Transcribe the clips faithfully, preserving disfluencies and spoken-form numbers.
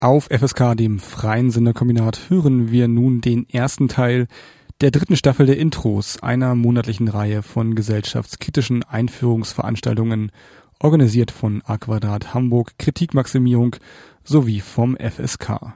Auf F S K, dem freien Senderkombinat, hören wir nun den ersten Teil der dritten Staffel der Intros, einer monatlichen Reihe von gesellschaftskritischen Einführungsveranstaltungen, organisiert von A Quadrat Hamburg, Kritikmaximierung sowie vom F S K.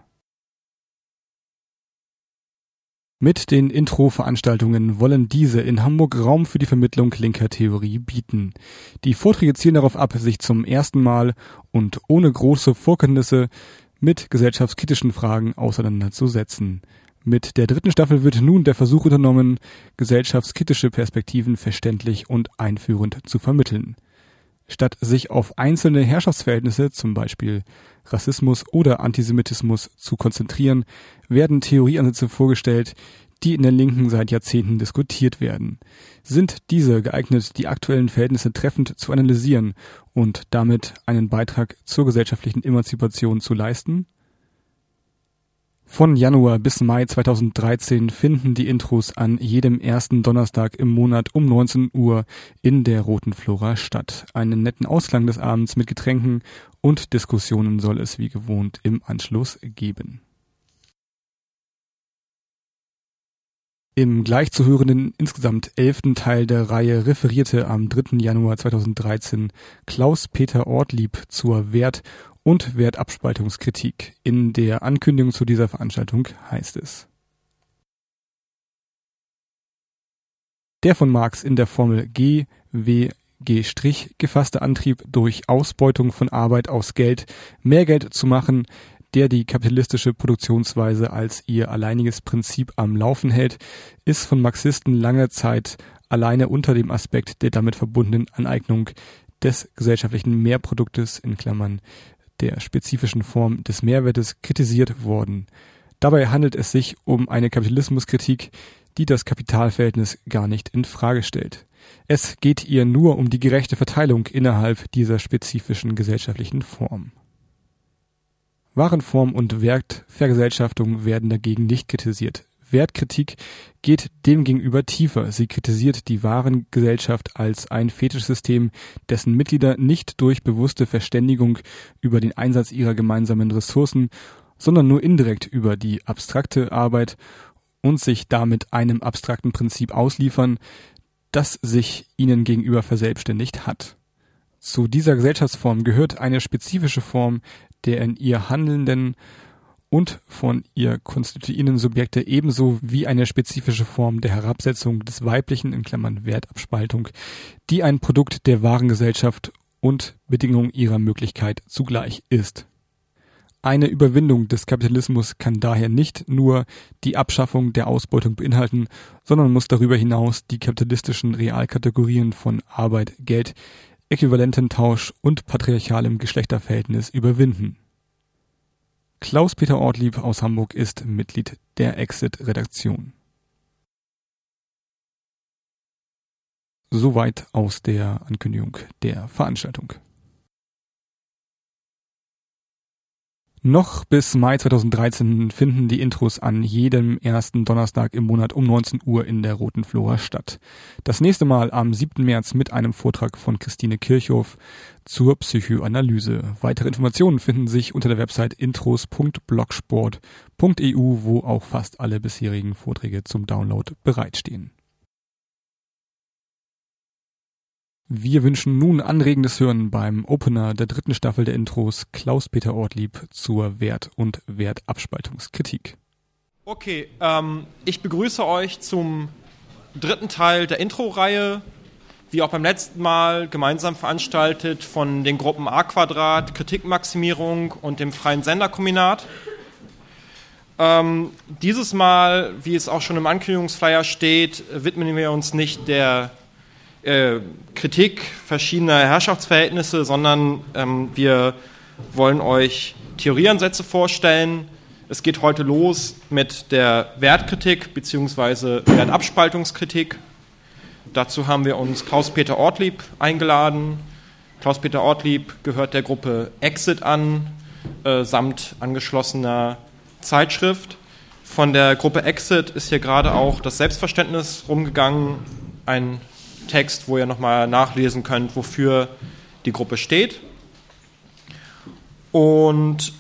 Mit den Intro-Veranstaltungen wollen diese in Hamburg Raum für die Vermittlung linker Theorie bieten. Die Vorträge zielen darauf ab, sich zum ersten Mal und ohne große Vorkenntnisse mit gesellschaftskritischen Fragen auseinanderzusetzen. Mit der dritten Staffel wird nun der Versuch unternommen, gesellschaftskritische Perspektiven verständlich und einführend zu vermitteln. Statt sich auf einzelne Herrschaftsverhältnisse, zum Beispiel Rassismus oder Antisemitismus, zu konzentrieren, werden Theorieansätze vorgestellt, die in der Linken seit Jahrzehnten diskutiert werden. Sind diese geeignet, die aktuellen Verhältnisse treffend zu analysieren und damit einen Beitrag zur gesellschaftlichen Emanzipation zu leisten? Von Januar bis Mai zweitausenddreizehn finden die Intros an jedem ersten Donnerstag im Monat um neunzehn Uhr in der Roten Flora statt. Einen netten Ausklang des Abends mit Getränken und Diskussionen soll es wie gewohnt im Anschluss geben. Im gleich zu hörenden insgesamt elften Teil der Reihe referierte am dritten Januar zweitausenddreizehn Klaus-Peter Ortlieb zur Wert- und Wertabspaltungskritik. In der Ankündigung zu dieser Veranstaltung heißt es: Der von Marx in der Formel G W G' gefasste Antrieb, durch Ausbeutung von Arbeit aus Geld mehr Geld zu machen, der die kapitalistische Produktionsweise als ihr alleiniges Prinzip am Laufen hält, ist von Marxisten lange Zeit alleine unter dem Aspekt der damit verbundenen Aneignung des gesellschaftlichen Mehrproduktes in Klammern der spezifischen Form des Mehrwertes kritisiert worden. Dabei handelt es sich um eine Kapitalismuskritik, die das Kapitalverhältnis gar nicht in Frage stellt. Es geht ihr nur um die gerechte Verteilung innerhalb dieser spezifischen gesellschaftlichen Form. Warenform und Wertvergesellschaftung werden dagegen nicht kritisiert. Wertkritik geht demgegenüber tiefer. Sie kritisiert die Warengesellschaft als ein Fetischsystem, dessen Mitglieder nicht durch bewusste Verständigung über den Einsatz ihrer gemeinsamen Ressourcen, sondern nur indirekt über die abstrakte Arbeit und sich damit einem abstrakten Prinzip ausliefern, das sich ihnen gegenüber verselbstständigt hat. Zu dieser Gesellschaftsform gehört eine spezifische Form der in ihr handelnden und von ihr konstituierenden Subjekte ebenso wie eine spezifische Form der Herabsetzung des Weiblichen in Klammern Wertabspaltung, die ein Produkt der wahren Gesellschaft und Bedingung ihrer Möglichkeit zugleich ist. Eine Überwindung des Kapitalismus kann daher nicht nur die Abschaffung der Ausbeutung beinhalten, sondern muss darüber hinaus die kapitalistischen Realkategorien von Arbeit, Geld, Äquivalententausch und patriarchalem Geschlechterverhältnis überwinden. Klaus-Peter Ortlieb aus Hamburg ist Mitglied der Exit-Redaktion. Soweit aus der Ankündigung der Veranstaltung. Noch bis Mai zweitausenddreizehn finden die Intros an jedem ersten Donnerstag im Monat um neunzehn Uhr in der Roten Flora statt. Das nächste Mal am siebten März mit einem Vortrag von Christine Kirchhoff zur Psychoanalyse. Weitere Informationen finden sich unter der Website intros punkt blogsport punkt e u, wo auch fast alle bisherigen Vorträge zum Download bereitstehen. Wir wünschen nun anregendes Hören beim Opener der dritten Staffel der Intros Klaus-Peter Ortlieb zur Wert- und Wertabspaltungskritik. Okay, ähm, ich begrüße euch zum dritten Teil der Intro-Reihe, wie auch beim letzten Mal gemeinsam veranstaltet von den Gruppen A Quadrat, Kritikmaximierung und dem freien Senderkombinat. Ähm, dieses Mal, wie es auch schon im Ankündigungsflyer steht, widmen wir uns nicht der Äh, Kritik verschiedener Herrschaftsverhältnisse, sondern ähm, wir wollen euch Theorieansätze vorstellen. Es geht heute los mit der Wertkritik bzw. Wertabspaltungskritik. Dazu haben wir uns Klaus-Peter Ortlieb eingeladen. Klaus-Peter Ortlieb gehört der Gruppe Exit an, äh, samt angeschlossener Zeitschrift. Von der Gruppe Exit ist hier gerade auch das Selbstverständnis rumgegangen, ein Text, wo ihr nochmal nachlesen könnt, wofür die Gruppe steht. Und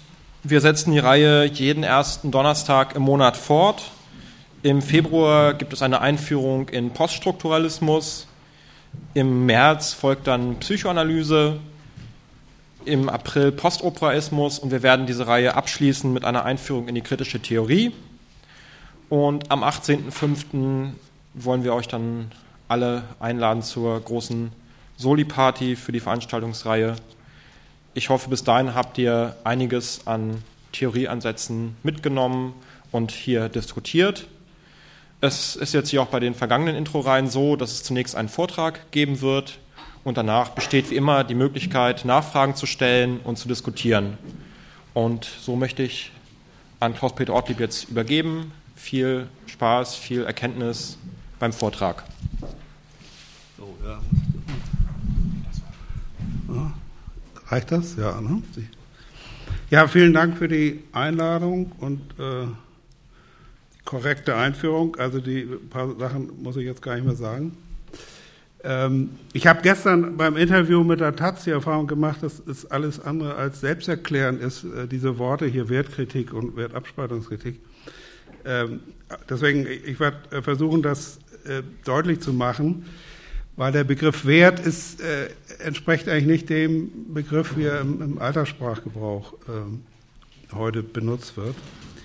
Wir setzen die Reihe jeden ersten Donnerstag im Monat fort. Im Februar gibt es eine Einführung in Poststrukturalismus. Im März folgt dann Psychoanalyse. Im April Postoperaismus. Und wir werden diese Reihe abschließen mit einer Einführung in die kritische Theorie. Und am achtzehnten fünften wollen wir euch dann alle einladen zur großen Soli-Party für die Veranstaltungsreihe. Ich hoffe, bis dahin habt ihr einiges an Theorieansätzen mitgenommen und hier diskutiert. Es ist jetzt hier auch bei den vergangenen Intro-Reihen so, dass es zunächst einen Vortrag geben wird und danach besteht wie immer die Möglichkeit, Nachfragen zu stellen und zu diskutieren. Und so möchte ich an Klaus-Peter Ortlieb jetzt übergeben. Viel Spaß, viel Erkenntnis beim Vortrag. So, ja. Ja, reicht das? Ja, ne? Ja, vielen Dank für die Einladung und äh, die korrekte Einführung. Also die paar Sachen muss ich jetzt gar nicht mehr sagen. Ähm, ich habe gestern beim Interview mit der Taz die Erfahrung gemacht, dass es alles andere als selbsterklärend ist, äh, diese Worte hier Wertkritik und Wertabspaltungskritik. Ähm, deswegen, ich werde versuchen, das äh, deutlich zu machen, weil der Begriff Wert ist, äh, entspricht eigentlich nicht dem Begriff, wie er im, im Alltagssprachgebrauch äh, heute benutzt wird.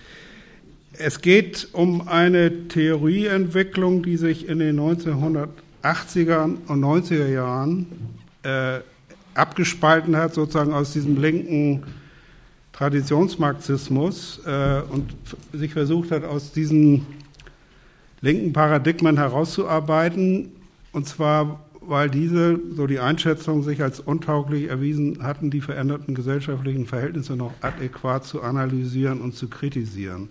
Es geht um eine Theorieentwicklung, die sich in den neunzehnhundertachtziger und neunziger Jahren äh, abgespalten hat, sozusagen aus diesem linken Traditionsmarxismus äh, und f- sich versucht hat, aus diesen linken Paradigmen herauszuarbeiten, und zwar, weil diese, so die Einschätzung, sich als untauglich erwiesen hatten, die veränderten gesellschaftlichen Verhältnisse noch adäquat zu analysieren und zu kritisieren.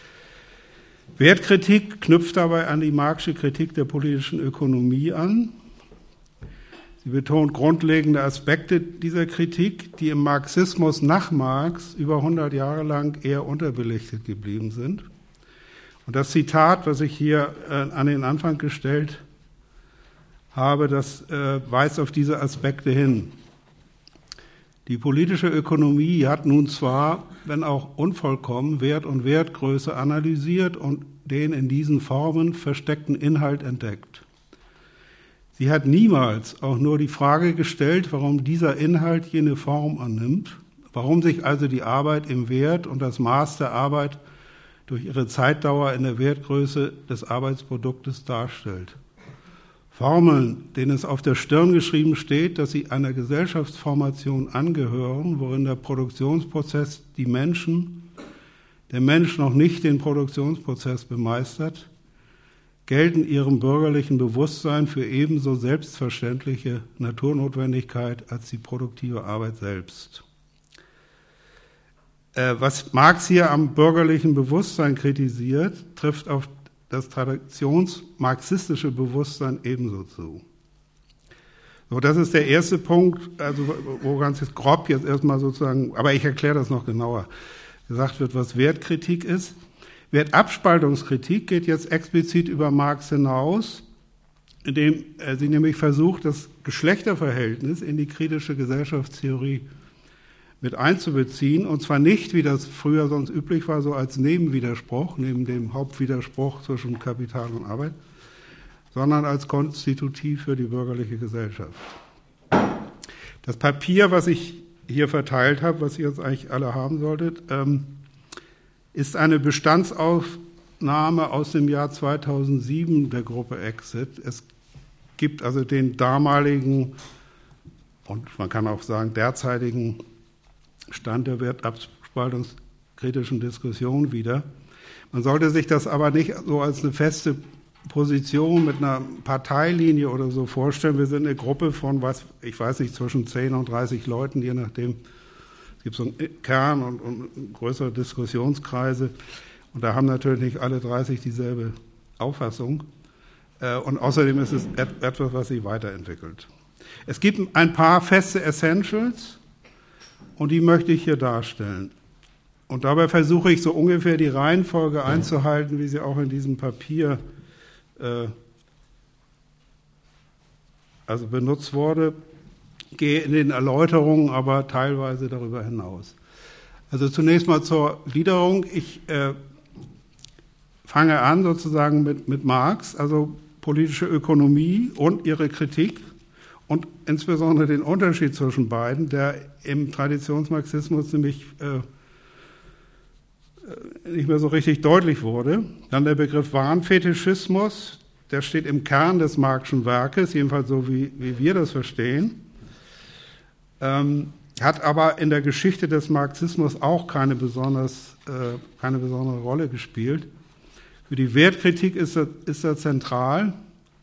Wertkritik knüpft dabei an die Marxische Kritik der politischen Ökonomie an. Sie betont grundlegende Aspekte dieser Kritik, die im Marxismus nach Marx über hundert Jahre lang eher unterbelichtet geblieben sind. Und das Zitat, was ich hier äh, an den Anfang gestellt habe, das äh, weist auf diese Aspekte hin. Die politische Ökonomie hat nun zwar, wenn auch unvollkommen, Wert und Wertgröße analysiert und den in diesen Formen versteckten Inhalt entdeckt. Sie hat niemals auch nur die Frage gestellt, warum dieser Inhalt jene Form annimmt, warum sich also die Arbeit im Wert und das Maß der Arbeit durch ihre Zeitdauer in der Wertgröße des Arbeitsproduktes darstellt. Formeln, denen es auf der Stirn geschrieben steht, dass sie einer Gesellschaftsformation angehören, worin der Produktionsprozess die Menschen, der Mensch noch nicht den Produktionsprozess bemeistert, gelten ihrem bürgerlichen Bewusstsein für ebenso selbstverständliche Naturnotwendigkeit als die produktive Arbeit selbst. Äh, was Marx hier am bürgerlichen Bewusstsein kritisiert, trifft auf das traditionsmarxistische Bewusstsein ebenso zu. So, das ist der erste Punkt, also wo ganz jetzt grob jetzt erstmal sozusagen, aber ich erkläre das noch genauer, gesagt wird, was Wertkritik ist. Wertabspaltungskritik geht jetzt explizit über Marx hinaus, indem sie nämlich versucht, das Geschlechterverhältnis in die kritische Gesellschaftstheorie mit einzubeziehen, und zwar nicht, wie das früher sonst üblich war, so als Nebenwiderspruch, neben dem Hauptwiderspruch zwischen Kapital und Arbeit, sondern als konstitutiv für die bürgerliche Gesellschaft. Das Papier, was ich hier verteilt habe, was ihr jetzt eigentlich alle haben solltet, ähm, ist eine Bestandsaufnahme aus dem Jahr zweitausendsieben der Gruppe Exit. Es gibt also den damaligen und man kann auch sagen derzeitigen Stand der wertabspaltungskritischen Diskussion wieder. Man sollte sich das aber nicht so als eine feste Position mit einer Parteilinie oder so vorstellen. Wir sind eine Gruppe von, was ich weiß nicht, zwischen zehn und dreißig Leuten, je nachdem. Es gibt so einen Kern und, und größere Diskussionskreise. Und da haben natürlich nicht alle dreißig dieselbe Auffassung. Und außerdem ist es etwas, was sich weiterentwickelt. Es gibt ein paar feste Essentials und die möchte ich hier darstellen. Und dabei versuche ich so ungefähr die Reihenfolge einzuhalten, wie sie auch in diesem Papier äh, also benutzt wurde. Gehe in den Erläuterungen aber teilweise darüber hinaus. Also zunächst mal zur Gliederung. Ich äh, fange an sozusagen mit, mit Marx, also politische Ökonomie und ihre Kritik und insbesondere den Unterschied zwischen beiden, der im Traditionsmarxismus nämlich äh, nicht mehr so richtig deutlich wurde. Dann der Begriff Warenfetischismus, der steht im Kern des Marxischen Werkes, jedenfalls so wie, wie wir das verstehen, ähm, hat aber in der Geschichte des Marxismus auch keine, besonders, äh, keine besondere Rolle gespielt. Für die Wertkritik ist er, ist er zentral,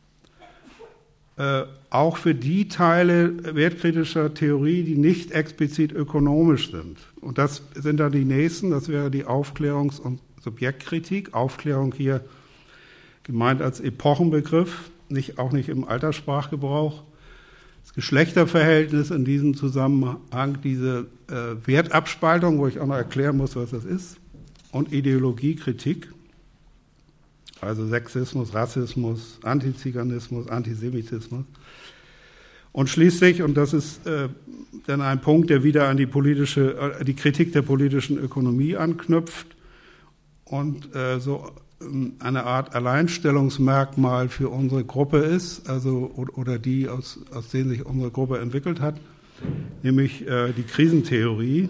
äh, auch für die Teile wertkritischer Theorie, die nicht explizit ökonomisch sind. Und das sind dann die nächsten, das wäre die Aufklärungs- und Subjektkritik. Aufklärung hier gemeint als Epochenbegriff, nicht, auch nicht im Alterssprachgebrauch. Das Geschlechterverhältnis in diesem Zusammenhang, diese äh, Wertabspaltung, wo ich auch noch erklären muss, was das ist, und Ideologiekritik, also Sexismus, Rassismus, Antiziganismus, Antisemitismus. Und schließlich, und das ist äh, dann ein Punkt, der wieder an die politische, äh, die Kritik der politischen Ökonomie anknüpft und äh, so äh, eine Art Alleinstellungsmerkmal für unsere Gruppe ist, also oder die, aus, aus denen sich unsere Gruppe entwickelt hat, nämlich äh, die Krisentheorie.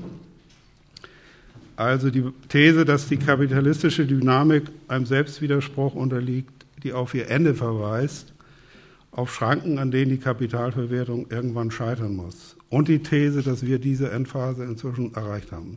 Also die These, dass die kapitalistische Dynamik einem Selbstwiderspruch unterliegt, die auf ihr Ende verweist, auf Schranken, an denen die Kapitalverwertung irgendwann scheitern muss. Und die These, dass wir diese Endphase inzwischen erreicht haben.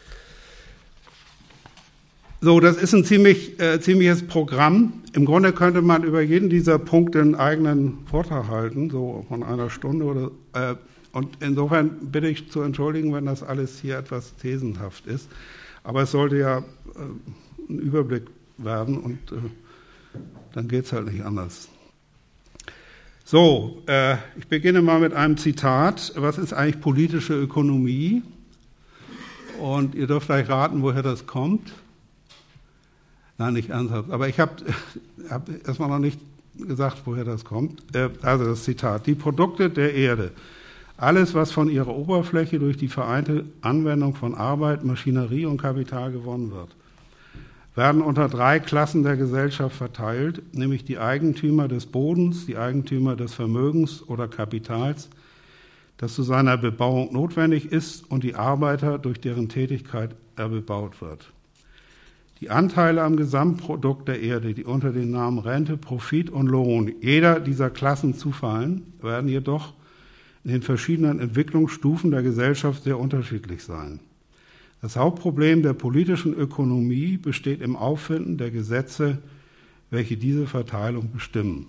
So, das ist ein ziemlich, äh, ziemliches Programm. Im Grunde könnte man über jeden dieser Punkte einen eigenen Vortrag halten, so von einer Stunde oder äh, und insofern bitte ich zu entschuldigen, wenn das alles hier etwas thesenhaft ist. Aber es sollte ja äh, ein Überblick werden und äh, dann geht es halt nicht anders. So, äh, ich beginne mal mit einem Zitat. Was ist eigentlich politische Ökonomie? Und ihr dürft gleich raten, woher das kommt. Nein, nicht ernsthaft. Aber ich habe hab erstmal noch nicht gesagt, woher das kommt. Äh, also das Zitat. Die Produkte der Erde. Alles, was von ihrer Oberfläche durch die vereinte Anwendung von Arbeit, Maschinerie und Kapital gewonnen wird, werden unter drei Klassen der Gesellschaft verteilt, nämlich die Eigentümer des Bodens, die Eigentümer des Vermögens oder Kapitals, das zu seiner Bebauung notwendig ist, und die Arbeiter, durch deren Tätigkeit er bebaut wird. Die Anteile am Gesamtprodukt der Erde, die unter den Namen Rente, Profit und Lohn jeder dieser Klassen zufallen, werden jedoch in den verschiedenen Entwicklungsstufen der Gesellschaft sehr unterschiedlich sein. Das Hauptproblem der politischen Ökonomie besteht im Auffinden der Gesetze, welche diese Verteilung bestimmen.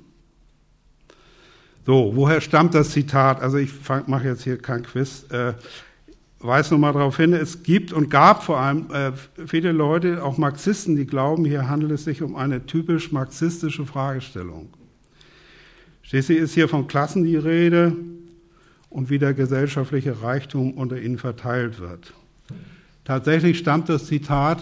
So, woher stammt das Zitat? Also ich mache jetzt hier kein Quiz. Äh, weise nur mal darauf hin, es gibt und gab vor allem äh, viele Leute, auch Marxisten, die glauben, hier handelt es sich um eine typisch marxistische Fragestellung. Schließlich ist hier von Klassen die Rede und wie der gesellschaftliche Reichtum unter ihnen verteilt wird. Tatsächlich stammt das Zitat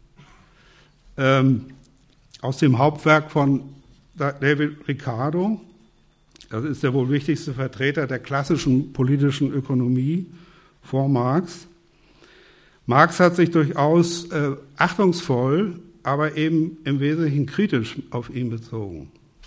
ähm, aus dem Hauptwerk von David Ricardo. Das ist der wohl wichtigste Vertreter der klassischen politischen Ökonomie vor Marx. Marx hat sich durchaus äh, achtungsvoll, aber eben im Wesentlichen kritisch auf ihn bezogen.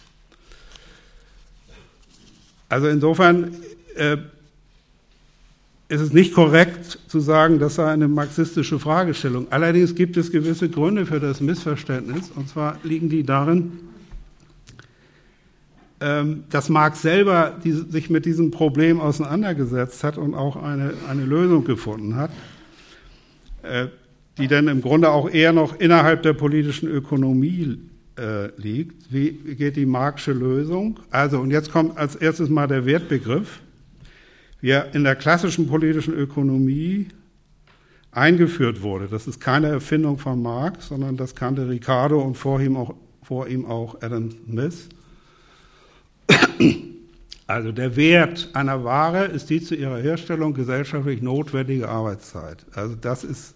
Also insofern äh, ist es nicht korrekt zu sagen, das sei eine marxistische Fragestellung. Allerdings gibt es gewisse Gründe für das Missverständnis, und zwar liegen die darin, ähm, dass Marx selber die, sich mit diesem Problem auseinandergesetzt hat und auch eine, eine Lösung gefunden hat, äh, die dann im Grunde auch eher noch innerhalb der politischen Ökonomie äh, liegt. Wie geht die Marxische Lösung? Also, und jetzt kommt als erstes mal der Wertbegriff. Wie er in der klassischen politischen Ökonomie eingeführt wurde. Das ist keine Erfindung von Marx, sondern das kannte Ricardo und vor ihm auch, vor ihm auch Adam Smith. Also der Wert einer Ware ist die zu ihrer Herstellung gesellschaftlich notwendige Arbeitszeit. Also das ist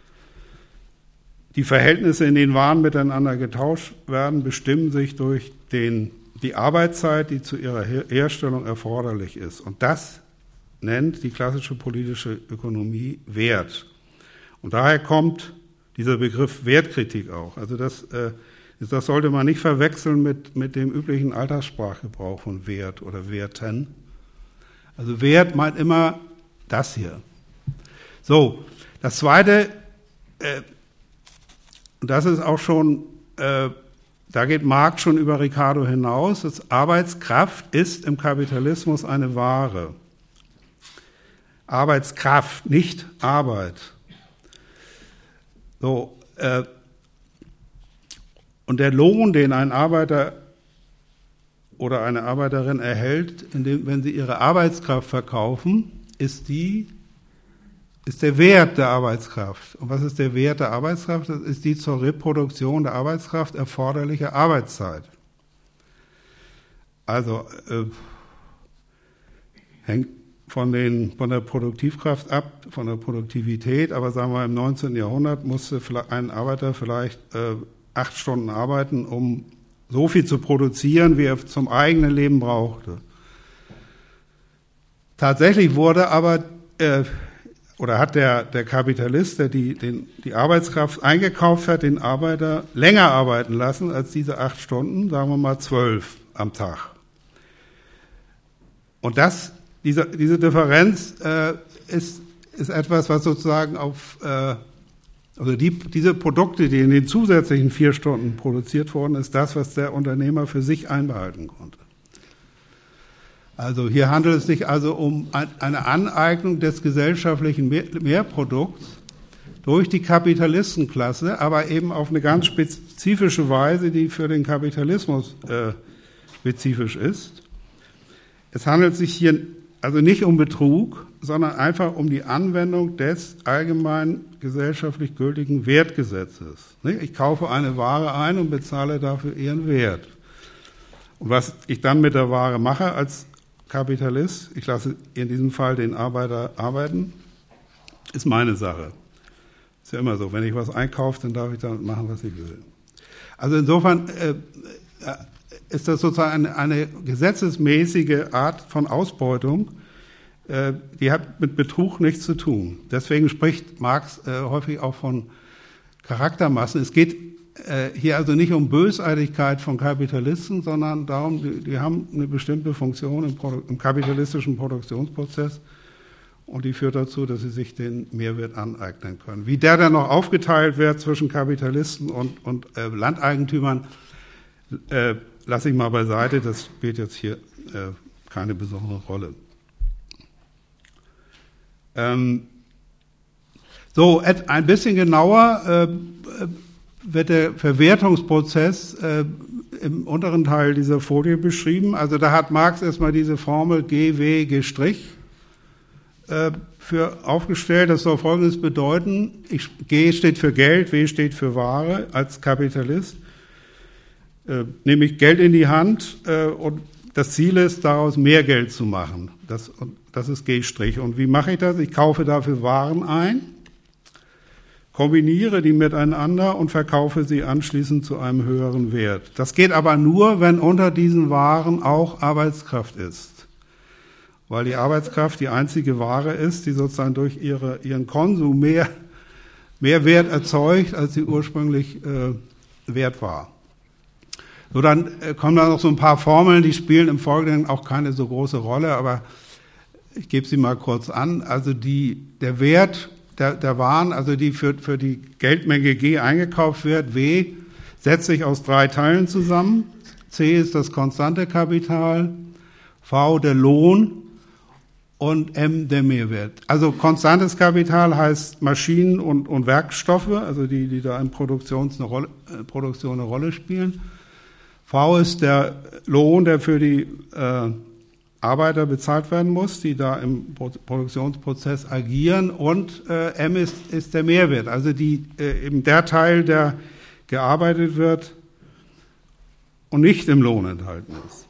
die Verhältnisse, in denen Waren miteinander getauscht werden, bestimmen sich durch den, die Arbeitszeit, die zu ihrer Herstellung erforderlich ist. Und das nennt die klassische politische Ökonomie Wert. Und daher kommt dieser Begriff Wertkritik auch. Also das, äh, das sollte man nicht verwechseln mit, mit dem üblichen Alltagssprachgebrauch von Wert oder Werten. Also Wert meint immer das hier. So, das Zweite, äh, und das ist auch schon, äh, da geht Marx schon über Ricardo hinaus, das Arbeitskraft ist im Kapitalismus eine Ware. Arbeitskraft, nicht Arbeit. So, äh, und der Lohn, den ein Arbeiter oder eine Arbeiterin erhält, indem, wenn sie ihre Arbeitskraft verkaufen, ist die, ist der Wert der Arbeitskraft. Und was ist der Wert der Arbeitskraft? Das ist die zur Reproduktion der Arbeitskraft erforderliche Arbeitszeit. Also äh, hängt von, den, von der Produktivkraft ab, von der Produktivität, aber sagen wir im neunzehnten Jahrhundert musste ein Arbeiter vielleicht äh, acht Stunden arbeiten, um so viel zu produzieren, wie er zum eigenen Leben brauchte. Tatsächlich wurde aber, äh, oder hat der, der Kapitalist, der die, den, die Arbeitskraft eingekauft hat, den Arbeiter länger arbeiten lassen als diese acht Stunden, sagen wir mal zwölf am Tag. Und das, diese, diese Differenz äh, ist, ist etwas, was sozusagen auf, äh, also die, diese Produkte, die in den zusätzlichen vier Stunden produziert wurden, ist das, was der Unternehmer für sich einbehalten konnte. Also hier handelt es sich also um eine Aneignung des gesellschaftlichen Mehrprodukts durch die Kapitalistenklasse, aber eben auf eine ganz spezifische Weise, die für den Kapitalismus äh, spezifisch ist. Es handelt sich hier also nicht um Betrug, sondern einfach um die Anwendung des allgemein gesellschaftlich gültigen Wertgesetzes. Ich kaufe eine Ware ein und bezahle dafür ihren Wert. Und was ich dann mit der Ware mache als Kapitalist, ich lasse in diesem Fall den Arbeiter arbeiten, ist meine Sache. Ist ja immer so, wenn ich was einkaufe, dann darf ich damit machen, was ich will. Also insofern äh, ist das sozusagen eine, eine gesetzesmäßige Art von Ausbeutung, äh, die hat mit Betrug nichts zu tun. Deswegen spricht Marx äh, häufig auch von Charaktermassen. Es geht äh, hier also nicht um Bösartigkeit von Kapitalisten, sondern darum, die, die haben eine bestimmte Funktion im, Produ- im kapitalistischen Produktionsprozess und die führt dazu, dass sie sich den Mehrwert aneignen können. Wie der dann noch aufgeteilt wird zwischen Kapitalisten und, und äh, Landeigentümern, äh, lasse ich mal beiseite, das spielt jetzt hier äh, keine besondere Rolle. Ähm, so, ein bisschen genauer äh, wird der Verwertungsprozess äh, im unteren Teil dieser Folie beschrieben. Also da hat Marx erstmal diese Formel G, W, G' äh, für aufgestellt. Das soll Folgendes bedeuten. Ich, G steht für Geld, W steht für Ware als Kapitalist. Äh, nehme ich Geld in die Hand äh, und das Ziel ist, daraus mehr Geld zu machen. Das, das ist G'. Und wie mache ich das? Ich kaufe dafür Waren ein, kombiniere die miteinander und verkaufe sie anschließend zu einem höheren Wert. Das geht aber nur, wenn unter diesen Waren auch Arbeitskraft ist. Weil die Arbeitskraft die einzige Ware ist, die sozusagen durch ihre, ihren Konsum mehr, mehr Wert erzeugt, als sie ursprünglich äh, wert war. So, dann kommen da noch so ein paar Formeln, die spielen im Folgenden auch keine so große Rolle, aber ich gebe sie mal kurz an. Also die, der Wert der, der Waren, also die für, für die Geldmenge G eingekauft wird, W, setzt sich aus drei Teilen zusammen. C ist das konstante Kapital, V der Lohn und M der Mehrwert. Also konstantes Kapital heißt Maschinen und, und Werkstoffe, also die, die da in Produktion eine Rolle, äh, Produktion eine Rolle spielen. V ist der Lohn, der für die äh, Arbeiter bezahlt werden muss, die da im Pro- Produktionsprozess agieren. Und äh, M ist, ist der Mehrwert, also die, äh, eben der Teil, der gearbeitet wird und nicht im Lohn enthalten ist.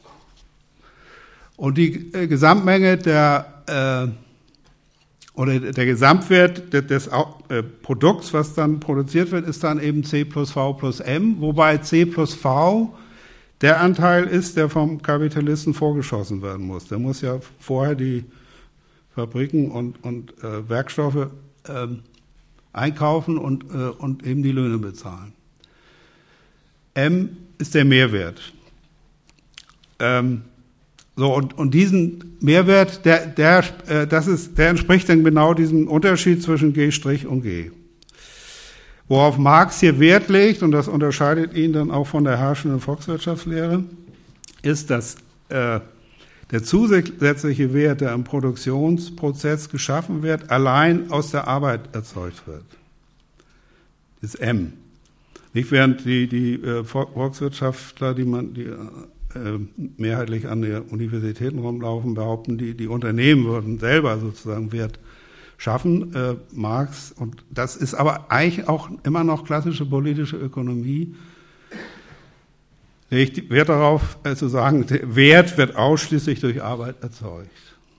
Und die äh, Gesamtmenge der, äh, oder der Gesamtwert des, des äh, Produkts, was dann produziert wird, ist dann eben C plus V plus M, wobei C plus V der Anteil ist, der vom Kapitalisten vorgeschossen werden muss. Der muss ja vorher die Fabriken und, und äh, Werkstoffe ähm, einkaufen und, äh, und eben die Löhne bezahlen. M ist der Mehrwert. Ähm, so, und, und diesen Mehrwert, der, der, äh, das ist, der entspricht dann genau diesem Unterschied zwischen G' und G. Worauf Marx hier Wert legt, und das unterscheidet ihn dann auch von der herrschenden Volkswirtschaftslehre, ist, dass äh, der zusätzliche Wert, der im Produktionsprozess geschaffen wird, allein aus der Arbeit erzeugt wird. Das ist M. Nicht während die, die äh, Volkswirtschaftler, die man die, äh, mehrheitlich an der Universitäten rumlaufen, behaupten, die, die Unternehmen würden selber sozusagen Wert schaffen, äh, Marx. Und das ist aber eigentlich auch immer noch klassische politische Ökonomie. Legt Wert darauf, äh, zu sagen, der Wert wird ausschließlich durch Arbeit erzeugt.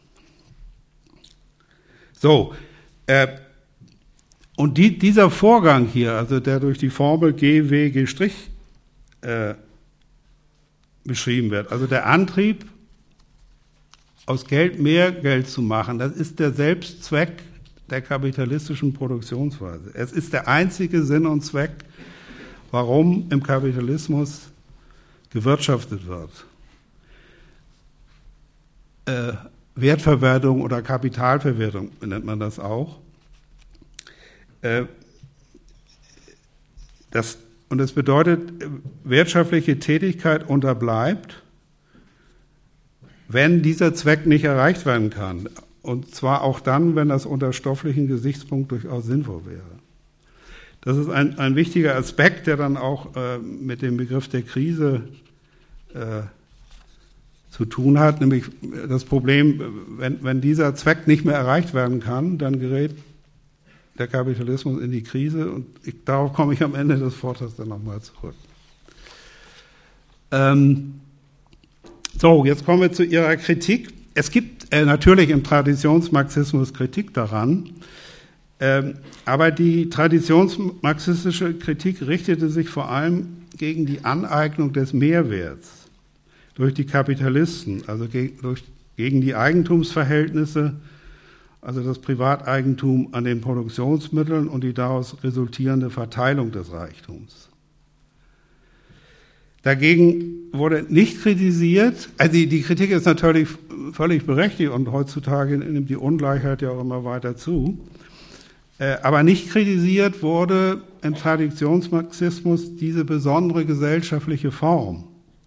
So, äh, und die, dieser Vorgang hier, also der durch die Formel G, W, G' äh, beschrieben wird, also der Antrieb, aus Geld mehr Geld zu machen, das ist der Selbstzweck der kapitalistischen Produktionsweise. Es ist der einzige Sinn und Zweck, warum im Kapitalismus gewirtschaftet wird. Äh, Wertverwertung oder Kapitalverwertung nennt man das auch. Äh, das, und das bedeutet, wirtschaftliche Tätigkeit unterbleibt, wenn dieser Zweck nicht erreicht werden kann. Und zwar auch dann, wenn das unter stofflichen Gesichtspunkt durchaus sinnvoll wäre. Das ist ein, ein wichtiger Aspekt, der dann auch äh, mit dem Begriff der Krise äh, zu tun hat, nämlich das Problem, wenn, wenn dieser Zweck nicht mehr erreicht werden kann, dann gerät der Kapitalismus in die Krise, und ich, darauf komme ich am Ende des Vortrags dann nochmal zurück. Ähm, so, jetzt kommen wir zu Ihrer Kritik. Es gibt äh, natürlich im Traditionsmarxismus Kritik daran, ähm, aber die traditionsmarxistische Kritik richtete sich vor allem gegen die Aneignung des Mehrwerts durch die Kapitalisten, also ge- durch, gegen die Eigentumsverhältnisse, also das Privateigentum an den Produktionsmitteln und die daraus resultierende Verteilung des Reichtums. Dagegen wurde nicht kritisiert, also die, die Kritik ist natürlich völlig berechtigt und heutzutage nimmt die Ungleichheit ja auch immer weiter zu, äh, aber nicht kritisiert wurde im Traditionsmarxismus diese besondere gesellschaftliche Form.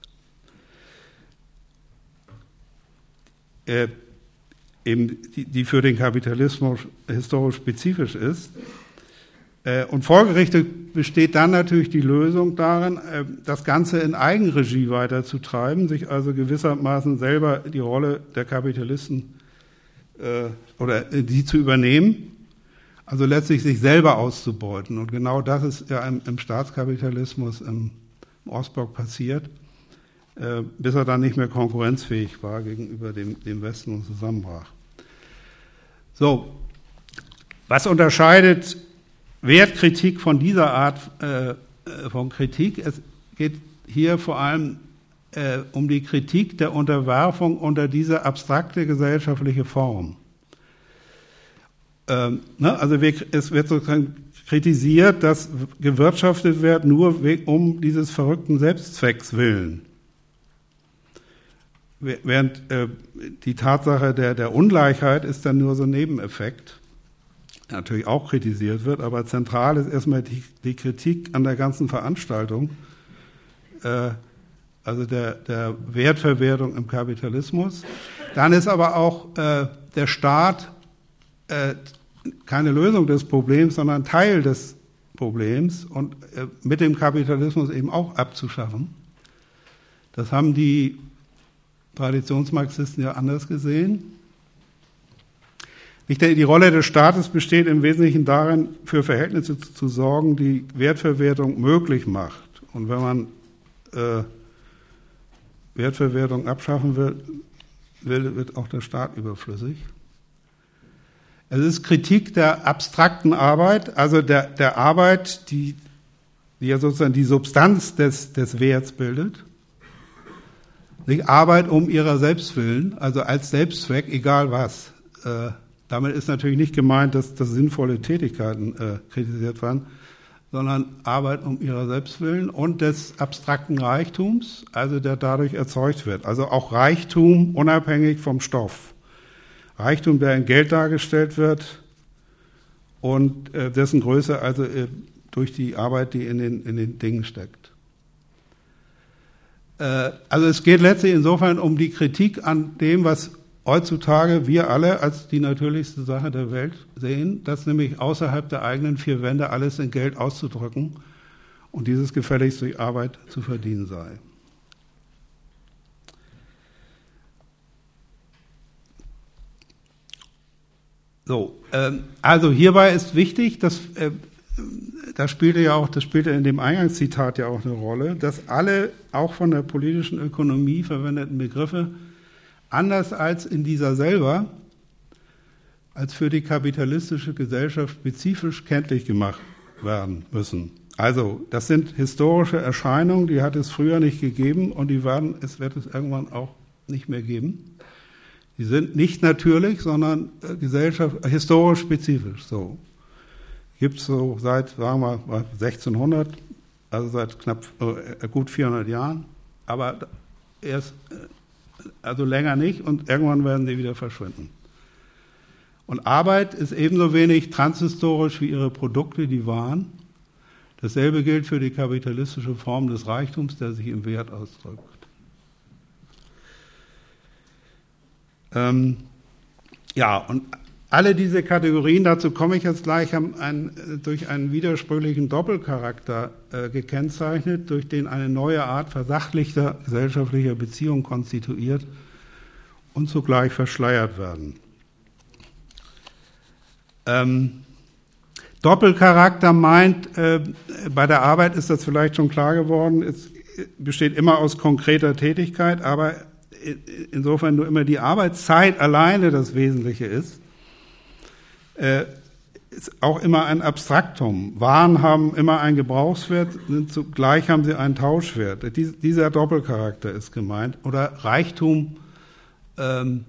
Äh, eben die, die für den Kapitalismus historisch spezifisch ist. Äh, und folgerichtig besteht dann natürlich die Lösung darin, äh, das Ganze in Eigenregie weiterzutreiben, sich also gewissermaßen selber die Rolle der Kapitalisten äh, oder äh, die zu übernehmen, also letztlich sich selber auszubeuten. Und genau das ist ja im, im Staatskapitalismus im, im Ostblock passiert, äh, bis er dann nicht mehr konkurrenzfähig war gegenüber dem, dem Westen und zusammenbrach. So, was unterscheidet Wertkritik von dieser Art äh, von Kritik? Es geht hier vor allem äh, um die Kritik der Unterwerfung unter diese abstrakte gesellschaftliche Form. Ähm, ne, also wir, es wird sozusagen kritisiert, dass gewirtschaftet wird nur um dieses verrückten Selbstzwecks willen. Während äh, die Tatsache der, der Ungleichheit ist dann nur so ein Nebeneffekt, der natürlich auch kritisiert wird, aber zentral ist erstmal die, die Kritik an der ganzen Veranstaltung, äh, also der, der Wertverwertung im Kapitalismus. Dann ist aber auch äh, der Staat äh, keine Lösung des Problems, sondern Teil des Problems und äh, mit dem Kapitalismus eben auch abzuschaffen. Das haben die Traditionsmarxisten ja anders gesehen. Die Rolle des Staates besteht im Wesentlichen darin, für Verhältnisse zu sorgen, die Wertverwertung möglich macht. Und wenn man äh, Wertverwertung abschaffen will, will, wird auch der Staat überflüssig. Es ist Kritik der abstrakten Arbeit, also der, der Arbeit, die, die ja sozusagen die Substanz des, des Werts bildet. Die Arbeit um ihrer selbst willen, also als Selbstzweck, egal was. Äh, Damit ist natürlich nicht gemeint, dass, dass sinnvolle Tätigkeiten äh, kritisiert werden, sondern Arbeit um ihrer selbst willen und des abstrakten Reichtums, also der dadurch erzeugt wird. Also auch Reichtum unabhängig vom Stoff. Reichtum, der in Geld dargestellt wird und äh, dessen Größe also äh, durch die Arbeit, die in den, in den Dingen steckt. Äh, also es geht letztlich insofern um die Kritik an dem, was heutzutage wir alle als die natürlichste Sache der Welt sehen, dass nämlich außerhalb der eigenen vier Wände alles in Geld auszudrücken und dieses gefälligst durch Arbeit zu verdienen sei. So, ähm, also hierbei ist wichtig, dass äh, das spielte ja auch, das spielte in dem Eingangszitat ja auch eine Rolle, dass alle auch von der politischen Ökonomie verwendeten Begriffe anders als in dieser selber, als für die kapitalistische Gesellschaft spezifisch kenntlich gemacht werden müssen. Also, das sind historische Erscheinungen, die hat es früher nicht gegeben und die werden, es wird es irgendwann auch nicht mehr geben. Die sind nicht natürlich, sondern äh, Gesellschaft, historisch spezifisch. So gibt es so seit, sagen wir mal, sechzehnhundert, also seit knapp äh, gut vierhundert Jahren, aber erst äh, also länger nicht und irgendwann werden sie wieder verschwinden. Und Arbeit ist ebenso wenig transhistorisch wie ihre Produkte, die Waren. Dasselbe gilt für die kapitalistische Form des Reichtums, der sich im Wert ausdrückt. Ähm, ja, und alle diese Kategorien, dazu komme ich jetzt gleich, haben einen, durch einen widersprüchlichen Doppelcharakter äh, gekennzeichnet, durch den eine neue Art versachlichter gesellschaftlicher Beziehung konstituiert und zugleich verschleiert werden. Ähm, Doppelcharakter meint, äh, bei der Arbeit ist das vielleicht schon klar geworden, es besteht immer aus konkreter Tätigkeit, aber insofern nur immer die Arbeitszeit alleine das Wesentliche ist, äh, ist auch immer ein Abstraktum. Waren haben immer einen Gebrauchswert, sind zugleich haben sie einen Tauschwert. Dies, dieser Doppelcharakter ist gemeint. Oder Reichtum, ähm,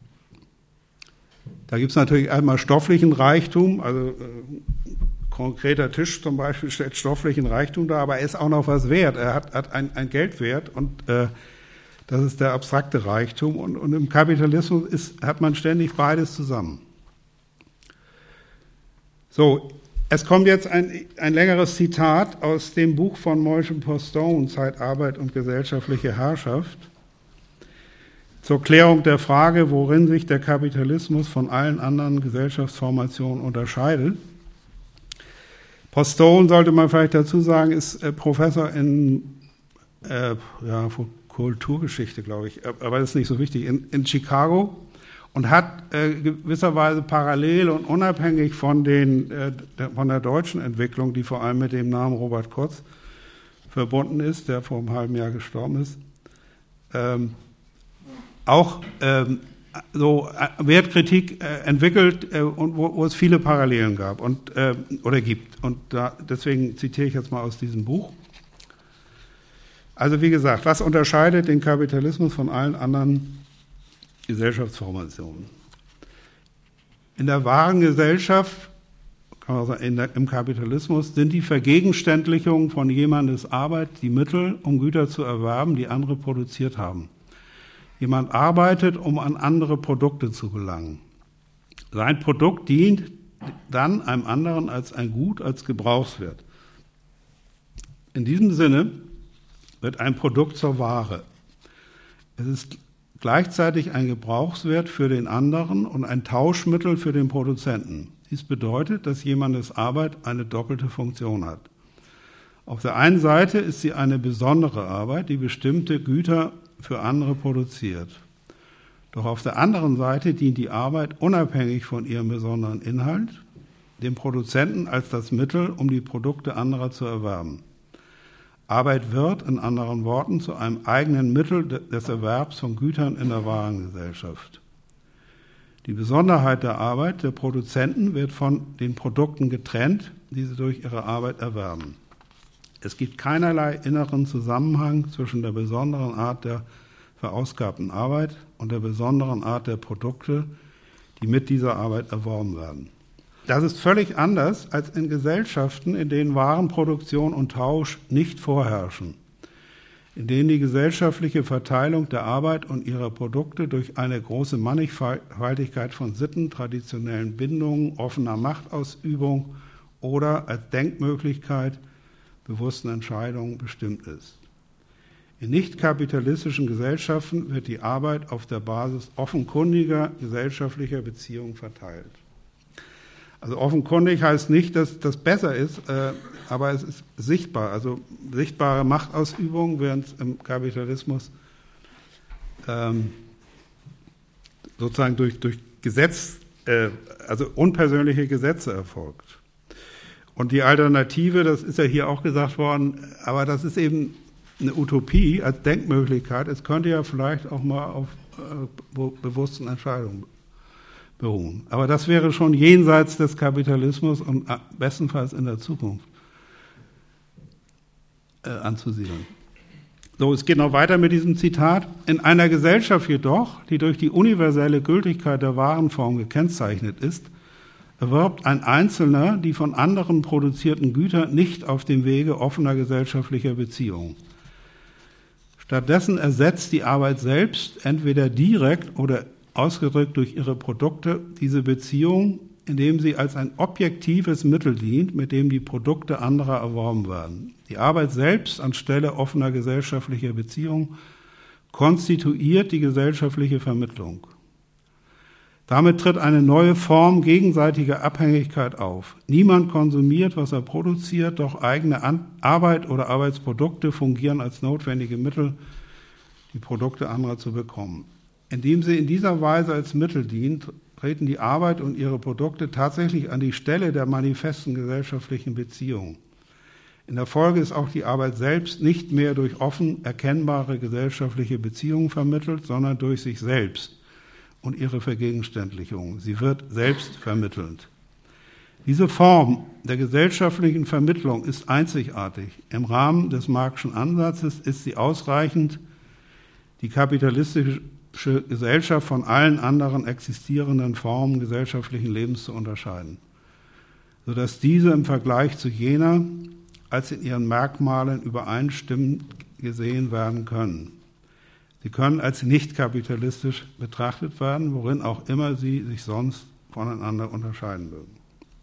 da gibt es natürlich einmal stofflichen Reichtum, also äh, konkreter Tisch zum Beispiel stellt stofflichen Reichtum dar, aber er ist auch noch was wert. Er hat, hat ein, ein Geldwert und äh, das ist der abstrakte Reichtum. Und, und im Kapitalismus ist, hat man ständig beides zusammen. So, es kommt jetzt ein, ein längeres Zitat aus dem Buch von Moishe Postone, Zeit, Arbeit und gesellschaftliche Herrschaft, zur Klärung der Frage, worin sich der Kapitalismus von allen anderen Gesellschaftsformationen unterscheidet. Postone, sollte man vielleicht dazu sagen, ist äh, Professor in äh, ja, Kulturgeschichte, glaube ich, aber das ist nicht so wichtig, in, in Chicago und hat äh, gewisserweise parallel und unabhängig von, den, äh, der, von der deutschen Entwicklung, die vor allem mit dem Namen Robert Kurz verbunden ist, der vor einem halben Jahr gestorben ist, ähm, auch ähm, so Wertkritik äh, entwickelt äh, und wo, wo es viele Parallelen gab und äh, oder gibt. Und da, deswegen zitiere ich jetzt mal aus diesem Buch. Also wie gesagt, was unterscheidet den Kapitalismus von allen anderen Gesellschaftsformationen? In der wahren Gesellschaft, kann man sagen, in der, im Kapitalismus, sind die Vergegenständlichungen von jemandes Arbeit die Mittel, um Güter zu erwerben, die andere produziert haben. Jemand arbeitet, um an andere Produkte zu gelangen. Sein Produkt dient dann einem anderen als ein Gut, als Gebrauchswert. In diesem Sinne wird ein Produkt zur Ware. Es ist gleichzeitig ein Gebrauchswert für den anderen und ein Tauschmittel für den Produzenten. Dies bedeutet, dass jemandes Arbeit eine doppelte Funktion hat. Auf der einen Seite ist sie eine besondere Arbeit, die bestimmte Güter für andere produziert. Doch auf der anderen Seite dient die Arbeit unabhängig von ihrem besonderen Inhalt dem Produzenten als das Mittel, um die Produkte anderer zu erwerben. Arbeit wird, in anderen Worten, zu einem eigenen Mittel des Erwerbs von Gütern in der wahren Gesellschaft. Die Besonderheit der Arbeit der Produzenten wird von den Produkten getrennt, die sie durch ihre Arbeit erwerben. Es gibt keinerlei inneren Zusammenhang zwischen der besonderen Art der verausgabten Arbeit und der besonderen Art der Produkte, die mit dieser Arbeit erworben werden. Das ist völlig anders als in Gesellschaften, in denen Warenproduktion und Tausch nicht vorherrschen, in denen die gesellschaftliche Verteilung der Arbeit und ihrer Produkte durch eine große Mannigfaltigkeit von Sitten, traditionellen Bindungen, offener Machtausübung oder als Denkmöglichkeit bewussten Entscheidungen bestimmt ist. In nicht-kapitalistischen Gesellschaften wird die Arbeit auf der Basis offenkundiger gesellschaftlicher Beziehungen verteilt. Also offenkundig heißt nicht, dass das besser ist, äh, aber es ist sichtbar. Also sichtbare Machtausübung, während es im Kapitalismus ähm, sozusagen durch, durch Gesetz, äh, also unpersönliche Gesetze erfolgt. Und die Alternative, das ist ja hier auch gesagt worden, aber das ist eben eine Utopie als Denkmöglichkeit. Es könnte ja vielleicht auch mal auf äh, bewussten Entscheidungen beruhen. Aber das wäre schon jenseits des Kapitalismus und bestenfalls in der Zukunft äh, anzusiedeln. So, es geht noch weiter mit diesem Zitat. In einer Gesellschaft jedoch, die durch die universelle Gültigkeit der Warenform gekennzeichnet ist, erwirbt ein Einzelner die von anderen produzierten Güter nicht auf dem Wege offener gesellschaftlicher Beziehungen. Stattdessen ersetzt die Arbeit selbst entweder direkt oder ausgedrückt durch ihre Produkte diese Beziehung, indem sie als ein objektives Mittel dient, mit dem die Produkte anderer erworben werden. Die Arbeit selbst anstelle offener gesellschaftlicher Beziehungen konstituiert die gesellschaftliche Vermittlung. Damit tritt eine neue Form gegenseitiger Abhängigkeit auf. Niemand konsumiert, was er produziert, doch eigene Arbeit oder Arbeitsprodukte fungieren als notwendige Mittel, die Produkte anderer zu bekommen. Indem sie in dieser Weise als Mittel dient, treten die Arbeit und ihre Produkte tatsächlich an die Stelle der manifesten gesellschaftlichen Beziehungen. In der Folge ist auch die Arbeit selbst nicht mehr durch offen erkennbare gesellschaftliche Beziehungen vermittelt, sondern durch sich selbst und ihre Vergegenständlichung. Sie wird selbst vermittelnd. Diese Form der gesellschaftlichen Vermittlung ist einzigartig. Im Rahmen des Marxischen Ansatzes ist sie ausreichend, die kapitalistische Gesellschaft von allen anderen existierenden Formen gesellschaftlichen Lebens zu unterscheiden, sodass diese im Vergleich zu jener als in ihren Merkmalen übereinstimmend gesehen werden können. Sie können als nicht kapitalistisch betrachtet werden, worin auch immer sie sich sonst voneinander unterscheiden würden.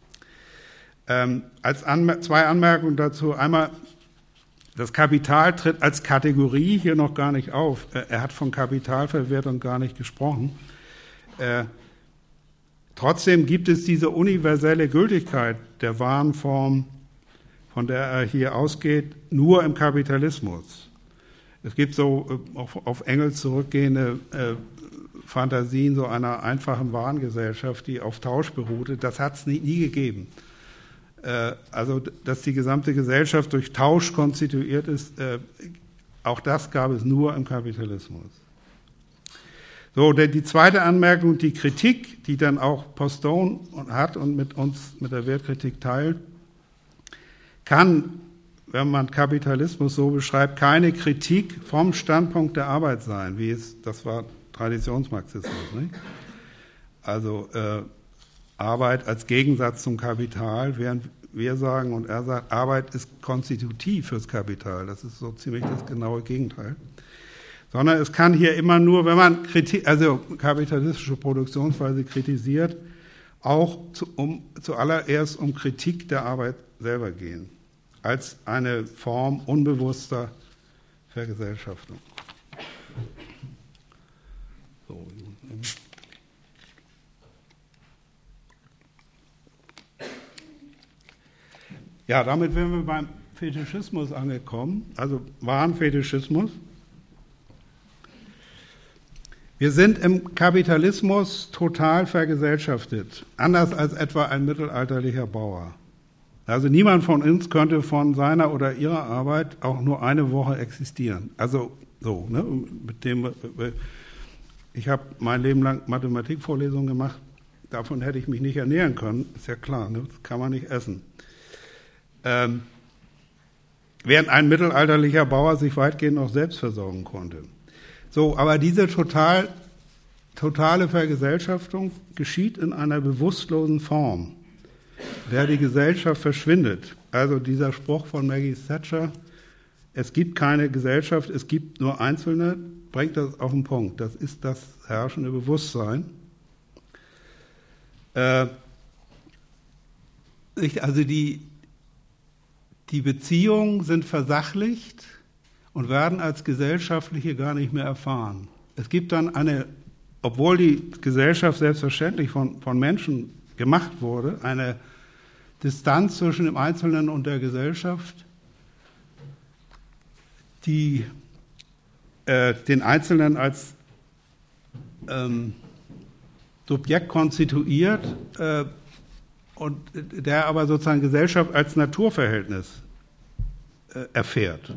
Ähm, als Anmer- zwei Anmerkungen dazu. Einmal, das Kapital tritt als Kategorie hier noch gar nicht auf. Er hat von Kapitalverwertung gar nicht gesprochen. Äh, trotzdem gibt es diese universelle Gültigkeit der Warenform, von der er hier ausgeht, nur im Kapitalismus. Es gibt so auf, auf Engels zurückgehende äh, Fantasien so einer einfachen Warengesellschaft, die auf Tausch beruhte. Das hat es nie, nie gegeben. Äh, also, dass die gesamte Gesellschaft durch Tausch konstituiert ist, äh, auch das gab es nur im Kapitalismus. So, denn die zweite Anmerkung, die Kritik, die dann auch Postone hat und mit uns, mit der Wertkritik teilt, kann, wenn man Kapitalismus so beschreibt, keine Kritik vom Standpunkt der Arbeit sein, wie es, das war Traditionsmarxismus, nicht? Also äh, Arbeit als Gegensatz zum Kapital, während wir sagen und er sagt, Arbeit ist konstitutiv fürs Kapital. Das ist so ziemlich das genaue Gegenteil. Sondern es kann hier immer nur, wenn man Kritik, also kapitalistische Produktionsweise kritisiert, auch zu, um, zuallererst um Kritik der Arbeit selber gehen, als eine Form unbewusster Vergesellschaftung. So. Ja, damit wären wir beim Fetischismus angekommen, also Warenfetischismus. Wir sind im Kapitalismus total vergesellschaftet, anders als etwa ein mittelalterlicher Bauer. Also niemand von uns könnte von seiner oder ihrer Arbeit auch nur eine Woche existieren. Also so, ne, mit dem, ich habe mein Leben lang Mathematikvorlesungen gemacht, davon hätte ich mich nicht ernähren können, ist ja klar, ne, das kann man nicht essen. Ähm, während ein mittelalterlicher Bauer sich weitgehend noch selbst versorgen konnte. So, aber diese total totale Vergesellschaftung geschieht in einer bewusstlosen Form, der die Gesellschaft verschwindet. Also dieser Spruch von Maggie Thatcher, es gibt keine Gesellschaft, es gibt nur Einzelne, bringt das auf den Punkt. Das ist das herrschende Bewusstsein. Äh, also die, die Beziehungen sind versachlicht und werden als gesellschaftliche gar nicht mehr erfahren. Es gibt dann eine, obwohl die Gesellschaft selbstverständlich von, von Menschen gemacht wurde, eine Distanz zwischen dem Einzelnen und der Gesellschaft, die äh, den Einzelnen als ähm, Subjekt konstituiert äh, und der aber sozusagen Gesellschaft als Naturverhältnis äh, erfährt.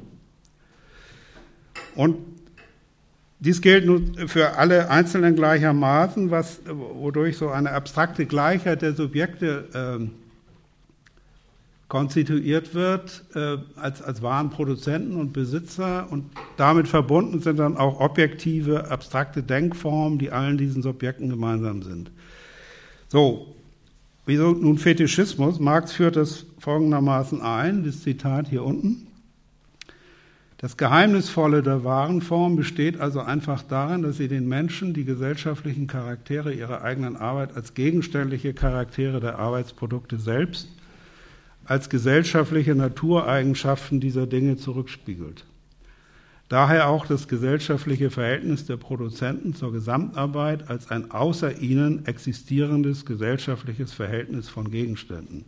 Und dies gilt nun für alle Einzelnen gleichermaßen, was, wodurch so eine abstrakte Gleichheit der Subjekte äh, konstituiert wird, äh, als, als wahren Produzenten und Besitzer, und damit verbunden sind dann auch objektive, abstrakte Denkformen, die allen diesen Subjekten gemeinsam sind. So, wieso nun Fetischismus? Marx führt das folgendermaßen ein, das Zitat hier unten. Das Geheimnisvolle der wahren Form besteht also einfach darin, dass sie den Menschen die gesellschaftlichen Charaktere ihrer eigenen Arbeit als gegenständliche Charaktere der Arbeitsprodukte selbst, als gesellschaftliche Natureigenschaften dieser Dinge zurückspiegelt. Daher auch das gesellschaftliche Verhältnis der Produzenten zur Gesamtarbeit als ein außer ihnen existierendes gesellschaftliches Verhältnis von Gegenständen.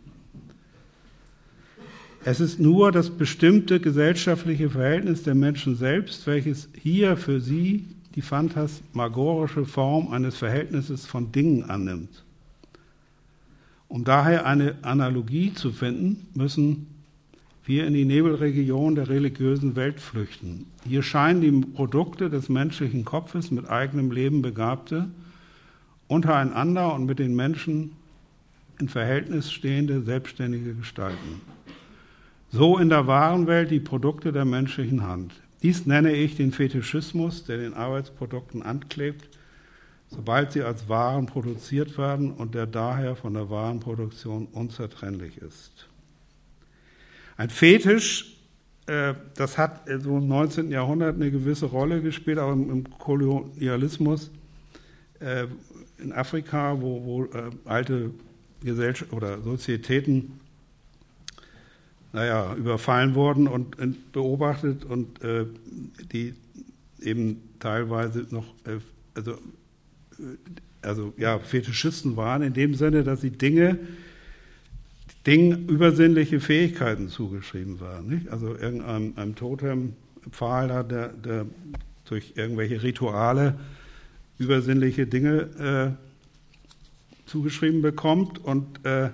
Es ist nur das bestimmte gesellschaftliche Verhältnis der Menschen selbst, welches hier für sie die phantasmagorische Form eines Verhältnisses von Dingen annimmt. Um daher eine Analogie zu finden, müssen wir in die Nebelregion der religiösen Welt flüchten. Hier scheinen die Produkte des menschlichen Kopfes mit eigenem Leben Begabte untereinander und mit den Menschen in Verhältnis stehende, selbstständige Gestalten. So in der wahren Welt die Produkte der menschlichen Hand. Dies nenne ich den Fetischismus, der den Arbeitsprodukten anklebt, sobald sie als Waren produziert werden und der daher von der Warenproduktion unzertrennlich ist. Ein Fetisch, äh, das hat so im neunzehnten Jahrhundert eine gewisse Rolle gespielt, auch im, im Kolonialismus äh, in Afrika, wo, wo äh, alte Gesellschaften oder Sozietäten naja, überfallen wurden und, und beobachtet und äh, die eben teilweise noch, äh, also also ja, Fetischisten waren, in dem Sinne, dass sie Dinge, Dingen übersinnliche Fähigkeiten zugeschrieben waren. Nicht? Also irgendeinem einem Totempfahler, der, der durch irgendwelche Rituale übersinnliche Dinge äh, zugeschrieben bekommt und, äh,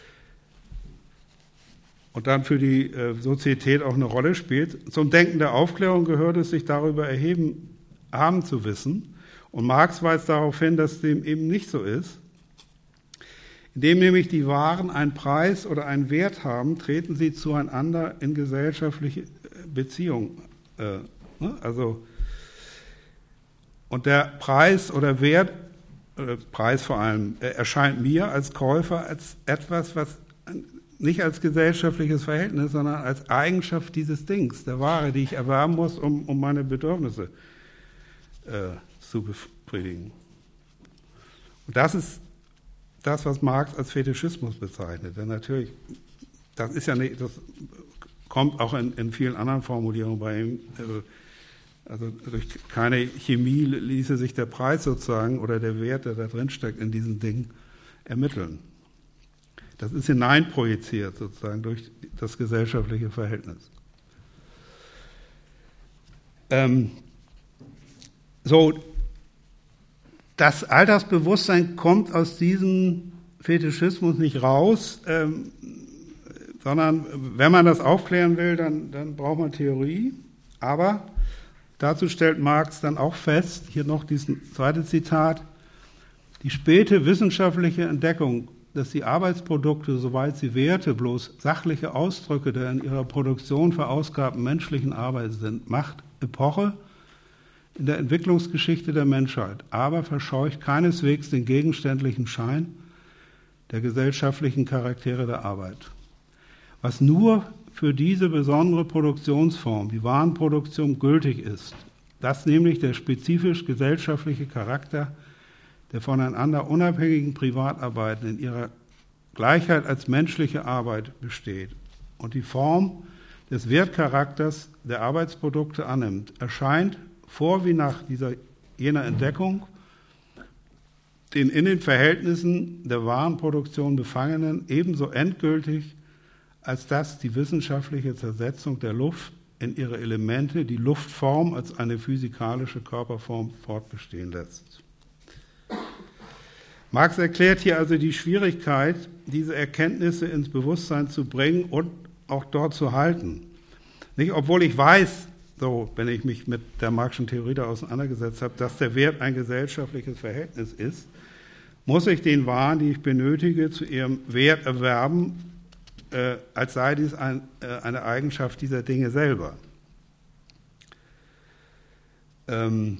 und dann für die äh, Sozietät auch eine Rolle spielt. Zum Denken der Aufklärung gehört es, sich darüber erheben haben zu wissen. Und Marx weist darauf hin, dass dem eben nicht so ist. Indem nämlich die Waren einen Preis oder einen Wert haben, treten sie zueinander in gesellschaftliche Beziehungen. Äh, ne? Also, und der Preis oder Wert, äh, Preis vor allem, äh, erscheint mir als Käufer als etwas, was nicht als gesellschaftliches Verhältnis, sondern als Eigenschaft dieses Dings, der Ware, die ich erwerben muss, um, um meine Bedürfnisse äh, zu befriedigen. Und das ist das, was Marx als Fetischismus bezeichnet. Denn natürlich, das ist ja nicht, das kommt auch in, in vielen anderen Formulierungen bei ihm. Also, also durch keine Chemie ließe sich der Preis sozusagen oder der Wert, der da drin steckt, in diesen Dingen ermitteln. Das ist hineinprojiziert sozusagen durch das gesellschaftliche Verhältnis. Ähm, so, das Alltagsbewusstsein kommt aus diesem Fetischismus nicht raus, ähm, sondern wenn man das aufklären will, dann, dann braucht man Theorie. Aber dazu stellt Marx dann auch fest, hier noch dieses zweite Zitat, die späte wissenschaftliche Entdeckung, dass die Arbeitsprodukte, soweit sie Werte, bloß sachliche Ausdrücke der in ihrer Produktion verausgabten menschlichen Arbeit sind, macht Epoche, in der Entwicklungsgeschichte der Menschheit, aber verscheucht keineswegs den gegenständlichen Schein der gesellschaftlichen Charaktere der Arbeit. Was nur für diese besondere Produktionsform, die Warenproduktion, gültig ist, dass nämlich der spezifisch gesellschaftliche Charakter der voneinander unabhängigen Privatarbeiten in ihrer Gleichheit als menschliche Arbeit besteht und die Form des Wertcharakters der Arbeitsprodukte annimmt, erscheint vor wie nach dieser, jener Entdeckung den in den Verhältnissen der Warenproduktion Befangenen ebenso endgültig, als dass die wissenschaftliche Zersetzung der Luft in ihre Elemente die Luftform als eine physikalische Körperform fortbestehen lässt. Marx erklärt hier also die Schwierigkeit, diese Erkenntnisse ins Bewusstsein zu bringen und auch dort zu halten. Nicht, obwohl ich weiß, so, wenn ich mich mit der Marxischen Theorie da auseinandergesetzt habe, dass der Wert ein gesellschaftliches Verhältnis ist, muss ich den Waren, die ich benötige, zu ihrem Wert erwerben, äh, als sei dies ein, äh, eine Eigenschaft dieser Dinge selber. Ähm,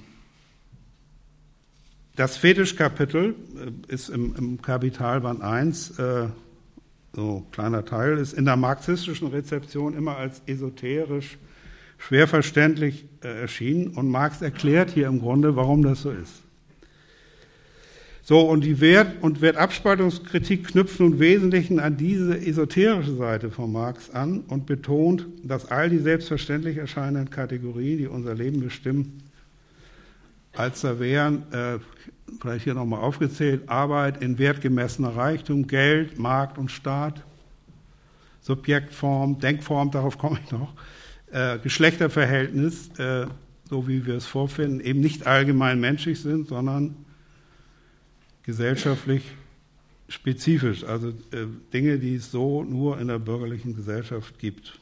das Fetischkapitel äh, ist im, im Kapitalband eins, äh, so kleiner Teil, ist in der marxistischen Rezeption immer als esoterisch schwer verständlich äh, erschienen und Marx erklärt hier im Grunde, warum das so ist. So, und die Wert- und Wertabspaltungskritik knüpft nun im Wesentlichen an diese esoterische Seite von Marx an und betont, dass all die selbstverständlich erscheinenden Kategorien, die unser Leben bestimmen, als da wären, äh, vielleicht hier nochmal aufgezählt, Arbeit in wertgemessener Reichtum, Geld, Markt und Staat, Subjektform, Denkform, darauf komme ich noch, Äh, Geschlechterverhältnis, äh, so wie wir es vorfinden, eben nicht allgemein menschlich sind, sondern gesellschaftlich spezifisch, also äh, Dinge, die es so nur in der bürgerlichen Gesellschaft gibt.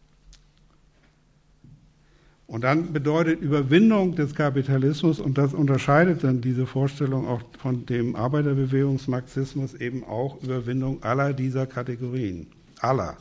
Und dann bedeutet Überwindung des Kapitalismus, und das unterscheidet dann diese Vorstellung auch von dem Arbeiterbewegungsmarxismus, eben auch Überwindung aller dieser Kategorien, aller.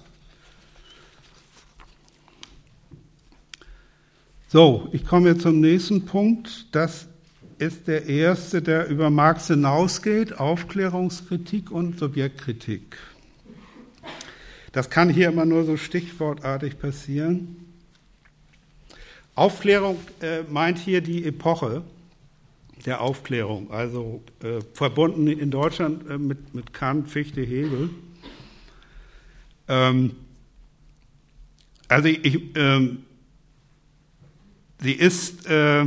So, ich komme jetzt zum nächsten Punkt. Das ist der erste, der über Marx hinausgeht, Aufklärungskritik und Subjektkritik. Das kann hier immer nur so stichwortartig passieren. Aufklärung äh, meint hier die Epoche der Aufklärung, also äh, verbunden in Deutschland äh, mit, mit Kant, Fichte, Hegel. Ähm, also ich... Ähm, Sie ist äh,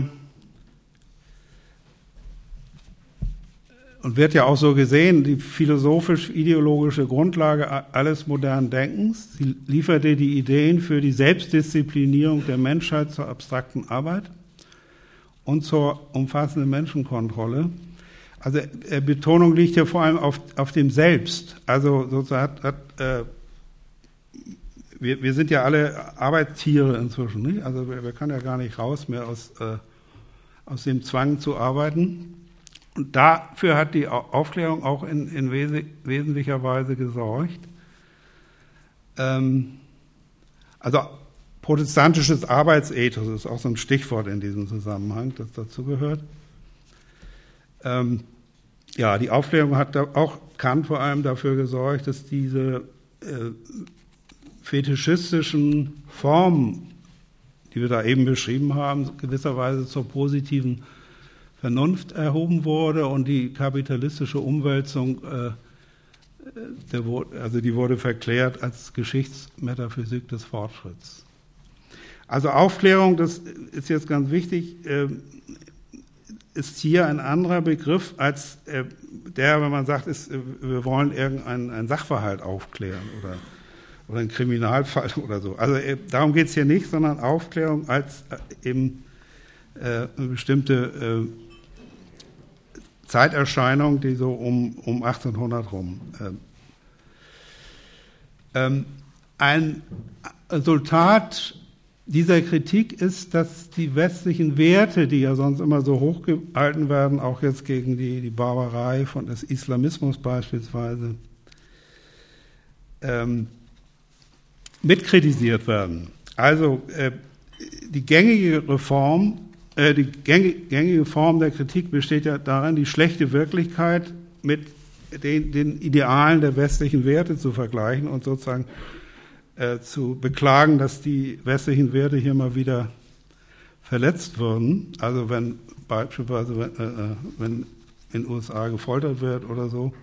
und wird ja auch so gesehen, die philosophisch-ideologische Grundlage alles modernen Denkens. Sie lieferte die Ideen für die Selbstdisziplinierung der Menschheit zur abstrakten Arbeit und zur umfassenden Menschenkontrolle. Also äh, Betonung liegt ja vor allem auf, auf dem Selbst. Also sozusagen hat, hat äh, Wir, wir sind ja alle Arbeitstiere inzwischen, nicht? Also wir, wir können ja gar nicht raus mehr aus, äh, aus dem Zwang zu arbeiten. Und dafür hat die Aufklärung auch in, in wes- wesentlicher Weise gesorgt. Ähm, also protestantisches Arbeitsethos ist auch so ein Stichwort in diesem Zusammenhang, das dazu gehört. Ähm, ja, die Aufklärung hat da auch Kant vor allem dafür gesorgt, dass diese äh, fetischistischen Formen, die wir da eben beschrieben haben, gewisserweise zur positiven Vernunft erhoben wurde und die kapitalistische Umwälzung, äh, der, also die wurde verklärt als Geschichtsmetaphysik des Fortschritts. Also Aufklärung, das ist jetzt ganz wichtig, äh, ist hier ein anderer Begriff als äh, der, wenn man sagt, ist, wir wollen irgendeinen einen Sachverhalt aufklären oder oder ein Kriminalfall oder so. Also äh, darum geht es hier nicht, sondern Aufklärung als äh, eben äh, eine bestimmte äh, Zeiterscheinung, die so um, um achtzehnhundert rum. Äh, ähm, ein Resultat dieser Kritik ist, dass die westlichen Werte, die ja sonst immer so hochgehalten werden, auch jetzt gegen die, die Barbarei von des Islamismus beispielsweise, ähm, mitkritisiert werden. Also äh, die gängige Reform äh, die gängige Form der Kritik besteht ja darin, die schlechte Wirklichkeit mit den, den Idealen der westlichen Werte zu vergleichen und sozusagen äh, zu beklagen, dass die westlichen Werte hier mal wieder verletzt wurden. Also wenn beispielsweise wenn, äh, wenn in den U S A gefoltert wird oder so.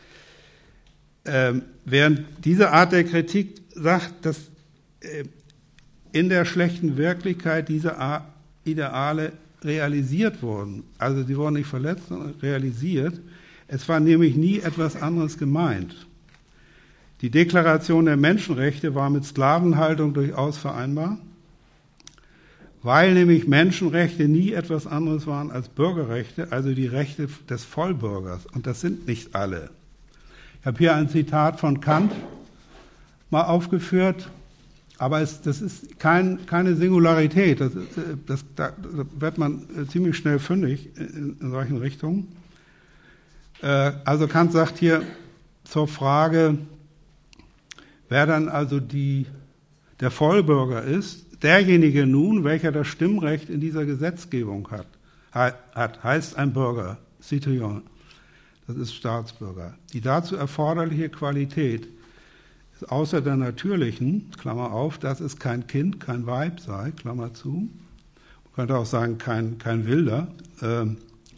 Ähm, während diese Art der Kritik sagt, dass äh, in der schlechten Wirklichkeit diese A- Ideale realisiert wurden. Also sie wurden nicht verletzt, sondern realisiert. Es war nämlich nie etwas anderes gemeint. Die Deklaration der Menschenrechte war mit Sklavenhaltung durchaus vereinbar, weil nämlich Menschenrechte nie etwas anderes waren als Bürgerrechte, also die Rechte des Vollbürgers. Und das sind nicht alle. Ich habe hier ein Zitat von Kant mal aufgeführt, aber es, das ist kein, keine Singularität. Das, das, da wird man ziemlich schnell fündig in, in solchen Richtungen. Also Kant sagt hier zur Frage, wer dann also die, der Vollbürger ist, derjenige nun, welcher das Stimmrecht in dieser Gesetzgebung hat, hat heißt ein Bürger, Citoyen, das ist Staatsbürger. Die dazu erforderliche Qualität ist außer der natürlichen, Klammer auf, dass es kein Kind, kein Weib sei, Klammer zu, man könnte auch sagen, kein, kein Wilder, ähm,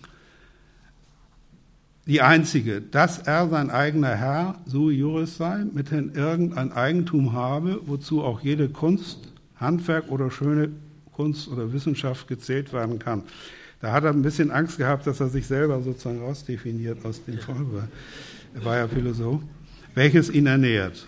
die einzige, dass er sein eigener Herr, sui juris sei, mithin irgendein Eigentum habe, wozu auch jede Kunst, Handwerk oder schöne Kunst oder Wissenschaft gezählt werden kann. Da hat er ein bisschen Angst gehabt, dass er sich selber sozusagen rausdefiniert aus dem Vollbürger. Er war ja Philosoph, welches ihn ernährt.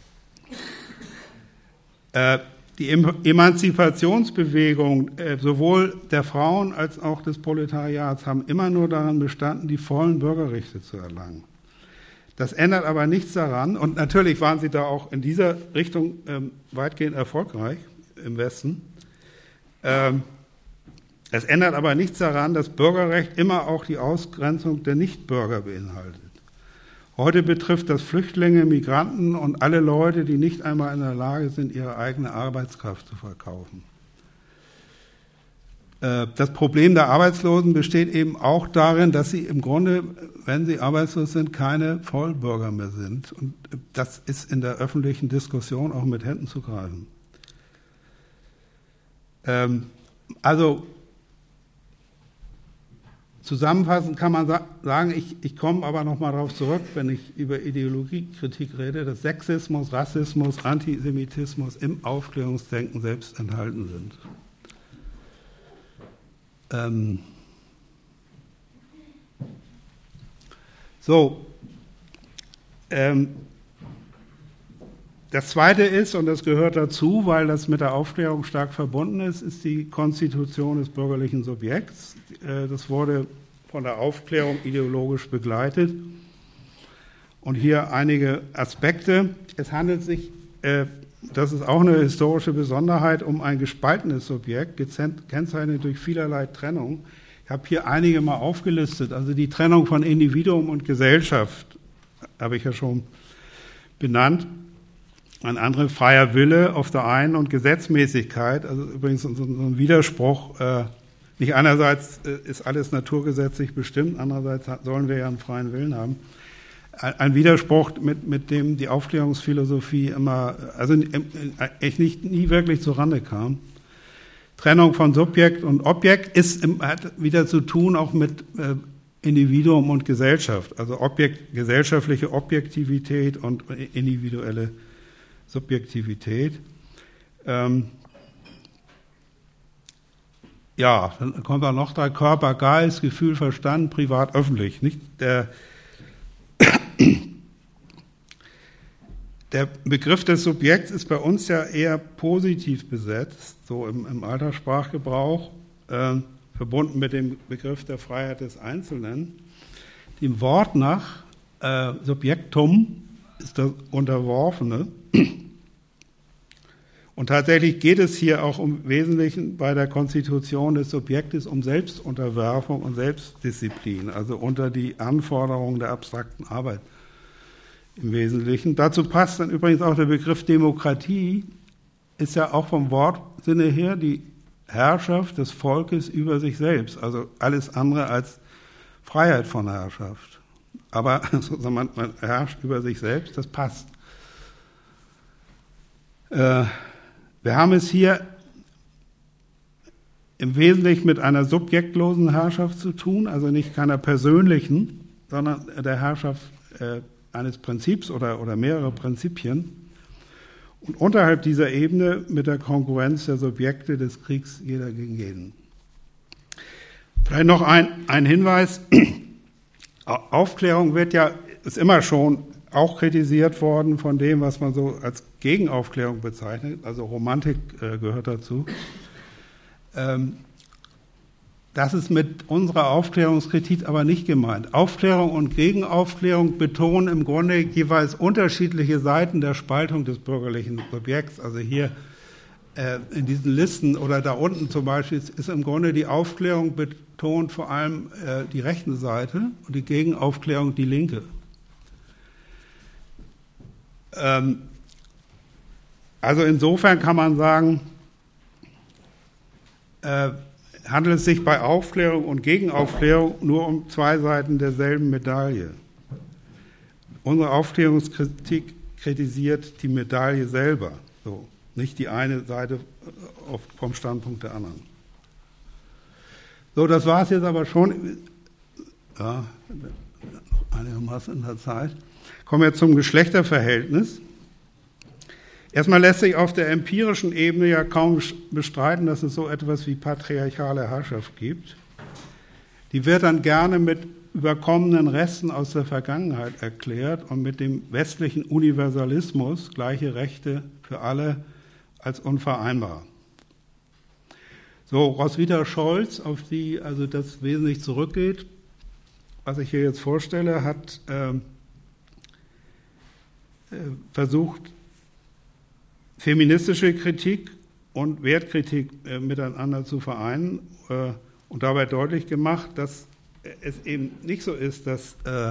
Äh, die Emanzipationsbewegung äh, sowohl der Frauen als auch des Proletariats haben immer nur daran bestanden, die vollen Bürgerrechte zu erlangen. Das ändert aber nichts daran, und natürlich waren sie da auch in dieser Richtung ähm, weitgehend erfolgreich im Westen. Ähm, es ändert aber nichts daran, dass Bürgerrecht immer auch die Ausgrenzung der Nichtbürger beinhaltet. Heute betrifft das Flüchtlinge, Migranten und alle Leute, die nicht einmal in der Lage sind, ihre eigene Arbeitskraft zu verkaufen. Das Problem der Arbeitslosen besteht eben auch darin, dass sie im Grunde, wenn sie arbeitslos sind, keine Vollbürger mehr sind. Und das ist in der öffentlichen Diskussion auch mit Händen zu greifen. Also zusammenfassend kann man sagen, ich, ich komme aber nochmal darauf zurück, wenn ich über Ideologiekritik rede, dass Sexismus, Rassismus, Antisemitismus im Aufklärungsdenken selbst enthalten sind. Ähm so, ähm das Zweite ist, und das gehört dazu, weil das mit der Aufklärung stark verbunden ist, ist die Konstitution des bürgerlichen Subjekts. Das wurde von der Aufklärung ideologisch begleitet. Und hier einige Aspekte. Es handelt sich, das ist auch eine historische Besonderheit, um ein gespaltenes Subjekt, gekennzeichnet durch vielerlei Trennung. Ich habe hier einige mal aufgelistet. Also die Trennung von Individuum und Gesellschaft habe ich ja schon benannt. Ein anderer freier Wille auf der einen und Gesetzmäßigkeit, also übrigens so ein Widerspruch. Äh, nicht einerseits äh, ist alles naturgesetzlich bestimmt, andererseits sollen wir ja einen freien Willen haben. Ein Widerspruch, mit, mit dem die Aufklärungsphilosophie immer, also echt nicht, nie wirklich zurande kam. Trennung von Subjekt und Objekt ist im, hat wieder zu tun auch mit äh, Individuum und Gesellschaft, also Objekt, gesellschaftliche Objektivität und individuelle Subjektivität. Ähm, ja, dann kommt da noch da Körper, Geist, Gefühl, Verstand, privat, öffentlich. Nicht? Der, der Begriff des Subjekts ist bei uns ja eher positiv besetzt, so im, im Alltagssprachgebrauch, äh, verbunden mit dem Begriff der Freiheit des Einzelnen. Dem Wort nach, äh, Subjektum, ist das Unterworfene. Und tatsächlich geht es hier auch im Wesentlichen bei der Konstitution des Subjektes um Selbstunterwerfung und Selbstdisziplin, also unter die Anforderungen der abstrakten Arbeit im Wesentlichen. Dazu passt dann übrigens auch der Begriff Demokratie, ist ja auch vom Wortsinne her die Herrschaft des Volkes über sich selbst, also alles andere als Freiheit von Herrschaft. Aber sozusagen man, man herrscht über sich selbst, das passt. Äh, wir haben es hier im Wesentlichen mit einer subjektlosen Herrschaft zu tun, also nicht keiner persönlichen, sondern der Herrschaft äh, eines Prinzips oder, oder mehrerer Prinzipien. Und unterhalb dieser Ebene mit der Konkurrenz der Subjekte des Kriegs jeder gegen jeden. Vielleicht noch ein, ein Hinweis. Aufklärung wird ja, ist immer schon auch kritisiert worden von dem, was man so als Gegenaufklärung bezeichnet. Also Romantik äh, gehört dazu. Ähm, das ist mit unserer Aufklärungskritik aber nicht gemeint. Aufklärung und Gegenaufklärung betonen im Grunde jeweils unterschiedliche Seiten der Spaltung des bürgerlichen Subjekts. Also hier äh, in diesen Listen oder da unten zum Beispiel ist, ist im Grunde die Aufklärung betont vor allem äh, die rechte Seite und die Gegenaufklärung die linke. Ähm, also insofern kann man sagen, äh, handelt es sich bei Aufklärung und Gegenaufklärung nur um zwei Seiten derselben Medaille. Unsere Aufklärungskritik kritisiert die Medaille selber, so, nicht die eine Seite vom Standpunkt der anderen. So, das war es jetzt aber schon. Ja, einigermaßen in der Zeit. Kommen wir zum Geschlechterverhältnis. Erstmal lässt sich auf der empirischen Ebene ja kaum bestreiten, dass es so etwas wie patriarchale Herrschaft gibt. Die wird dann gerne mit überkommenen Resten aus der Vergangenheit erklärt und mit dem westlichen Universalismus, gleiche Rechte für alle, als unvereinbar. So, Roswitha Scholz, auf die also das wesentlich zurückgeht, was ich hier jetzt vorstelle, hat äh, äh, versucht, feministische Kritik und Wertkritik äh, miteinander zu vereinen äh, und dabei deutlich gemacht, dass es eben nicht so ist, dass äh,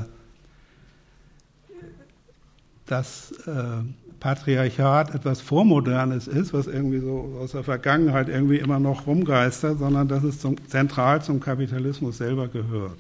das äh, Patriarchat etwas Vormodernes ist, was irgendwie so aus der Vergangenheit irgendwie immer noch rumgeistert, sondern dass es zum, zentral zum Kapitalismus selber gehört.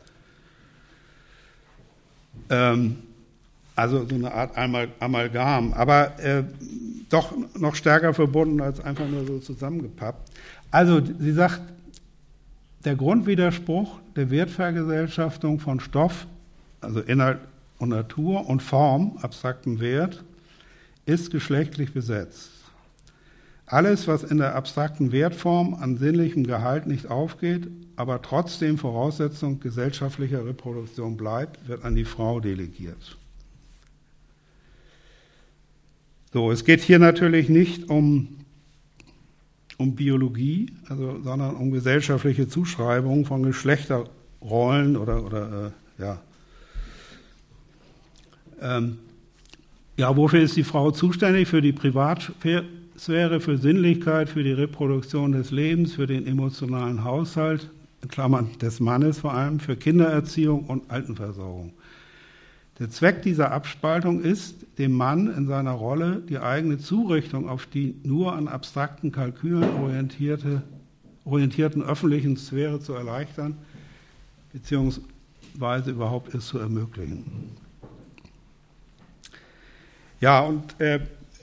Ähm, also so eine Art Amalgam, aber äh, doch noch stärker verbunden als einfach nur so zusammengepappt. Also sie sagt, der Grundwiderspruch der Wertvergesellschaftung von Stoff, also Inhalt und Natur und Form, abstraktem Wert, ist geschlechtlich besetzt. Alles, was in der abstrakten Wertform an sinnlichem Gehalt nicht aufgeht, aber trotzdem Voraussetzung gesellschaftlicher Reproduktion bleibt, wird an die Frau delegiert. So, es geht hier natürlich nicht um, um Biologie, also, sondern um gesellschaftliche Zuschreibungen von Geschlechterrollen oder, oder äh, ja. Ähm, ja, wofür ist die Frau zuständig? Für die Privatsphäre, für Sinnlichkeit, für die Reproduktion des Lebens, für den emotionalen Haushalt, in Klammern des Mannes vor allem, für Kindererziehung und Altenversorgung. Der Zweck dieser Abspaltung ist, dem Mann in seiner Rolle die eigene Zurichtung auf die nur an abstrakten Kalkülen orientierte, orientierten öffentlichen Sphäre zu erleichtern, beziehungsweise überhaupt es zu ermöglichen. Ja, und äh,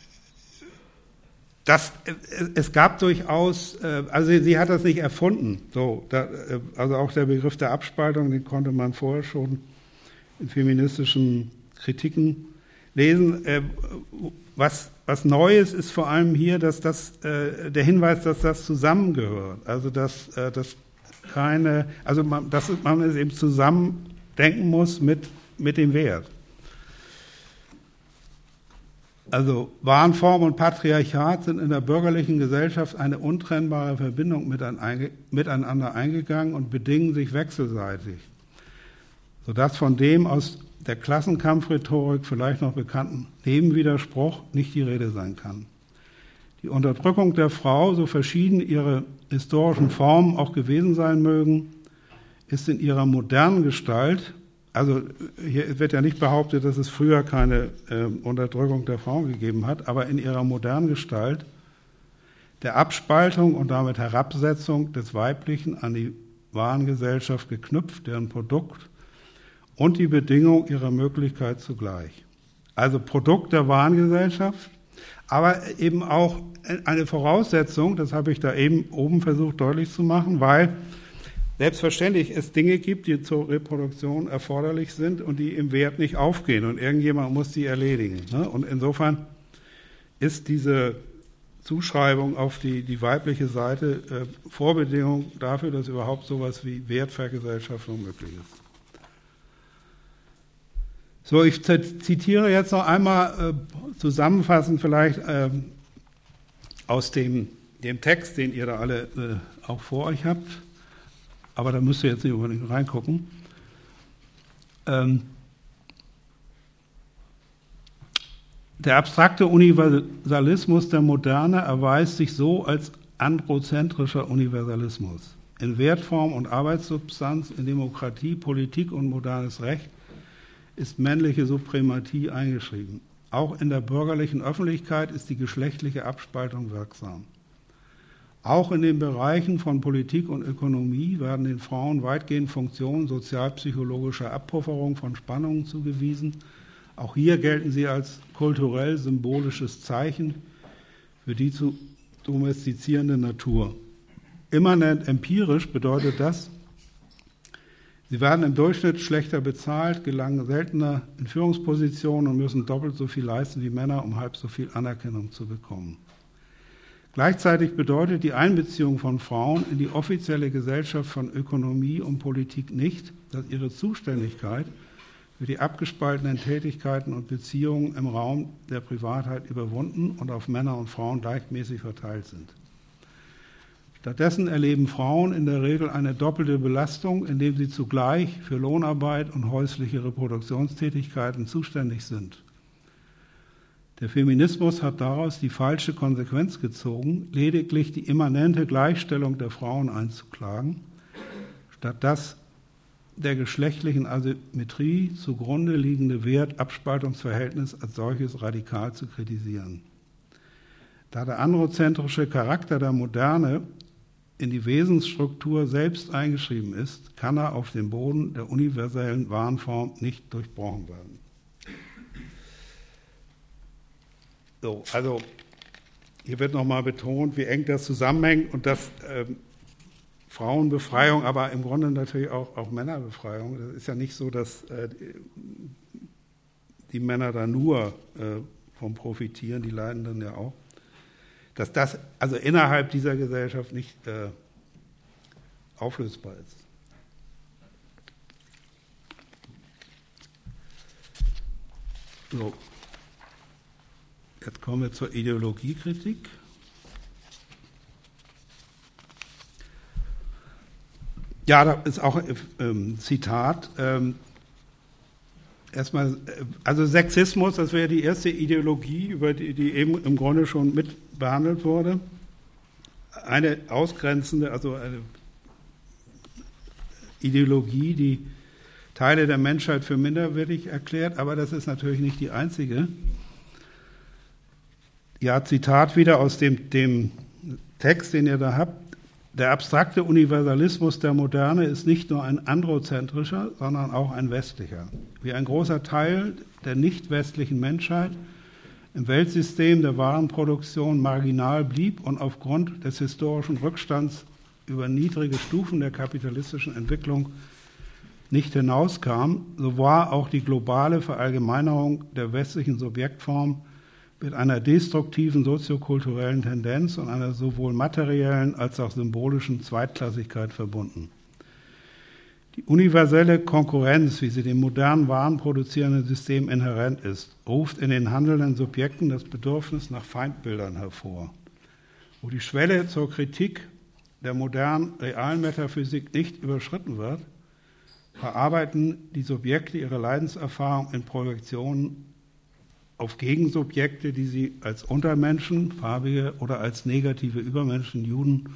das, äh, es gab durchaus, äh, also sie, sie hat das nicht erfunden, so, da, äh, also auch der Begriff der Abspaltung, den konnte man vorher schon in feministischen Kritiken lesen. Äh, was, was Neues ist vor allem hier, dass das, äh, der Hinweis, dass das zusammengehört, also dass, äh, dass keine, also man, dass man es eben zusammen denken muss mit, mit dem Wert. Also Warenform und Patriarchat sind in der bürgerlichen Gesellschaft eine untrennbare Verbindung miteinander eingegangen und bedingen sich wechselseitig, sodass von dem aus der Klassenkampfrhetorik vielleicht noch bekannten Nebenwiderspruch nicht die Rede sein kann. Die Unterdrückung der Frau, so verschieden ihre historischen Formen auch gewesen sein mögen, ist in ihrer modernen Gestalt, also hier wird ja nicht behauptet, dass es früher keine äh, Unterdrückung der Frauen gegeben hat, aber in ihrer modernen Gestalt der Abspaltung und damit Herabsetzung des Weiblichen an die Warengesellschaft geknüpft, deren Produkt und die Bedingung ihrer Möglichkeit zugleich. Also Produkt der Warengesellschaft, aber eben auch eine Voraussetzung, das habe ich da eben oben versucht deutlich zu machen, weil selbstverständlich es Dinge gibt, die zur Reproduktion erforderlich sind und die im Wert nicht aufgehen und irgendjemand muss die erledigen. Und insofern ist diese Zuschreibung auf die, die weibliche Seite äh, Vorbedingung dafür, dass überhaupt sowas wie Wertvergesellschaftung möglich ist. So, ich zitiere jetzt noch einmal äh, zusammenfassend vielleicht äh, aus dem, dem Text, den ihr da alle äh, auch vor euch habt. Aber da müsst ihr jetzt nicht unbedingt reingucken. Ähm, der abstrakte Universalismus der Moderne erweist sich so als androzentrischer Universalismus. In Wertform und Arbeitssubstanz, in Demokratie, Politik und modernes Recht ist männliche Suprematie eingeschrieben. Auch in der bürgerlichen Öffentlichkeit ist die geschlechtliche Abspaltung wirksam. Auch in den Bereichen von Politik und Ökonomie werden den Frauen weitgehend Funktionen sozialpsychologischer Abpufferung von Spannungen zugewiesen. Auch hier gelten sie als kulturell symbolisches Zeichen für die zu domestizierende Natur. Immanent empirisch bedeutet das, sie werden im Durchschnitt schlechter bezahlt, gelangen seltener in Führungspositionen und müssen doppelt so viel leisten wie Männer, um halb so viel Anerkennung zu bekommen. Gleichzeitig bedeutet die Einbeziehung von Frauen in die offizielle Gesellschaft von Ökonomie und Politik nicht, dass ihre Zuständigkeit für die abgespaltenen Tätigkeiten und Beziehungen im Raum der Privatheit überwunden und auf Männer und Frauen gleichmäßig verteilt sind. Stattdessen erleben Frauen in der Regel eine doppelte Belastung, indem sie zugleich für Lohnarbeit und häusliche Reproduktionstätigkeiten zuständig sind. Der Feminismus hat daraus die falsche Konsequenz gezogen, lediglich die immanente Gleichstellung der Frauen einzuklagen, statt das der geschlechtlichen Asymmetrie zugrunde liegende Wert-Abspaltungsverhältnis als solches radikal zu kritisieren. Da der androzentrische Charakter der Moderne in die Wesensstruktur selbst eingeschrieben ist, kann er auf dem Boden der universellen Warenform nicht durchbrochen werden. So, also hier wird nochmal betont, wie eng das zusammenhängt und dass äh, Frauenbefreiung, aber im Grunde natürlich auch, auch Männerbefreiung. Das ist ja nicht so, dass äh, die Männer da nur äh, vom profitieren, die Leidenden ja auch. Dass das also innerhalb dieser Gesellschaft nicht äh, auflösbar ist. So. Jetzt kommen wir zur Ideologiekritik. Ja, da ist auch ein ähm, Zitat. Ähm, erstmal, also Sexismus, das wäre die erste Ideologie, über die, die eben im Grunde schon mit behandelt wurde. Eine ausgrenzende, also eine Ideologie, die Teile der Menschheit für minderwertig erklärt, aber das ist natürlich nicht die einzige. Ja, Zitat wieder aus dem, dem Text, den ihr da habt. Der abstrakte Universalismus der Moderne ist nicht nur ein androzentrischer, sondern auch ein westlicher. Wie ein großer Teil der nicht westlichen Menschheit im Weltsystem der Warenproduktion marginal blieb und aufgrund des historischen Rückstands über niedrige Stufen der kapitalistischen Entwicklung nicht hinauskam, so war auch die globale Verallgemeinerung der westlichen Subjektform mit einer destruktiven soziokulturellen Tendenz und einer sowohl materiellen als auch symbolischen Zweitklassigkeit verbunden. Die universelle Konkurrenz, wie sie dem modernen warenproduzierenden System inhärent ist, ruft in den handelnden Subjekten das Bedürfnis nach Feindbildern hervor. Wo die Schwelle zur Kritik der modernen realen Metaphysik nicht überschritten wird, verarbeiten die Subjekte ihre Leidenserfahrung in Projektionen auf Gegensubjekte, die sie als Untermenschen, farbige oder als negative Übermenschen, Juden,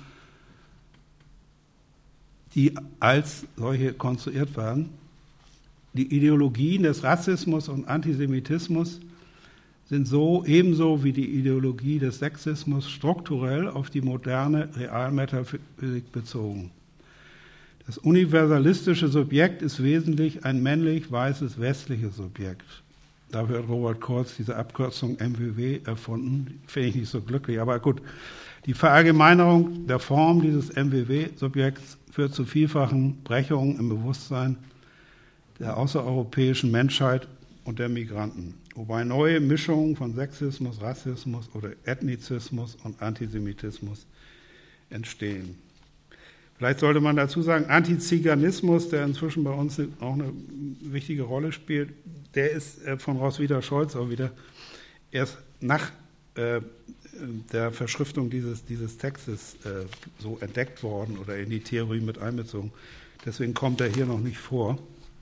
die als solche konstruiert werden. Die Ideologien des Rassismus und Antisemitismus sind so ebenso wie die Ideologie des Sexismus strukturell auf die moderne Realmetaphysik bezogen. Das universalistische Subjekt ist wesentlich ein männlich-weißes westliches Subjekt. Dafür hat Robert Kurz diese Abkürzung M W W erfunden. Finde ich nicht so glücklich, aber gut. Die Verallgemeinerung der Form dieses M W W-Subjekts führt zu vielfachen Brechungen im Bewusstsein der außereuropäischen Menschheit und der Migranten, wobei neue Mischungen von Sexismus, Rassismus oder Ethnizismus und Antisemitismus entstehen. Vielleicht sollte man dazu sagen, Antiziganismus, der inzwischen bei uns auch eine wichtige Rolle spielt, der ist von Roswitha Scholz auch wieder erst nach äh, der Verschriftung dieses, dieses Textes äh, so entdeckt worden oder in die Theorie mit einbezogen. Deswegen kommt er hier noch nicht vor.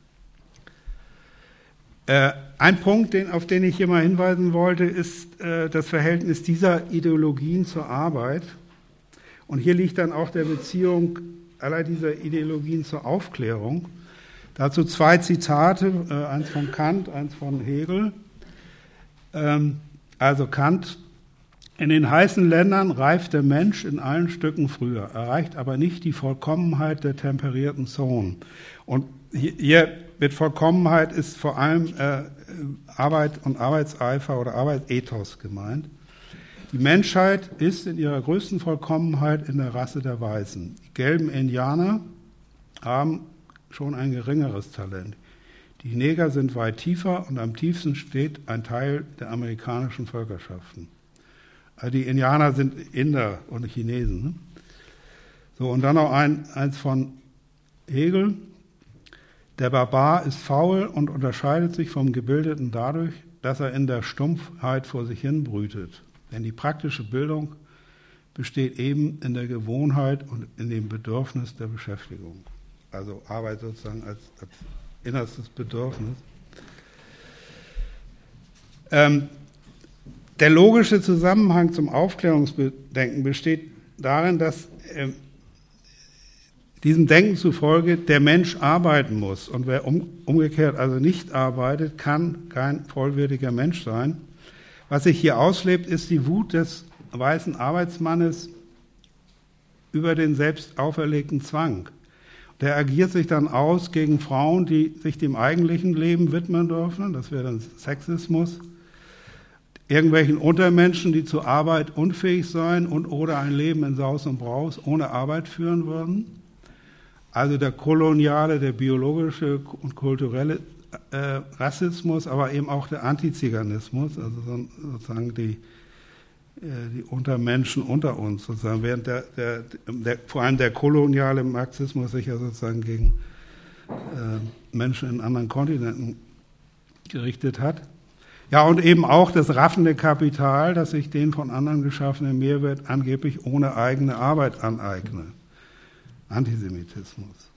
Äh, ein Punkt, den, auf den ich hier mal hinweisen wollte, ist äh, das Verhältnis dieser Ideologien zur Arbeit. Und hier liegt dann auch der Beziehung aller dieser Ideologien zur Aufklärung. Dazu zwei Zitate, äh, eins von Kant, eins von Hegel. Ähm, also Kant: In den heißen Ländern reift der Mensch in allen Stücken früher, erreicht aber nicht die Vollkommenheit der temperierten Zonen. Und hier mit Vollkommenheit ist vor allem äh, Arbeit und Arbeitseifer oder Arbeitsethos gemeint. Die Menschheit ist in ihrer größten Vollkommenheit in der Rasse der Weißen. Die gelben Indianer haben schon ein geringeres Talent. Die Neger sind weit tiefer und am tiefsten steht ein Teil der amerikanischen Völkerschaften. Also die Indianer sind Inder und Chinesen. Ne? So, und dann noch ein, eins von Hegel. Der Barbar ist faul und unterscheidet sich vom Gebildeten dadurch, dass er in der Stumpfheit vor sich hin brütet. Denn die praktische Bildung besteht eben in der Gewohnheit und in dem Bedürfnis der Beschäftigung. Also Arbeit sozusagen als, als innerstes Bedürfnis. Ähm, der logische Zusammenhang zum Aufklärungsdenken besteht darin, dass äh, diesem Denken zufolge der Mensch arbeiten muss. Und wer um, umgekehrt also nicht arbeitet, kann kein vollwertiger Mensch sein. Was sich hier auslebt, ist die Wut des weißen Arbeitsmannes über den selbst auferlegten Zwang. Der agiert sich dann aus gegen Frauen, die sich dem eigentlichen Leben widmen dürfen. Das wäre dann Sexismus. Irgendwelchen Untermenschen, die zur Arbeit unfähig seien und oder ein Leben in Saus und Braus ohne Arbeit führen würden. Also der koloniale, der biologische und kulturelle Äh, Rassismus, aber eben auch der Antiziganismus, also so, sozusagen die, äh, die Untermenschen unter uns, sozusagen, während der, der, der, vor allem der koloniale Marxismus sich ja sozusagen gegen äh, Menschen in anderen Kontinenten gerichtet hat. Ja, und eben auch das raffende Kapital, das sich den von anderen geschaffenen Mehrwert angeblich ohne eigene Arbeit aneigne. Antisemitismus.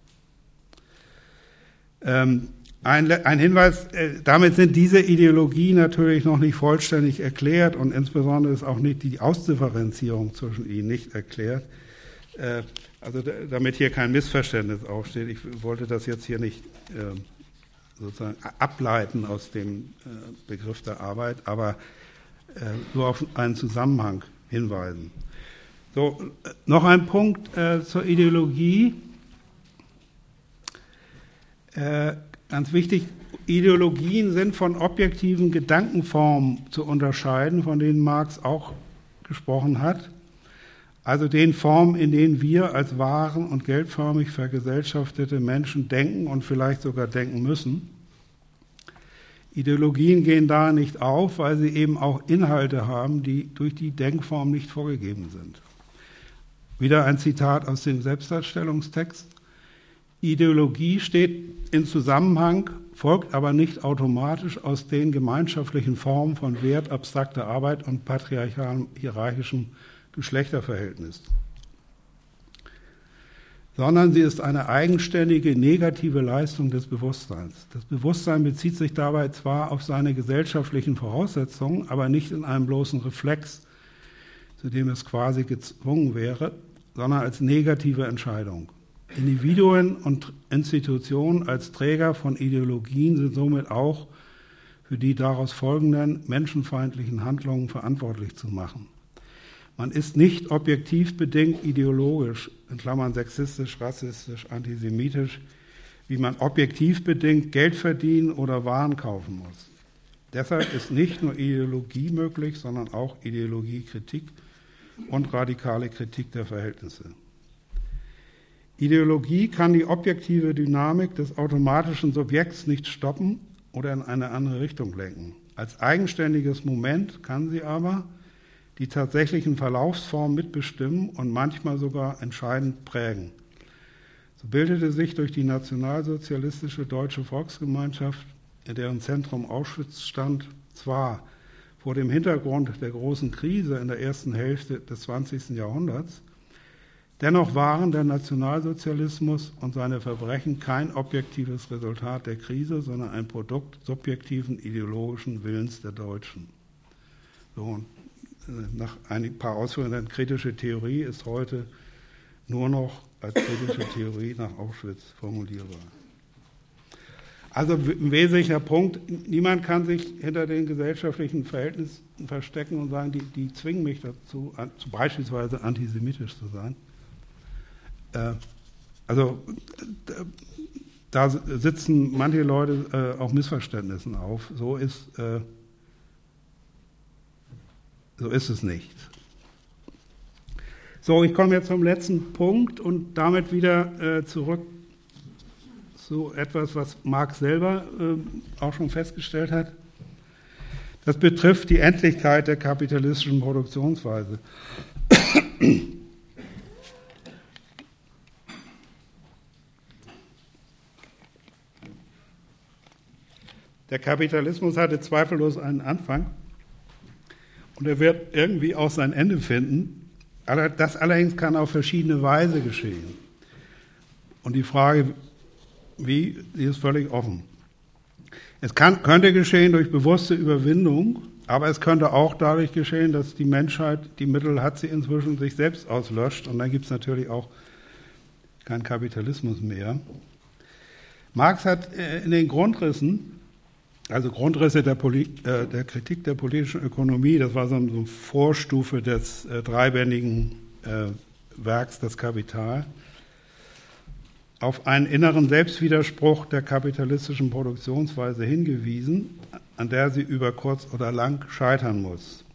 Ähm, Ein, ein Hinweis, äh, damit sind diese Ideologien natürlich noch nicht vollständig erklärt und insbesondere ist auch nicht die Ausdifferenzierung zwischen ihnen nicht erklärt. Äh, also da, damit hier kein Missverständnis aufsteht. Ich wollte das jetzt hier nicht äh, sozusagen ableiten aus dem äh, Begriff der Arbeit, aber äh, nur auf einen Zusammenhang hinweisen. So, äh, noch ein Punkt äh, zur Ideologie. Äh, Ganz wichtig, Ideologien sind von objektiven Gedankenformen zu unterscheiden, von denen Marx auch gesprochen hat. Also den Formen, in denen wir als waren- und geldförmig vergesellschaftete Menschen denken und vielleicht sogar denken müssen. Ideologien gehen da nicht auf, weil sie eben auch Inhalte haben, die durch die Denkform nicht vorgegeben sind. Wieder ein Zitat aus dem Selbstdarstellungstext. Ideologie steht in Zusammenhang, folgt aber nicht automatisch aus den gemeinschaftlichen Formen von Wert, abstrakter Arbeit und patriarchalem, hierarchischem Geschlechterverhältnis, sondern sie ist eine eigenständige, negative Leistung des Bewusstseins. Das Bewusstsein bezieht sich dabei zwar auf seine gesellschaftlichen Voraussetzungen, aber nicht in einem bloßen Reflex, zu dem es quasi gezwungen wäre, sondern als negative Entscheidung. Individuen und Institutionen als Träger von Ideologien sind somit auch für die daraus folgenden menschenfeindlichen Handlungen verantwortlich zu machen. Man ist nicht objektiv bedingt ideologisch, in Klammern sexistisch, rassistisch, antisemitisch, wie man objektiv bedingt Geld verdienen oder Waren kaufen muss. Deshalb ist nicht nur Ideologie möglich, sondern auch Ideologiekritik und radikale Kritik der Verhältnisse. Ideologie kann die objektive Dynamik des automatischen Subjekts nicht stoppen oder in eine andere Richtung lenken. Als eigenständiges Moment kann sie aber die tatsächlichen Verlaufsformen mitbestimmen und manchmal sogar entscheidend prägen. So bildete sich durch die nationalsozialistische Deutsche Volksgemeinschaft, in deren Zentrum Auschwitz stand, zwar vor dem Hintergrund der großen Krise in der ersten Hälfte des zwanzigsten Jahrhunderts, dennoch waren der Nationalsozialismus und seine Verbrechen kein objektives Resultat der Krise, sondern ein Produkt subjektiven ideologischen Willens der Deutschen. So, und nach ein paar Ausführungen, kritische Theorie ist heute nur noch als kritische Theorie nach Auschwitz formulierbar. Also ein wesentlicher Punkt, niemand kann sich hinter den gesellschaftlichen Verhältnissen verstecken und sagen, die, die zwingen mich dazu, an, beispielsweise antisemitisch zu sein. Äh, also da sitzen manche Leute äh, auf Missverständnissen auf. So ist, äh, so ist es nicht. So, ich komme jetzt zum letzten Punkt und damit wieder äh, zurück zu etwas, was Marx selber äh, auch schon festgestellt hat. Das betrifft die Endlichkeit der kapitalistischen Produktionsweise. Der Kapitalismus hatte zweifellos einen Anfang und er wird irgendwie auch sein Ende finden. Das allerdings kann auf verschiedene Weise geschehen. Und die Frage, wie, die ist völlig offen. Es kann, könnte geschehen durch bewusste Überwindung, aber es könnte auch dadurch geschehen, dass die Menschheit die Mittel hat, sie inzwischen sich selbst auslöscht. Und dann gibt es natürlich auch keinen Kapitalismus mehr. Marx hat in den Grundrissen, also Grundrisse der, Poli- äh, der Kritik der politischen Ökonomie, das war so eine, so eine Vorstufe des äh, dreibändigen äh, Werks Das Kapital, auf einen inneren Selbstwiderspruch der kapitalistischen Produktionsweise hingewiesen, an der sie über kurz oder lang scheitern muss.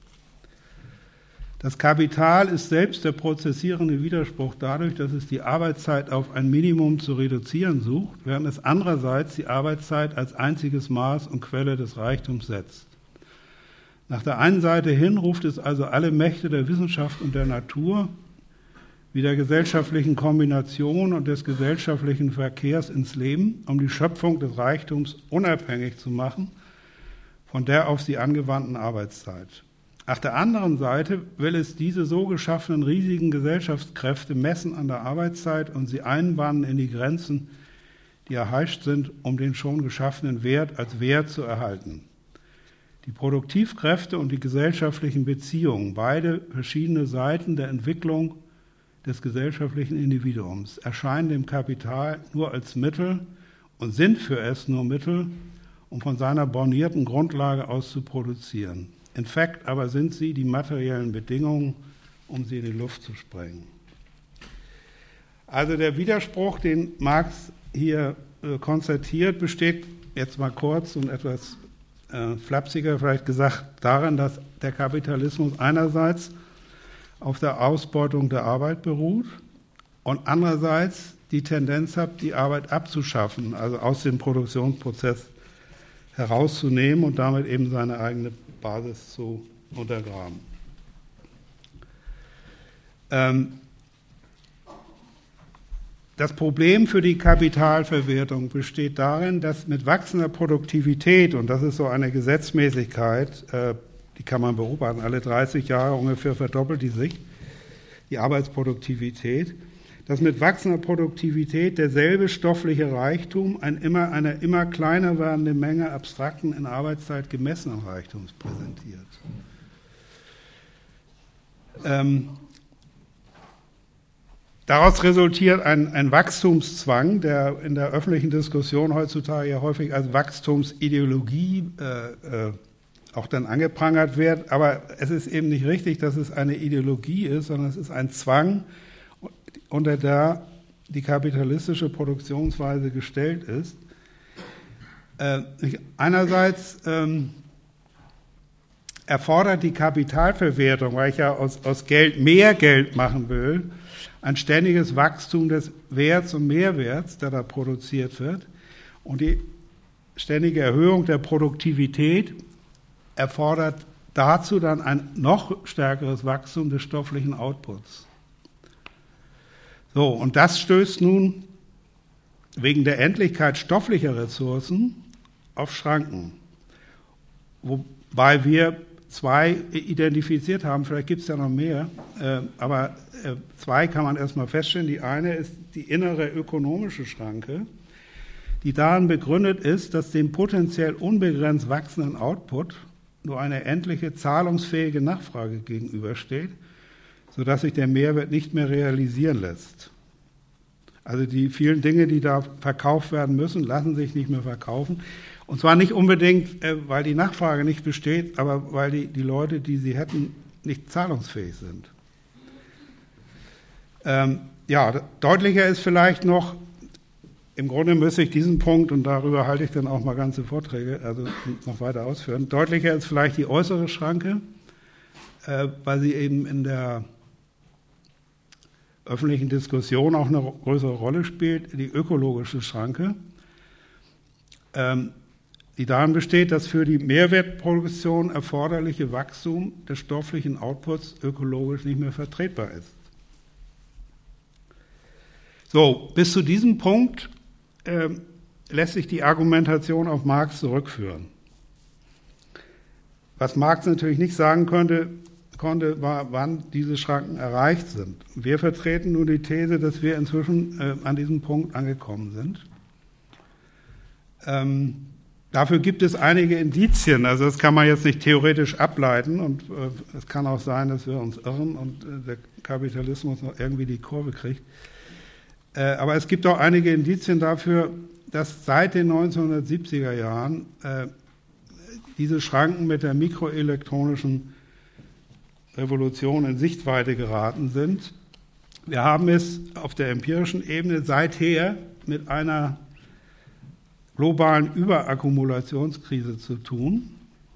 Das Kapital ist selbst der prozessierende Widerspruch dadurch, dass es die Arbeitszeit auf ein Minimum zu reduzieren sucht, während es andererseits die Arbeitszeit als einziges Maß und Quelle des Reichtums setzt. Nach der einen Seite hin ruft es also alle Mächte der Wissenschaft und der Natur, wie der gesellschaftlichen Kombination und des gesellschaftlichen Verkehrs ins Leben, um die Schöpfung des Reichtums unabhängig zu machen von der auf sie angewandten Arbeitszeit. Auf der anderen Seite will es diese so geschaffenen riesigen Gesellschaftskräfte messen an der Arbeitszeit und sie einbannen in die Grenzen, die erheischt sind, um den schon geschaffenen Wert als Wert zu erhalten. Die Produktivkräfte und die gesellschaftlichen Beziehungen, beide verschiedene Seiten der Entwicklung des gesellschaftlichen Individuums, erscheinen dem Kapital nur als Mittel und sind für es nur Mittel, um von seiner bornierten Grundlage aus zu produzieren. In Fact aber sind sie die materiellen Bedingungen, um sie in die Luft zu sprengen. Also der Widerspruch, den Marx hier äh, konstatiert, besteht jetzt mal kurz und etwas äh, flapsiger vielleicht gesagt darin, dass der Kapitalismus einerseits auf der Ausbeutung der Arbeit beruht und andererseits die Tendenz hat, die Arbeit abzuschaffen, also aus dem Produktionsprozess herauszunehmen und damit eben seine eigene Basis zu untergraben. Ähm, das Problem für die Kapitalverwertung besteht darin, dass mit wachsender Produktivität, und das ist so eine Gesetzmäßigkeit, äh, die kann man beobachten, alle dreißig Jahre ungefähr verdoppelt die sich, die Arbeitsproduktivität, dass mit wachsender Produktivität derselbe stoffliche Reichtum ein immer, eine immer kleiner werdende Menge abstrakten, in Arbeitszeit gemessenen Reichtums präsentiert. Ähm, daraus resultiert ein, ein Wachstumszwang, der in der öffentlichen Diskussion heutzutage ja häufig als Wachstumsideologie äh, äh, auch dann angeprangert wird. Aber es ist eben nicht richtig, dass es eine Ideologie ist, sondern es ist ein Zwang, unter der die kapitalistische Produktionsweise gestellt ist. Äh, einerseits ähm, erfordert die Kapitalverwertung, weil ich ja aus, aus Geld mehr Geld machen will, ein ständiges Wachstum des Werts und Mehrwerts, der da produziert wird. Und die ständige Erhöhung der Produktivität erfordert dazu dann ein noch stärkeres Wachstum des stofflichen Outputs. So, und das stößt nun wegen der Endlichkeit stofflicher Ressourcen auf Schranken. Wobei wir zwei identifiziert haben, vielleicht gibt es ja noch mehr, äh, aber äh, zwei kann man erstmal feststellen. Die eine ist die innere ökonomische Schranke, die darin begründet ist, dass dem potenziell unbegrenzt wachsenden Output nur eine endliche zahlungsfähige Nachfrage gegenübersteht, sodass sich der Mehrwert nicht mehr realisieren lässt. Also die vielen Dinge, die da verkauft werden müssen, lassen sich nicht mehr verkaufen. Und zwar nicht unbedingt, äh, weil die Nachfrage nicht besteht, aber weil die, die Leute, die sie hätten, nicht zahlungsfähig sind. Ähm, ja, deutlicher ist vielleicht noch, im Grunde müsste ich diesen Punkt, und darüber halte ich dann auch mal ganze Vorträge, also noch weiter ausführen, deutlicher ist vielleicht die äußere Schranke, äh, weil sie eben in der öffentlichen Diskussion auch eine größere Rolle spielt, die ökologische Schranke, ähm, die darin besteht, dass für die Mehrwertproduktion erforderliche Wachstum des stofflichen Outputs ökologisch nicht mehr vertretbar ist. So, bis zu diesem Punkt äh, lässt sich die Argumentation auf Marx zurückführen. Was Marx natürlich nicht sagen konnte, konnte war, wann diese Schranken erreicht sind. Wir vertreten nun die These, dass wir inzwischen äh, an diesem Punkt angekommen sind. Ähm, Dafür gibt es einige Indizien, also das kann man jetzt nicht theoretisch ableiten und äh, es kann auch sein, dass wir uns irren und äh, der Kapitalismus noch irgendwie die Kurve kriegt. Äh, aber es gibt auch einige Indizien dafür, dass seit den neunzehnhundertsiebziger Jahren äh, diese Schranken mit der mikroelektronischen Revolution in Sichtweite geraten sind. Wir haben es auf der empirischen Ebene seither mit einer globalen Überakkumulationskrise zu tun,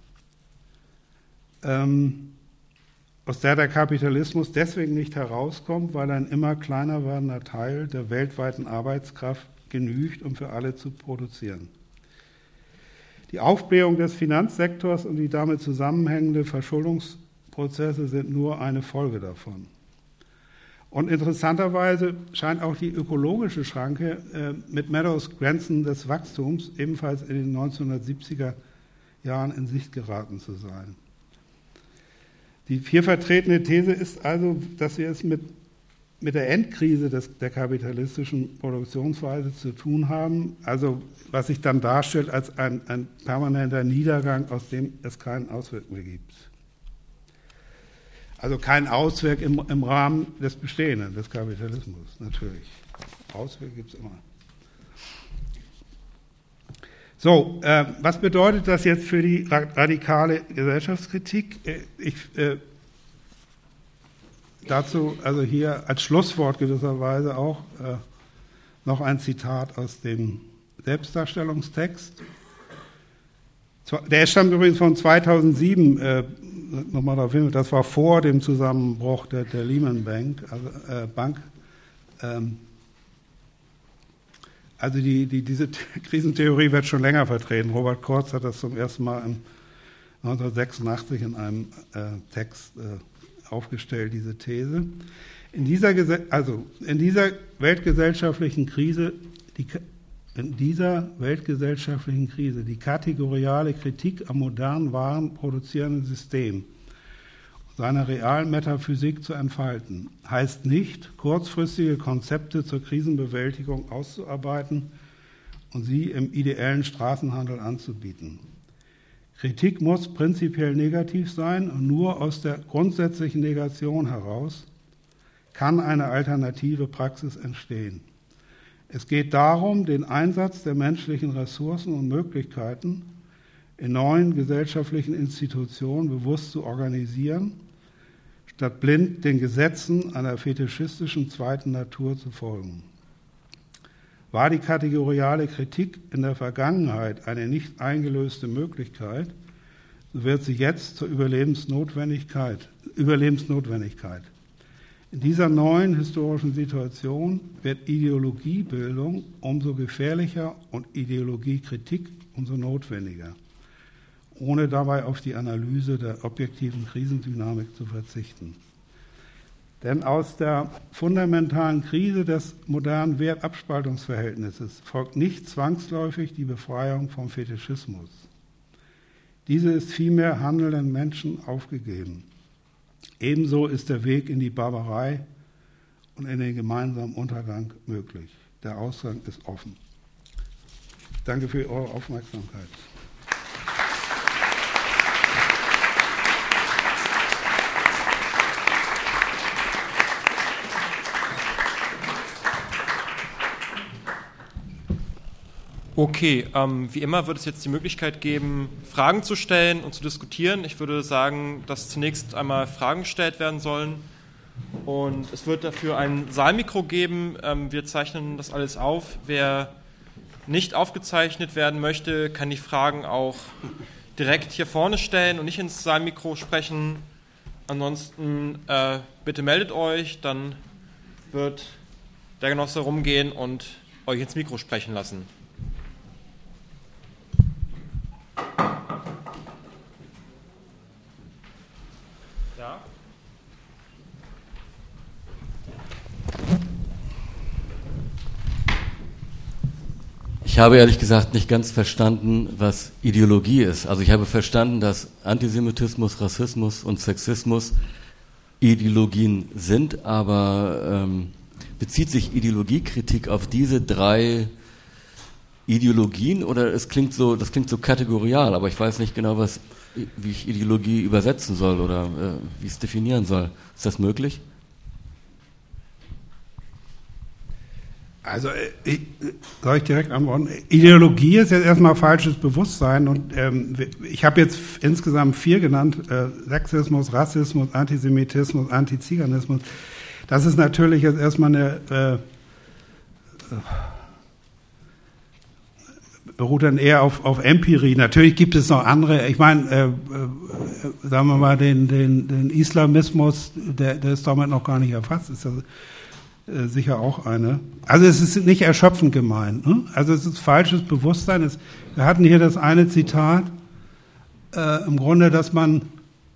ähm, aus der der Kapitalismus deswegen nicht herauskommt, weil ein immer kleiner werdender Teil der weltweiten Arbeitskraft genügt, um für alle zu produzieren. Die Aufblähung des Finanzsektors und die damit zusammenhängende Verschuldungsprozesse sind nur eine Folge davon. Und interessanterweise scheint auch die ökologische Schranke äh, mit Meadows Grenzen des Wachstums ebenfalls in den neunzehnhundertsiebziger Jahren in Sicht geraten zu sein. Die hier vertretene These ist also, dass wir es mit, mit der Endkrise des, der kapitalistischen Produktionsweise zu tun haben, also was sich dann darstellt als ein, ein permanenter Niedergang, aus dem es keinen Ausweg mehr gibt. Also kein Ausweg im, im Rahmen des Bestehenden, des Kapitalismus, natürlich. Auswege gibt es immer. So, äh, was bedeutet das jetzt für die radikale Gesellschaftskritik? Ich, äh, dazu, also hier als Schlusswort gewisserweise auch äh, noch ein Zitat aus dem Selbstdarstellungstext. Der stammt übrigens von zweitausendsieben, äh, nochmal darauf hin, das war vor dem Zusammenbruch der, der Lehman Bank, also, äh, Bank. Ähm, also die, die, diese Krisentheorie wird schon länger vertreten. Robert Kurz hat das zum ersten Mal in neunzehnhundertsechsundachtzig in einem äh, Text äh, aufgestellt, diese These. In dieser, also in dieser weltgesellschaftlichen Krise, die In dieser weltgesellschaftlichen Krise die kategoriale Kritik am modernen, Waren produzierenden System und seiner realen Metaphysik zu entfalten, heißt nicht, kurzfristige Konzepte zur Krisenbewältigung auszuarbeiten und sie im ideellen Straßenhandel anzubieten. Kritik muss prinzipiell negativ sein und nur aus der grundsätzlichen Negation heraus kann eine alternative Praxis entstehen. Es geht darum, den Einsatz der menschlichen Ressourcen und Möglichkeiten in neuen gesellschaftlichen Institutionen bewusst zu organisieren, statt blind den Gesetzen einer fetischistischen zweiten Natur zu folgen. War die kategoriale Kritik in der Vergangenheit eine nicht eingelöste Möglichkeit, so wird sie jetzt zur Überlebensnotwendigkeit. Überlebensnotwendigkeit. In dieser neuen historischen Situation wird Ideologiebildung umso gefährlicher und Ideologiekritik umso notwendiger, ohne dabei auf die Analyse der objektiven Krisendynamik zu verzichten. Denn aus der fundamentalen Krise des modernen Wertabspaltungsverhältnisses folgt nicht zwangsläufig die Befreiung vom Fetischismus. Diese ist vielmehr handelnden Menschen aufgegeben. Ebenso ist der Weg in die Barbarei und in den gemeinsamen Untergang möglich. Der Ausgang ist offen. Danke für eure Aufmerksamkeit. Okay, ähm, wie immer wird es jetzt die Möglichkeit geben, Fragen zu stellen und zu diskutieren. Ich würde sagen, dass zunächst einmal Fragen gestellt werden sollen und es wird dafür ein Saalmikro geben. Ähm, wir zeichnen das alles auf. Wer nicht aufgezeichnet werden möchte, kann die Fragen auch direkt hier vorne stellen und nicht ins Saalmikro sprechen. Ansonsten äh, bitte meldet euch, dann wird der Genosse rumgehen und euch ins Mikro sprechen lassen. Ich habe ehrlich gesagt nicht ganz verstanden, was Ideologie ist. Also ich habe verstanden, dass Antisemitismus, Rassismus und Sexismus Ideologien sind, aber ähm, bezieht sich Ideologiekritik auf diese drei Ideologien oder es klingt so, das klingt so kategorial, aber ich weiß nicht genau, was, wie ich Ideologie übersetzen soll oder äh, wie ich es definieren soll. Ist das möglich? Also ich, soll ich direkt antworten? Ideologie ist jetzt erstmal falsches Bewusstsein und ähm, ich habe jetzt insgesamt vier genannt, äh, Sexismus, Rassismus, Antisemitismus, Antiziganismus. Das ist natürlich jetzt erstmal eine, äh, beruht dann eher auf, auf Empirie. Natürlich gibt es noch andere, ich meine, äh, äh, sagen wir mal, den, den, den Islamismus, der, der ist damit noch gar nicht erfasst, ist das Äh, sicher auch eine. Also es ist nicht erschöpfend gemeint. Ne? Also es ist falsches Bewusstsein. Es, wir hatten hier das eine Zitat, äh, im Grunde, dass man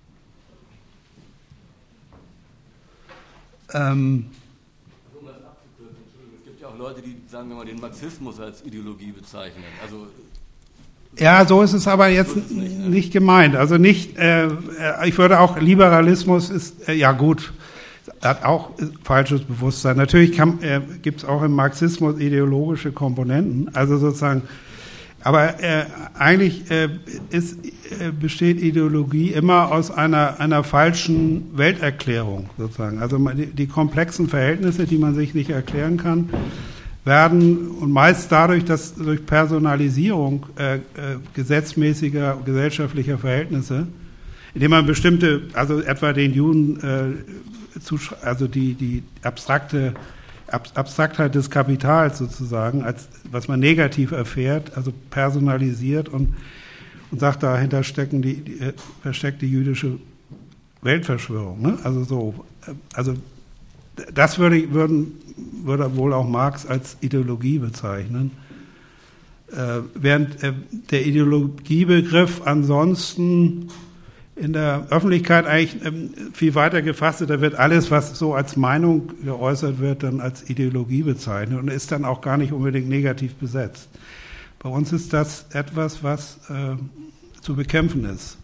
ähm, um das abzukürzen, Entschuldigung, es gibt ja auch Leute, die, sagen wir mal, den Marxismus als Ideologie bezeichnen. Also ja, so ist es aber jetzt so es nicht, ne? nicht gemeint. Also nicht, äh, ich würde auch, Liberalismus ist, äh, ja gut, hat auch falsches Bewusstsein. Natürlich äh, gibt es auch im Marxismus ideologische Komponenten, also sozusagen, aber äh, eigentlich äh, ist, äh, besteht Ideologie immer aus einer, einer falschen Welterklärung sozusagen. Also die, die komplexen Verhältnisse, die man sich nicht erklären kann, werden und meist dadurch, dass durch Personalisierung äh, äh, gesetzmäßiger gesellschaftlicher Verhältnisse, indem man bestimmte, also etwa den Juden äh, also die, die abstrakte Abstraktheit des Kapitals sozusagen, als was man negativ erfährt, also personalisiert und, und sagt, dahinter stecken die, die versteckt die jüdische Weltverschwörung. Ne? Also so, also das würde, würden, würde wohl auch Marx als Ideologie bezeichnen. Äh, während äh, der Ideologiebegriff ansonsten in der Öffentlichkeit eigentlich ähm, viel weiter gefasst ist. Da wird alles, was so als Meinung geäußert wird, dann als Ideologie bezeichnet und ist dann auch gar nicht unbedingt negativ besetzt. Bei uns ist das etwas, was äh, zu bekämpfen ist.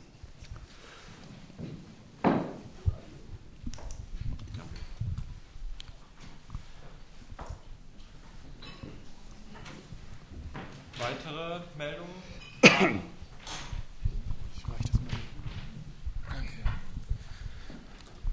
Weitere Meldungen?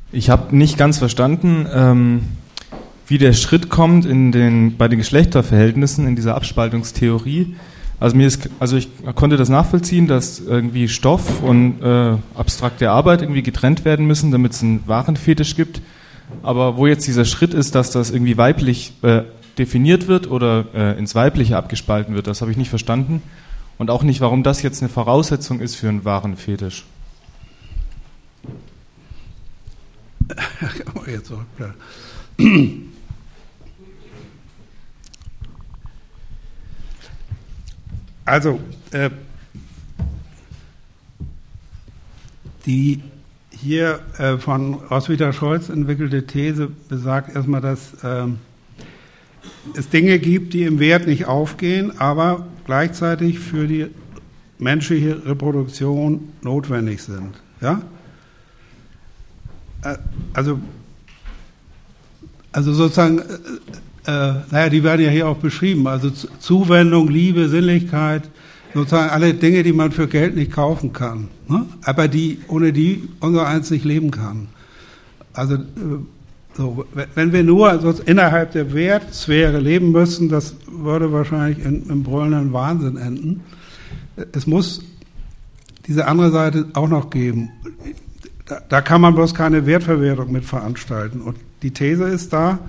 Ich habe nicht ganz verstanden, ähm, wie der Schritt kommt in den, bei den Geschlechterverhältnissen in dieser Abspaltungstheorie. Also mir ist, also ich konnte das nachvollziehen, dass irgendwie Stoff und äh, abstrakte Arbeit irgendwie getrennt werden müssen, damit es einen wahren Fetisch gibt. Aber wo jetzt dieser Schritt ist, dass das irgendwie weiblich äh, definiert wird oder äh, ins Weibliche abgespalten wird, das habe ich nicht verstanden. Und auch nicht, warum das jetzt eine Voraussetzung ist für einen wahren Fetisch. Jetzt auch, klar. Also, äh, die hier äh, von Roswitha-Scholz entwickelte These besagt erstmal, dass äh, es Dinge gibt, die im Wert nicht aufgehen, aber gleichzeitig für die menschliche Reproduktion notwendig sind. Ja? Äh, also, also sozusagen... Äh, naja, die werden ja hier auch beschrieben, also Zuwendung, Liebe, Sinnlichkeit, sozusagen alle Dinge, die man für Geld nicht kaufen kann, ne? Aber die, ohne die unser eins nicht leben kann. Also, äh, so, wenn wir nur also innerhalb der Wertsphäre leben müssen, das würde wahrscheinlich in, im brüllenden Wahnsinn enden. Es muss diese andere Seite auch noch geben. Da, da kann man bloß keine Wertverwertung mit veranstalten. Und die These ist da,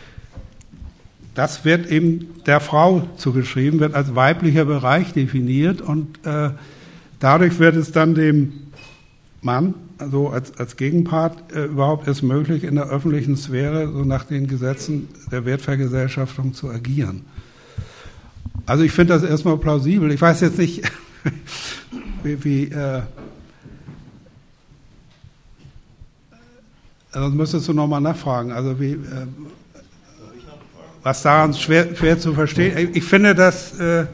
das wird eben der Frau zugeschrieben, wird als weiblicher Bereich definiert und äh, dadurch wird es dann dem Mann, also als, als Gegenpart, äh, überhaupt erst möglich, in der öffentlichen Sphäre so nach den Gesetzen der Wertvergesellschaftung zu agieren. Also ich finde das erstmal plausibel. Ich weiß jetzt nicht, wie, wie äh, sonst müsstest du nochmal nachfragen, also wie... Äh, was daran schwer, schwer zu verstehen. Ich finde das äh,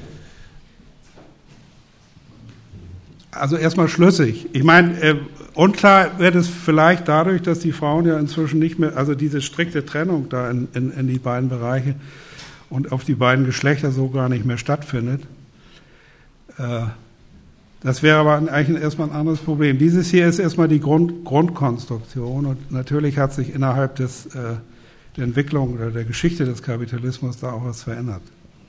also erstmal schlüssig. Ich meine, äh, unklar wird es vielleicht dadurch, dass die Frauen ja inzwischen nicht mehr, also diese strikte Trennung da in, in, in die beiden Bereiche und auf die beiden Geschlechter so gar nicht mehr stattfindet. Äh, das wäre aber eigentlich erstmal ein anderes Problem. Dieses hier ist erstmal die Grund, Grundkonstruktion und natürlich hat sich innerhalb des äh, der Entwicklung oder der Geschichte des Kapitalismus da auch was verändert.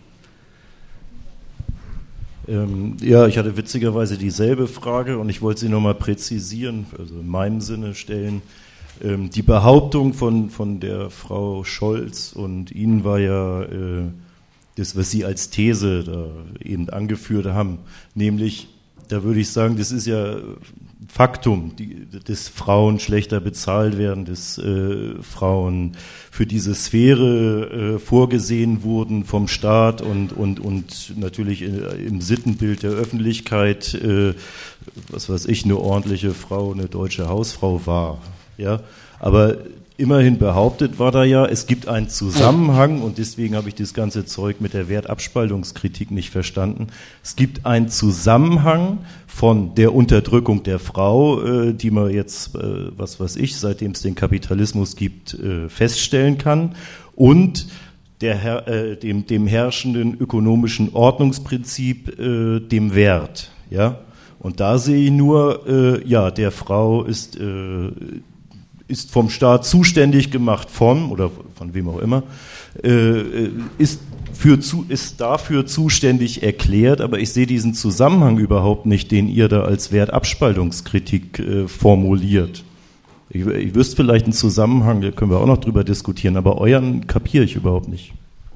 Ähm, ja, ich hatte witzigerweise dieselbe Frage und ich wollte sie nochmal präzisieren, also in meinem Sinne stellen. Ähm, die Behauptung von, von der Frau Scholz und Ihnen war ja äh, das, was Sie als These da eben angeführt haben, nämlich, da würde ich sagen, das ist ja Faktum, die, dass Frauen schlechter bezahlt werden, dass äh, Frauen für diese Sphäre äh, vorgesehen wurden vom Staat und, und, und natürlich im Sittenbild der Öffentlichkeit, äh, was weiß ich, eine ordentliche Frau, eine deutsche Hausfrau war. Ja? Aber immerhin behauptet war da ja, es gibt einen Zusammenhang und deswegen habe ich das ganze Zeug mit der Wertabspaltungskritik nicht verstanden. Es gibt einen Zusammenhang von der Unterdrückung der Frau, äh, die man jetzt, äh, was weiß ich, seitdem es den Kapitalismus gibt, äh, feststellen kann und der, äh, dem, dem herrschenden ökonomischen Ordnungsprinzip, äh, dem Wert. Ja? Und da sehe ich nur, äh, ja, der Frau ist äh, ist vom Staat zuständig gemacht von, oder von wem auch immer, äh, ist, für zu, ist dafür zuständig erklärt, aber ich sehe diesen Zusammenhang überhaupt nicht, den ihr da als Wertabspaltungskritik äh, formuliert. Ich, ich wüsste vielleicht einen Zusammenhang, da können wir auch noch drüber diskutieren, aber euren kapiere ich überhaupt nicht.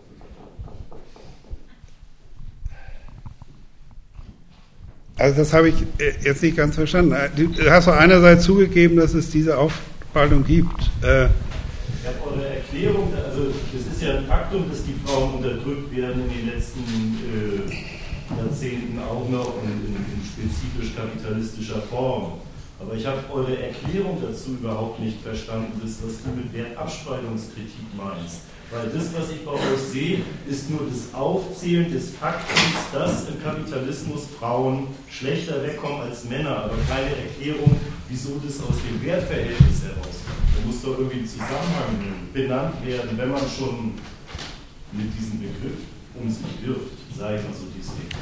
Also das habe ich jetzt nicht ganz verstanden. Du hast doch einerseits zugegeben, dass es diese Aufspaltung gibt. Äh ich habe eure Erklärung, also es ist ja ein Faktum, dass die Frauen unterdrückt werden in den letzten äh, Jahrzehnten auch noch und in, in spezifisch kapitalistischer Form. Aber ich habe eure Erklärung dazu überhaupt nicht verstanden, das, was du mit Wertabspaltungskritik meinst. Weil das, was ich bei euch sehe, ist nur das Aufzählen des Faktums, dass im Kapitalismus Frauen schlechter wegkommen als Männer, aber keine Erklärung, wieso das aus dem Wertverhältnis herauskommt. Da muss doch irgendwie ein Zusammenhang benannt werden, wenn man schon mit diesem Begriff um sich wirft, sei mal so dieses Ding.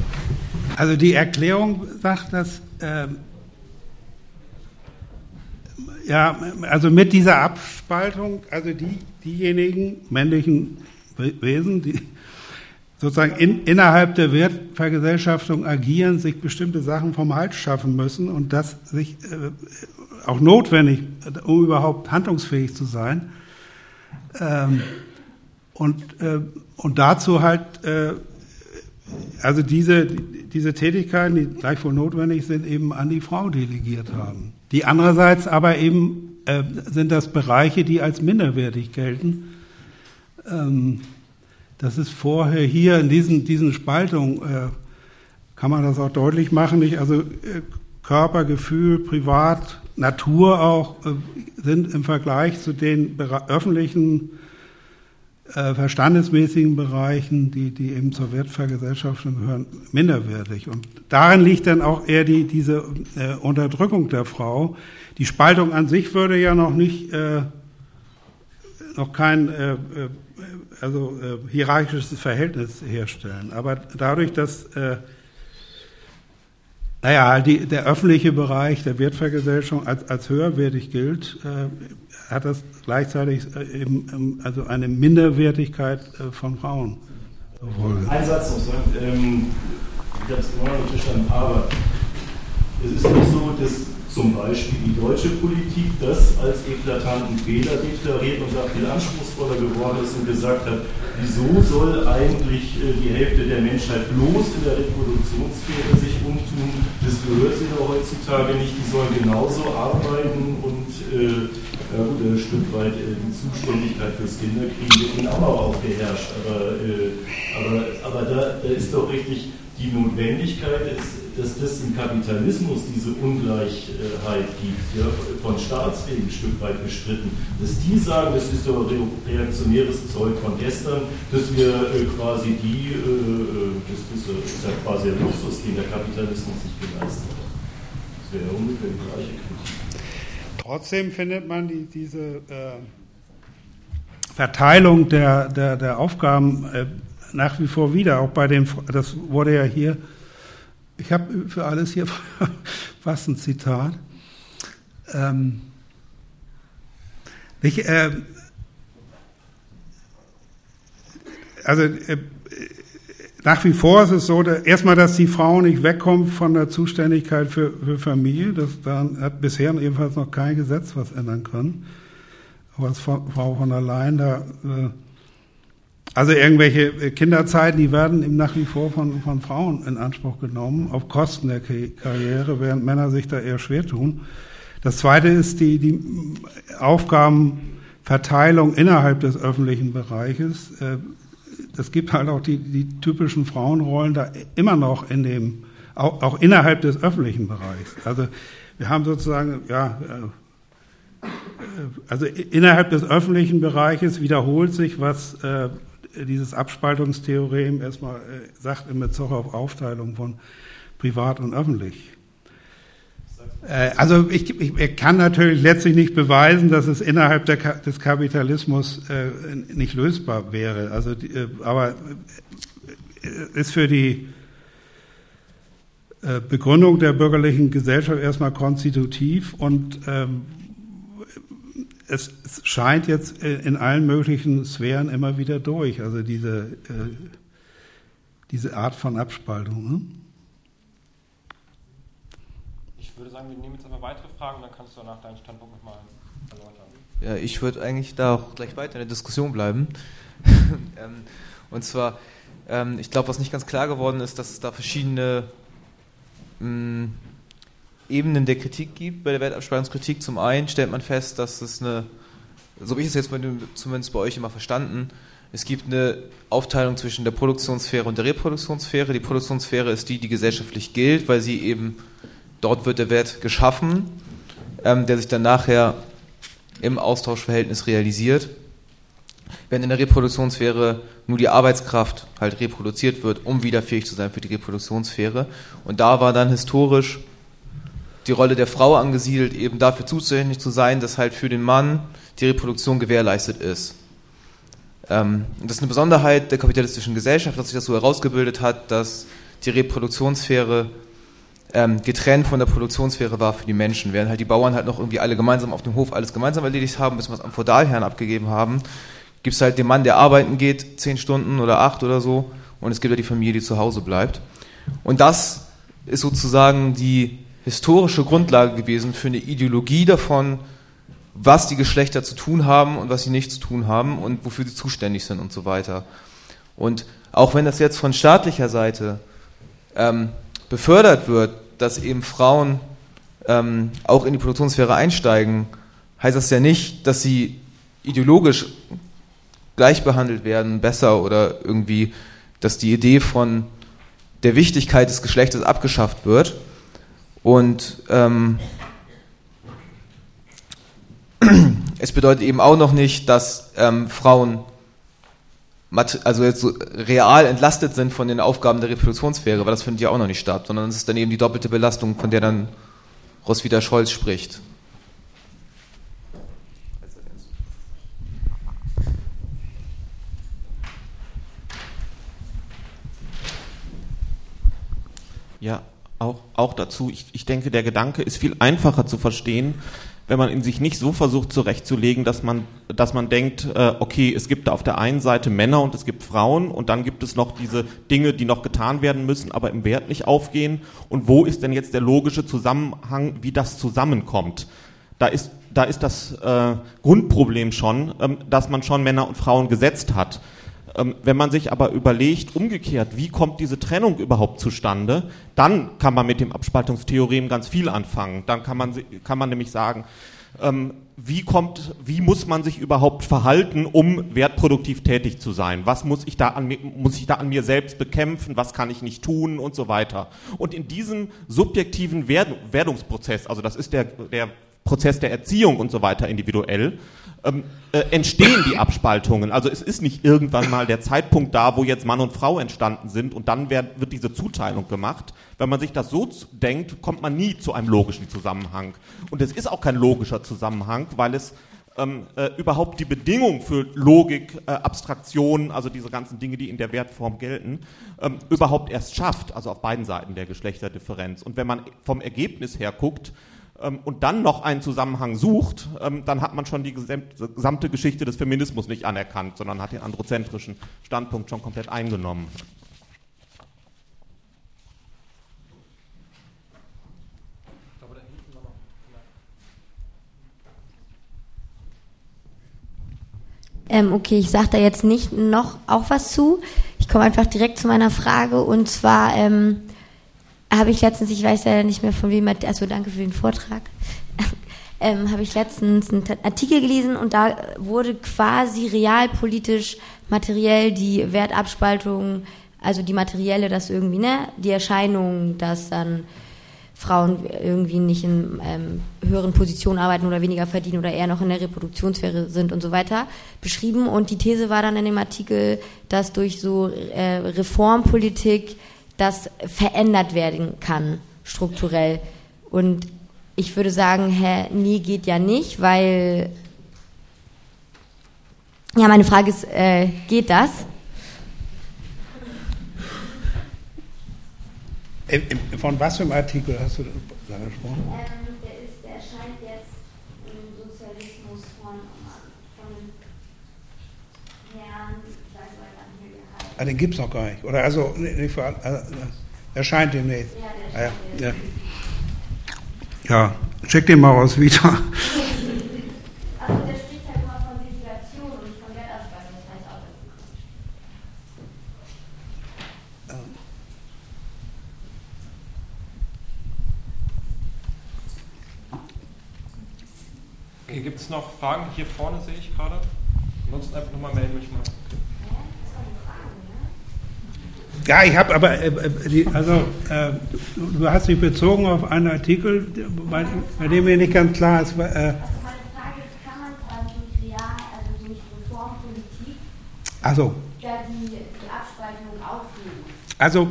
Also die Erklärung sagt, dass äh, ja, also mit dieser Abspaltung, also die, diejenigen männlichen Wesen, die sozusagen in, innerhalb der Wertvergesellschaftung agieren, sich bestimmte Sachen vom Hals schaffen müssen und das sich äh, auch notwendig, um überhaupt handlungsfähig zu sein. Ähm, und, äh, und dazu halt, äh, also diese, diese Tätigkeiten, die gleichwohl notwendig sind, eben an die Frau delegiert haben. Die andererseits aber eben äh, sind das Bereiche, die als minderwertig gelten. Ähm, Das ist vorher hier in diesen, diesen Spaltungen, äh, kann man das auch deutlich machen. Nicht? Also äh, Körper, Gefühl, Privat, Natur auch äh, sind im Vergleich zu den bere- öffentlichen, äh, verstandesmäßigen Bereichen, die, die eben zur Wertvergesellschaftung gehören, minderwertig. Und darin liegt dann auch eher die, diese äh, Unterdrückung der Frau. Die Spaltung an sich würde ja noch nicht, äh, noch kein äh, äh, also äh, hierarchisches Verhältnis herstellen. Aber dadurch, dass äh, naja, die, der öffentliche Bereich der Wertvergesellschaftung als, als höherwertig gilt, äh, hat das gleichzeitig äh, eben ähm, also eine Minderwertigkeit äh, von Frauen. Ein Satz noch, ähm, ich habe es immer noch nicht verstanden, aber es ist nicht so, dass zum Beispiel die deutsche Politik das als eklatanten Fehler deklariert und da viel anspruchsvoller geworden ist und gesagt hat, wieso soll eigentlich äh, die Hälfte der Menschheit bloß in der Reproduktionssphäre sich umtun, das gehört sie doch heutzutage nicht, die sollen genauso arbeiten und äh, ja gut, ein Stück weit äh, die Zuständigkeit fürs Kinderkriegen wird ihnen auch noch aufgeherrscht, aber, äh, aber, aber da, da ist doch richtig die Notwendigkeit, ist, dass das im Kapitalismus diese Ungleichheit gibt, ja, von Staatswegen ein Stück weit bestritten, dass die sagen, das ist doch reaktionäres Zeug von gestern, dass wir äh, quasi die, äh, das, das ist ja quasi ein Luxus, den der Kapitalismus sich geleistet hat. Das wäre ja ungefähr die gleiche Kritik. Trotzdem findet man die, diese äh, Verteilung der, der, der Aufgaben äh, nach wie vor wieder, auch bei den, das wurde ja hier, ich habe für alles hier fast ein Zitat. Ähm, ich, äh, also äh, nach wie vor ist es so, dass, erstmal, dass die Frau nicht wegkommt von der Zuständigkeit für, für Familie. Das daran hat bisher jedenfalls noch kein Gesetz was ändern können. Aber als Frau von allein da äh, Also irgendwelche Kinderzeiten, die werden eben nach wie vor von, von Frauen in Anspruch genommen, auf Kosten der Karriere, während Männer sich da eher schwer tun. Das Zweite ist die, die Aufgabenverteilung innerhalb des öffentlichen Bereiches. Es gibt halt auch die, die typischen Frauenrollen da immer noch in dem, auch, auch innerhalb des öffentlichen Bereichs. Also wir haben sozusagen, ja, also innerhalb des öffentlichen Bereiches wiederholt sich, was äh, dieses Abspaltungstheorem erstmal äh, sagt in Bezug auf Aufteilung von privat und öffentlich. Äh, also ich, ich, ich kann natürlich letztlich nicht beweisen, dass es innerhalb der, des Kapitalismus äh, nicht lösbar wäre. Also, äh, aber äh, ist für die äh, Begründung der bürgerlichen Gesellschaft erstmal konstitutiv und ähm, Es, es scheint jetzt in allen möglichen Sphären immer wieder durch, also diese, äh, diese Art von Abspaltung. Ne? Ich würde sagen, wir nehmen jetzt aber weitere Fragen, dann kannst du nach deinem Standpunkt nochmal erläutern. Ja, ich würde eigentlich da auch gleich weiter in der Diskussion bleiben. ähm, und zwar, ähm, ich glaube, was nicht ganz klar geworden ist, dass es da verschiedene mh, Ebenen der Kritik gibt, bei der Wertabspaltungskritik. Zum einen stellt man fest, dass es eine, so habe ich es jetzt zumindest bei euch immer verstanden, es gibt eine Aufteilung zwischen der Produktionssphäre und der Reproduktionssphäre. Die Produktionssphäre ist die, die gesellschaftlich gilt, weil sie eben, dort wird der Wert geschaffen, ähm, der sich dann nachher im Austauschverhältnis realisiert. Während in der Reproduktionssphäre nur die Arbeitskraft halt reproduziert wird, um wieder fähig zu sein für die Reproduktionssphäre. Und da war dann historisch die Rolle der Frau angesiedelt, eben dafür zuständig zu sein, dass halt für den Mann die Reproduktion gewährleistet ist. Ähm, das ist eine Besonderheit der kapitalistischen Gesellschaft, dass sich das so herausgebildet hat, dass die Reproduktionssphäre ähm, getrennt von der Produktionssphäre war für die Menschen. Während halt die Bauern halt noch irgendwie alle gemeinsam auf dem Hof alles gemeinsam erledigt haben, bis wir es am Feudalherrn abgegeben haben, gibt es halt den Mann, der arbeiten geht, zehn Stunden oder acht oder so, und es gibt ja die Familie, die zu Hause bleibt. Und das ist sozusagen die historische Grundlage gewesen für eine Ideologie davon, was die Geschlechter zu tun haben und was sie nicht zu tun haben und wofür sie zuständig sind und so weiter. Und auch wenn das jetzt von staatlicher Seite ähm, befördert wird, dass eben Frauen ähm, auch in die Produktionssphäre einsteigen, heißt das ja nicht, dass sie ideologisch gleich behandelt werden, besser oder irgendwie, dass die Idee von der Wichtigkeit des Geschlechtes abgeschafft wird. Und ähm, es bedeutet eben auch noch nicht, dass ähm, Frauen also jetzt so real entlastet sind von den Aufgaben der Reproduktionssphäre, weil das findet ja auch noch nicht statt, sondern es ist dann eben die doppelte Belastung, von der dann Roswitha Scholz spricht. Ja, auch, auch dazu. Ich, ich denke, der Gedanke ist viel einfacher zu verstehen, wenn man in sich nicht so versucht zurechtzulegen, dass man, dass man denkt, äh, okay, es gibt da auf der einen Seite Männer und es gibt Frauen und dann gibt es noch diese Dinge, die noch getan werden müssen, aber im Wert nicht aufgehen. Und wo ist denn jetzt der logische Zusammenhang, wie das zusammenkommt? Da ist, da ist das äh, Grundproblem schon, ähm, dass man schon Männer und Frauen gesetzt hat. Ähm, wenn man sich aber überlegt, umgekehrt, wie kommt diese Trennung überhaupt zustande, dann kann man mit dem Abspaltungstheorem ganz viel anfangen. Dann kann man, kann man nämlich sagen, ähm, wie kommt, wie muss man sich überhaupt verhalten, um wertproduktiv tätig zu sein? Was muss ich da an mir, muss ich da an mir selbst bekämpfen? Was kann ich nicht tun? Und so weiter. Und in diesem subjektiven Werd, Werdungsprozess, also das ist der, der Prozess der Erziehung und so weiter individuell, ähm, äh, entstehen die Abspaltungen. Also es ist nicht irgendwann mal der Zeitpunkt da, wo jetzt Mann und Frau entstanden sind und dann wird, wird diese Zuteilung gemacht. Wenn man sich das so denkt, kommt man nie zu einem logischen Zusammenhang. Und es ist auch kein logischer Zusammenhang, weil es ähm, äh, überhaupt die Bedingung für Logik, äh, Abstraktion, also diese ganzen Dinge, die in der Wertform gelten, ähm, überhaupt erst schafft, also auf beiden Seiten der Geschlechterdifferenz. Und wenn man vom Ergebnis her guckt, und dann noch einen Zusammenhang sucht, dann hat man schon die gesamte Geschichte des Feminismus nicht anerkannt, sondern hat den androzentrischen Standpunkt schon komplett eingenommen. Ähm, okay, ich sage da jetzt nicht noch auch was zu. Ich komme einfach direkt zu meiner Frage und zwar ähm, habe ich letztens, ich weiß leider nicht mehr von wem, also danke für den Vortrag, ähm, habe ich letztens einen Artikel gelesen und da wurde quasi realpolitisch materiell die Wertabspaltung, also die materielle, dass irgendwie, ne, die Erscheinung, dass dann Frauen irgendwie nicht in ähm, höheren Positionen arbeiten oder weniger verdienen oder eher noch in der Reproduktionssphäre sind und so weiter, beschrieben. Und die These war dann in dem Artikel, dass durch so äh, Reformpolitik das verändert werden kann, strukturell. Und ich würde sagen, hä, nee, geht ja nicht, weil, ja, meine Frage ist, äh, geht das? Von was für einem Artikel hast du da gesprochen? Ähm, der, ist, der erscheint jetzt im Sozialismus von, von Herrn, ich weiß aber gar nicht mehr, wie er heißt. Ah, den gibt es noch gar nicht. Oder also, nicht für, also erscheint demnächst. Ja, der ah, ja. ja, schick den mal raus wieder. Also der spricht halt immer von Segregation und nicht von Wertabspaltung, das heißt auch dazu. Okay, gibt es noch Fragen? Hier vorne sehe ich gerade. Ansonsten einfach nochmal melden mich mal. Ja, ich habe aber, äh, die, also äh, du, du hast dich bezogen auf einen Artikel, bei, bei dem mir nicht ganz klar ist. Äh, also meine Frage ist, kann man quasi durch real, also durch Reformpolitik, also, da die, die Abspaltung aufheben? Also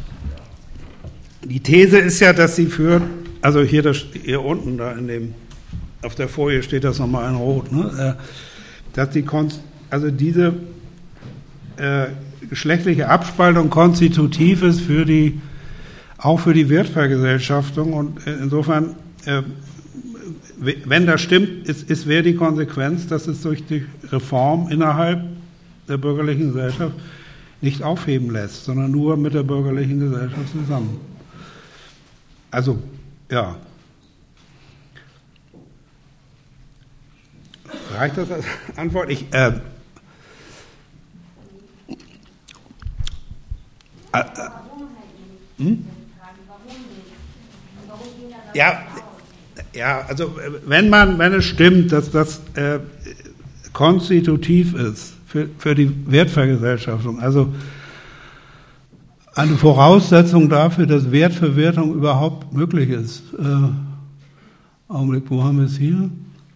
die These ist ja, dass sie führt, also hier, das, hier unten da in dem, auf der Folie steht das nochmal in Rot, ne? Äh, dass die, also diese äh, geschlechtliche Abspaltung konstitutiv ist für die auch für die Wertvergesellschaftung. Und insofern, äh, wenn das stimmt, ist, ist wäre die Konsequenz, dass es durch die Reform innerhalb der bürgerlichen Gesellschaft nicht aufheben lässt, sondern nur mit der bürgerlichen Gesellschaft zusammen. Also, ja. Reicht das als Antwort? Ich, äh, äh, äh, hm? Ja, ja, also wenn man, wenn es stimmt, dass das äh, konstitutiv ist für, für die Wertvergesellschaftung, also eine Voraussetzung dafür, dass Wertverwertung überhaupt möglich ist. Äh, Augenblick, wo haben wir es hier?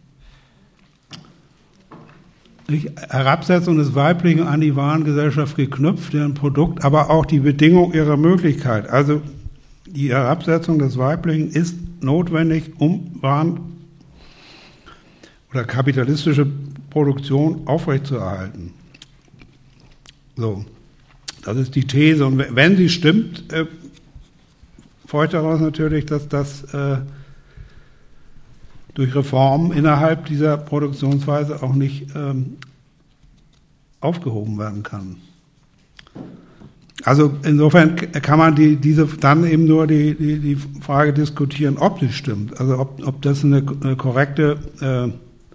Ich, Herabsetzung des Weiblichen an die Warengesellschaft geknüpft, deren Produkt, aber auch die Bedingung ihrer Möglichkeit. Also die Herabsetzung des Weiblichen ist notwendig, um Waren oder kapitalistische Produktion aufrechtzuerhalten. So, das ist die These. Und wenn sie stimmt, äh, folgt daraus natürlich, dass das äh, durch Reformen innerhalb dieser Produktionsweise auch nicht ähm, aufgehoben werden kann. Also insofern kann man die, diese dann eben nur die, die, die Frage diskutieren, ob das stimmt. Also ob, ob das eine, eine korrekte äh,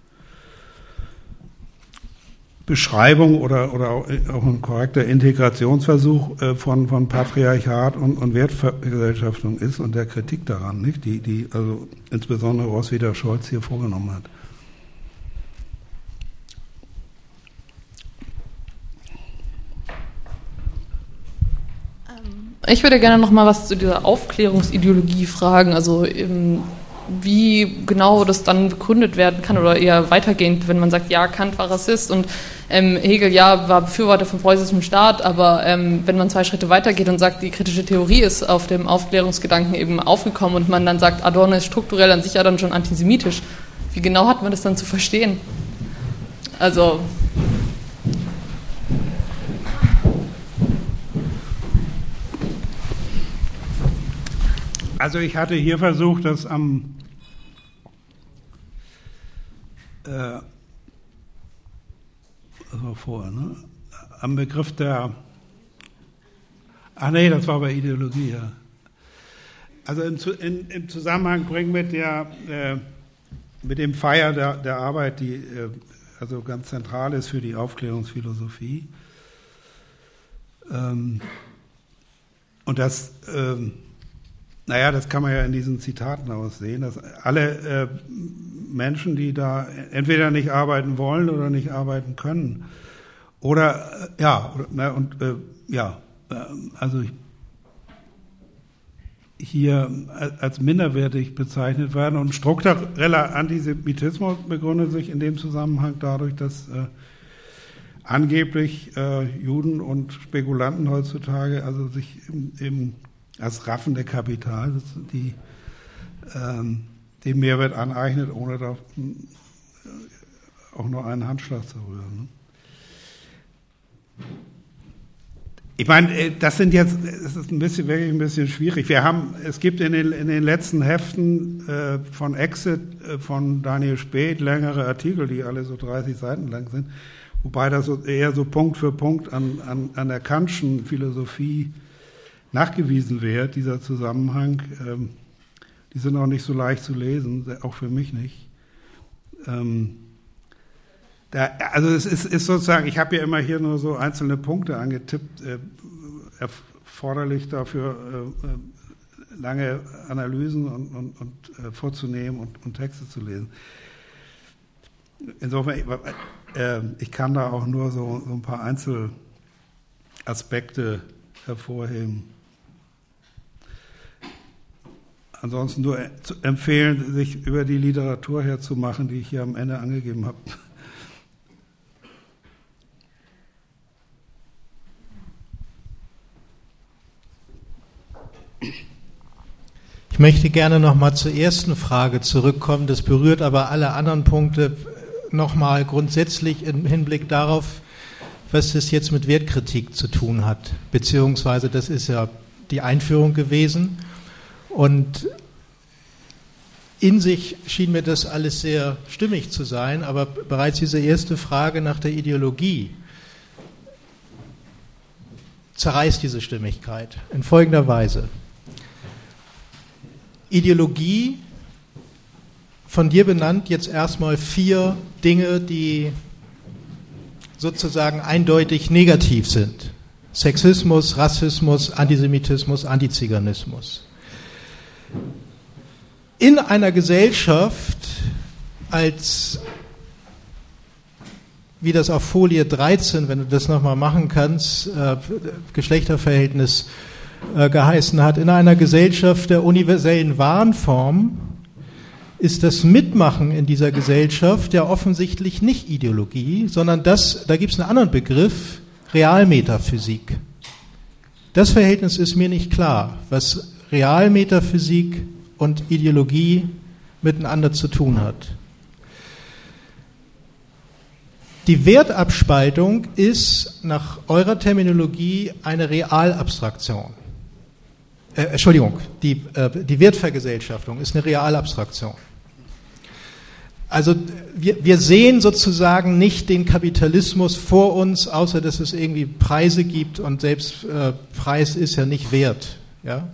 Beschreibung oder, oder auch ein korrekter Integrationsversuch äh, von, von Patriarchat und, und Wertvergesellschaftung ist und der Kritik daran, nicht? Die, die also insbesondere Roswitha Scholz hier vorgenommen hat. Ich würde gerne noch mal was zu dieser Aufklärungsideologie fragen, also ähm, wie genau das dann begründet werden kann oder eher weitergehend, wenn man sagt, ja, Kant war Rassist und ähm, Hegel, ja, war Befürworter von preußischem Staat, aber ähm, wenn man zwei Schritte weitergeht und sagt, die kritische Theorie ist auf dem Aufklärungsgedanken eben aufgekommen und man dann sagt, Adorno ist strukturell an sich ja dann schon antisemitisch, wie genau hat man das dann zu verstehen? Also... Also ich hatte hier versucht, das am äh, das war vorher, ne? Am Begriff der ach nee, das war bei Ideologie, ja. Also in, in, im Zusammenhang bringen mit der äh, mit dem Feier der, der Arbeit, die äh, also ganz zentral ist für die Aufklärungsphilosophie. Ähm, und das ähm, Naja, das kann man ja in diesen Zitaten aussehen, dass alle äh, Menschen, die da entweder nicht arbeiten wollen oder nicht arbeiten können, oder, äh, ja, oder, na, und, äh, ja, äh, also hier als minderwertig bezeichnet werden. Und struktureller Antisemitismus begründet sich in dem Zusammenhang dadurch, dass äh, angeblich äh, Juden und Spekulanten heutzutage also sich im, im als raffende Kapital, die ähm, den Mehrwert aneignet, ohne da auch nur einen Handschlag zu rühren. Ne? Ich meine, das sind jetzt, es ist ein bisschen wirklich ein bisschen schwierig. Wir haben, es gibt in den, in den letzten Heften äh, von Exit äh, von Daniel Späth längere Artikel, die alle so dreißig Seiten lang sind, wobei das so eher so Punkt für Punkt an, an, an der Kantschen Philosophie nachgewiesen wird, dieser Zusammenhang. Ähm, die sind auch nicht so leicht zu lesen, auch für mich nicht. Ähm, da, also es ist, ist sozusagen, ich habe ja immer hier nur so einzelne Punkte angetippt, äh, erforderlich dafür äh, lange Analysen und, und, und äh, vorzunehmen und, und Texte zu lesen. Insofern, äh, ich kann da auch nur so, so ein paar Einzelaspekte hervorheben. Ansonsten nur zu empfehlen, sich über die Literatur herzumachen, die ich hier am Ende angegeben habe. Ich möchte gerne noch mal zur ersten Frage zurückkommen. Das berührt aber alle anderen Punkte noch mal grundsätzlich im Hinblick darauf, was das jetzt mit Wertkritik zu tun hat. Beziehungsweise, das ist ja die Einführung gewesen. Und in sich schien mir das alles sehr stimmig zu sein, aber bereits diese erste Frage nach der Ideologie zerreißt diese Stimmigkeit in folgender Weise. Ideologie, von dir benannt jetzt erstmal vier Dinge, die sozusagen eindeutig negativ sind. Sexismus, Rassismus, Antisemitismus, Antiziganismus. In einer Gesellschaft als, wie das auf Folie dreizehn, wenn du das nochmal machen kannst, äh, Geschlechterverhältnis äh, geheißen hat, in einer Gesellschaft der universellen Warenform ist das Mitmachen in dieser Gesellschaft ja offensichtlich nicht Ideologie, sondern das, da gibt es einen anderen Begriff, Realmetaphysik. Das Verhältnis ist mir nicht klar, was Realmetaphysik und Ideologie miteinander zu tun hat. Die Wertabspaltung ist nach eurer Terminologie eine Realabstraktion. Äh, Entschuldigung, die, äh, die Wertvergesellschaftung ist eine Realabstraktion. Also wir, wir sehen sozusagen nicht den Kapitalismus vor uns, außer dass es irgendwie Preise gibt und selbst äh, Preis ist ja nicht Wert. Ja?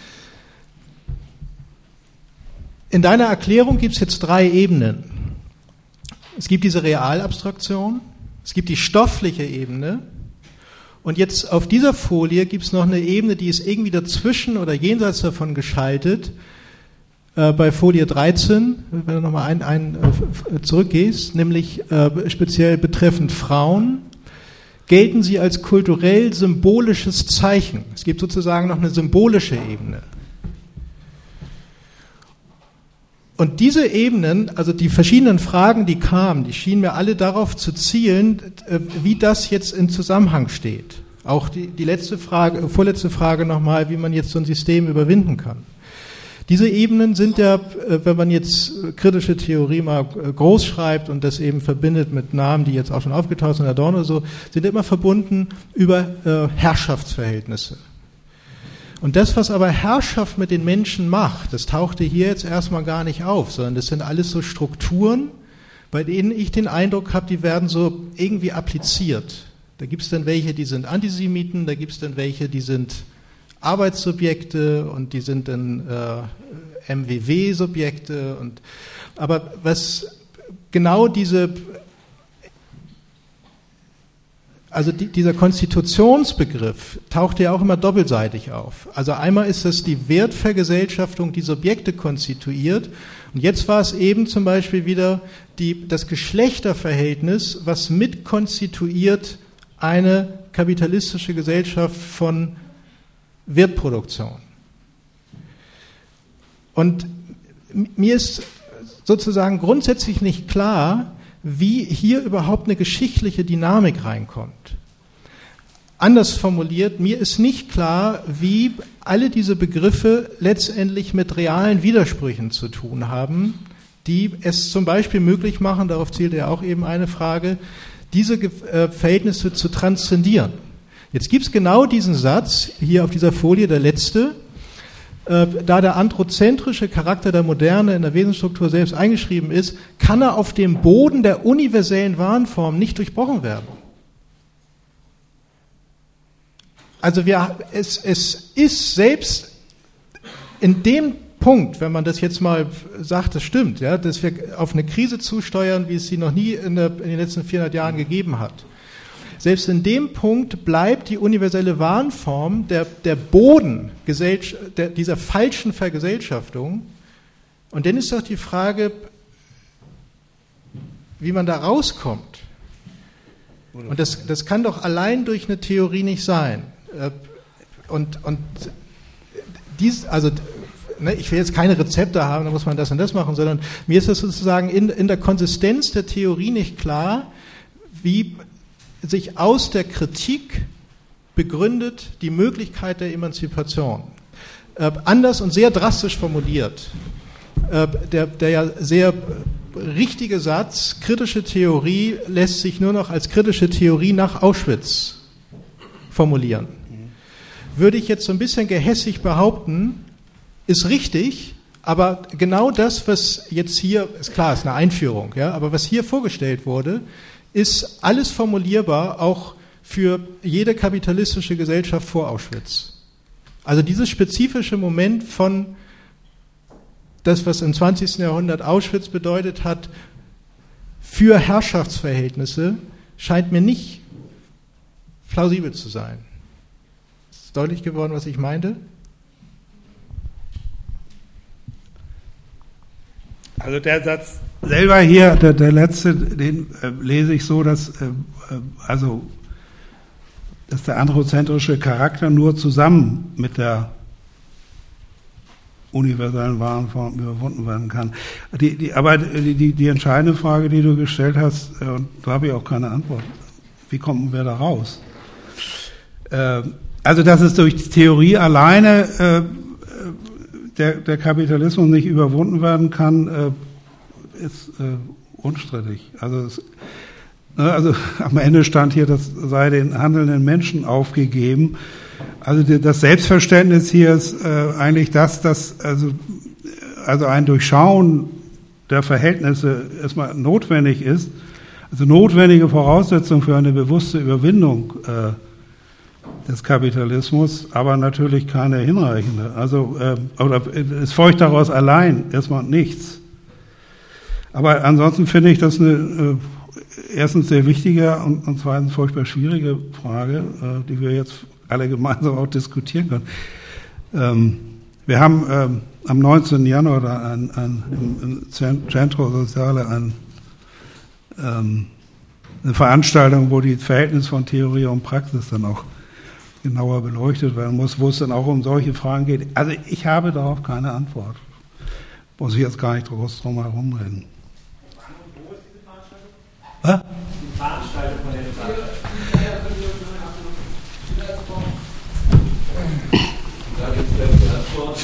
In deiner Erklärung gibt es jetzt drei Ebenen. Es gibt diese Realabstraktion, es gibt die stoffliche Ebene und jetzt auf dieser Folie gibt es noch eine Ebene, die ist irgendwie dazwischen oder jenseits davon geschaltet. Äh, bei Folie dreizehn, wenn du nochmal ein, ein, äh, zurückgehst, nämlich äh, speziell betreffend Frauen, gelten sie als kulturell symbolisches Zeichen. Es gibt sozusagen noch eine symbolische Ebene. Und diese Ebenen, also die verschiedenen Fragen, die kamen, die schienen mir alle darauf zu zielen, wie das jetzt in Zusammenhang steht. Auch die, die letzte Frage, vorletzte Frage nochmal, wie man jetzt so ein System überwinden kann. Diese Ebenen sind ja, wenn man jetzt kritische Theorie mal groß schreibt und das eben verbindet mit Namen, die jetzt auch schon aufgetaucht sind, Adorno oder so, sind immer verbunden über äh, Herrschaftsverhältnisse. Und das, was aber Herrschaft mit den Menschen macht, das tauchte hier jetzt erstmal gar nicht auf, sondern das sind alles so Strukturen, bei denen ich den Eindruck habe, die werden so irgendwie appliziert. Da gibt es dann welche, die sind Antisemiten, da gibt es dann welche, die sind Arbeitssubjekte und die sind dann äh, M W W-Subjekte. Und, aber was genau diese... Also die, dieser Konstitutionsbegriff taucht ja auch immer doppelseitig auf. Also einmal ist das die Wertvergesellschaftung, die Subjekte konstituiert. Und jetzt war es eben zum Beispiel wieder die, das Geschlechterverhältnis, was mit konstituiert eine kapitalistische Gesellschaft von Wertproduktion. Und mir ist sozusagen grundsätzlich nicht klar, wie hier überhaupt eine geschichtliche Dynamik reinkommt. Anders formuliert, mir ist nicht klar, wie alle diese Begriffe letztendlich mit realen Widersprüchen zu tun haben, die es zum Beispiel möglich machen, darauf zählte ja auch eben eine Frage, diese äh, Verhältnisse zu transzendieren. Jetzt gibt es genau diesen Satz, hier auf dieser Folie, der letzte, äh, da der androzentrische Charakter der Moderne in der Wesensstruktur selbst eingeschrieben ist, kann er auf dem Boden der universellen Warenform nicht durchbrochen werden. Also wir, es, es ist selbst in dem Punkt, wenn man das jetzt mal sagt, das stimmt, ja, dass wir auf eine Krise zusteuern, wie es sie noch nie in, der, in den letzten vierhundert Jahren gegeben hat. Selbst in dem Punkt bleibt die universelle Warenform der, der Boden der, dieser falschen Vergesellschaftung. Und dann ist doch die Frage, wie man da rauskommt. Und das, das kann doch allein durch eine Theorie nicht sein. Und, und dies, also, ne, ich will jetzt keine Rezepte haben, da muss man das und das machen, sondern mir ist das sozusagen in, in der Konsistenz der Theorie nicht klar, wie sich aus der Kritik begründet die Möglichkeit der Emanzipation. Äh, anders und sehr drastisch formuliert. Äh, der, der ja sehr richtige Satz, kritische Theorie lässt sich nur noch als kritische Theorie nach Auschwitz formulieren. würde ich jetzt so ein bisschen gehässig behaupten, ist richtig, aber genau das, was jetzt hier, ist klar, ist eine Einführung, ja, aber was hier vorgestellt wurde, ist alles formulierbar auch für jede kapitalistische Gesellschaft vor Auschwitz. Also dieses spezifische Moment von das, was im zwanzigsten Jahrhundert Auschwitz bedeutet hat, für Herrschaftsverhältnisse, scheint mir nicht plausibel zu sein. Ist deutlich geworden, was ich meinte? Also der Satz selber hier, der, der letzte, den äh, lese ich so, dass äh, also dass der androzentrische Charakter nur zusammen mit der universellen Warenform überwunden werden kann. Die, die, aber die, die, die entscheidende Frage, die du gestellt hast, äh, und da habe ich auch keine Antwort. Wie kommen wir da raus? Äh, also dass es durch die Theorie alleine äh, Der, der Kapitalismus nicht überwunden werden kann, äh, ist äh, unstrittig. Also, es, ne, also am Ende stand hier, das sei den handelnden Menschen aufgegeben. Also die, das Selbstverständnis hier ist äh, eigentlich das, dass also, also ein Durchschauen der Verhältnisse erstmal notwendig ist. Also notwendige Voraussetzung für eine bewusste Überwindung äh, des Kapitalismus, aber natürlich keine hinreichende. Also äh, oder es folgt daraus allein erstmal nichts. Aber ansonsten finde ich das eine äh, erstens sehr wichtige und, und zweitens furchtbar schwierige Frage, äh, die wir jetzt alle gemeinsam auch diskutieren können. Ähm, wir haben ähm, am neunzehnten Januar da ein, ein, im Centro Sociale ein, ähm, eine Veranstaltung, wo die Verhältnisse von Theorie und Praxis dann auch genauer beleuchtet werden muss, wo es dann auch um solche Fragen geht. Also ich habe darauf keine Antwort. Muss ich jetzt gar nicht groß drum herum reden. Wo ist diese Veranstaltung? Was? Die Veranstaltung von der Da gibt es letzte Antwort.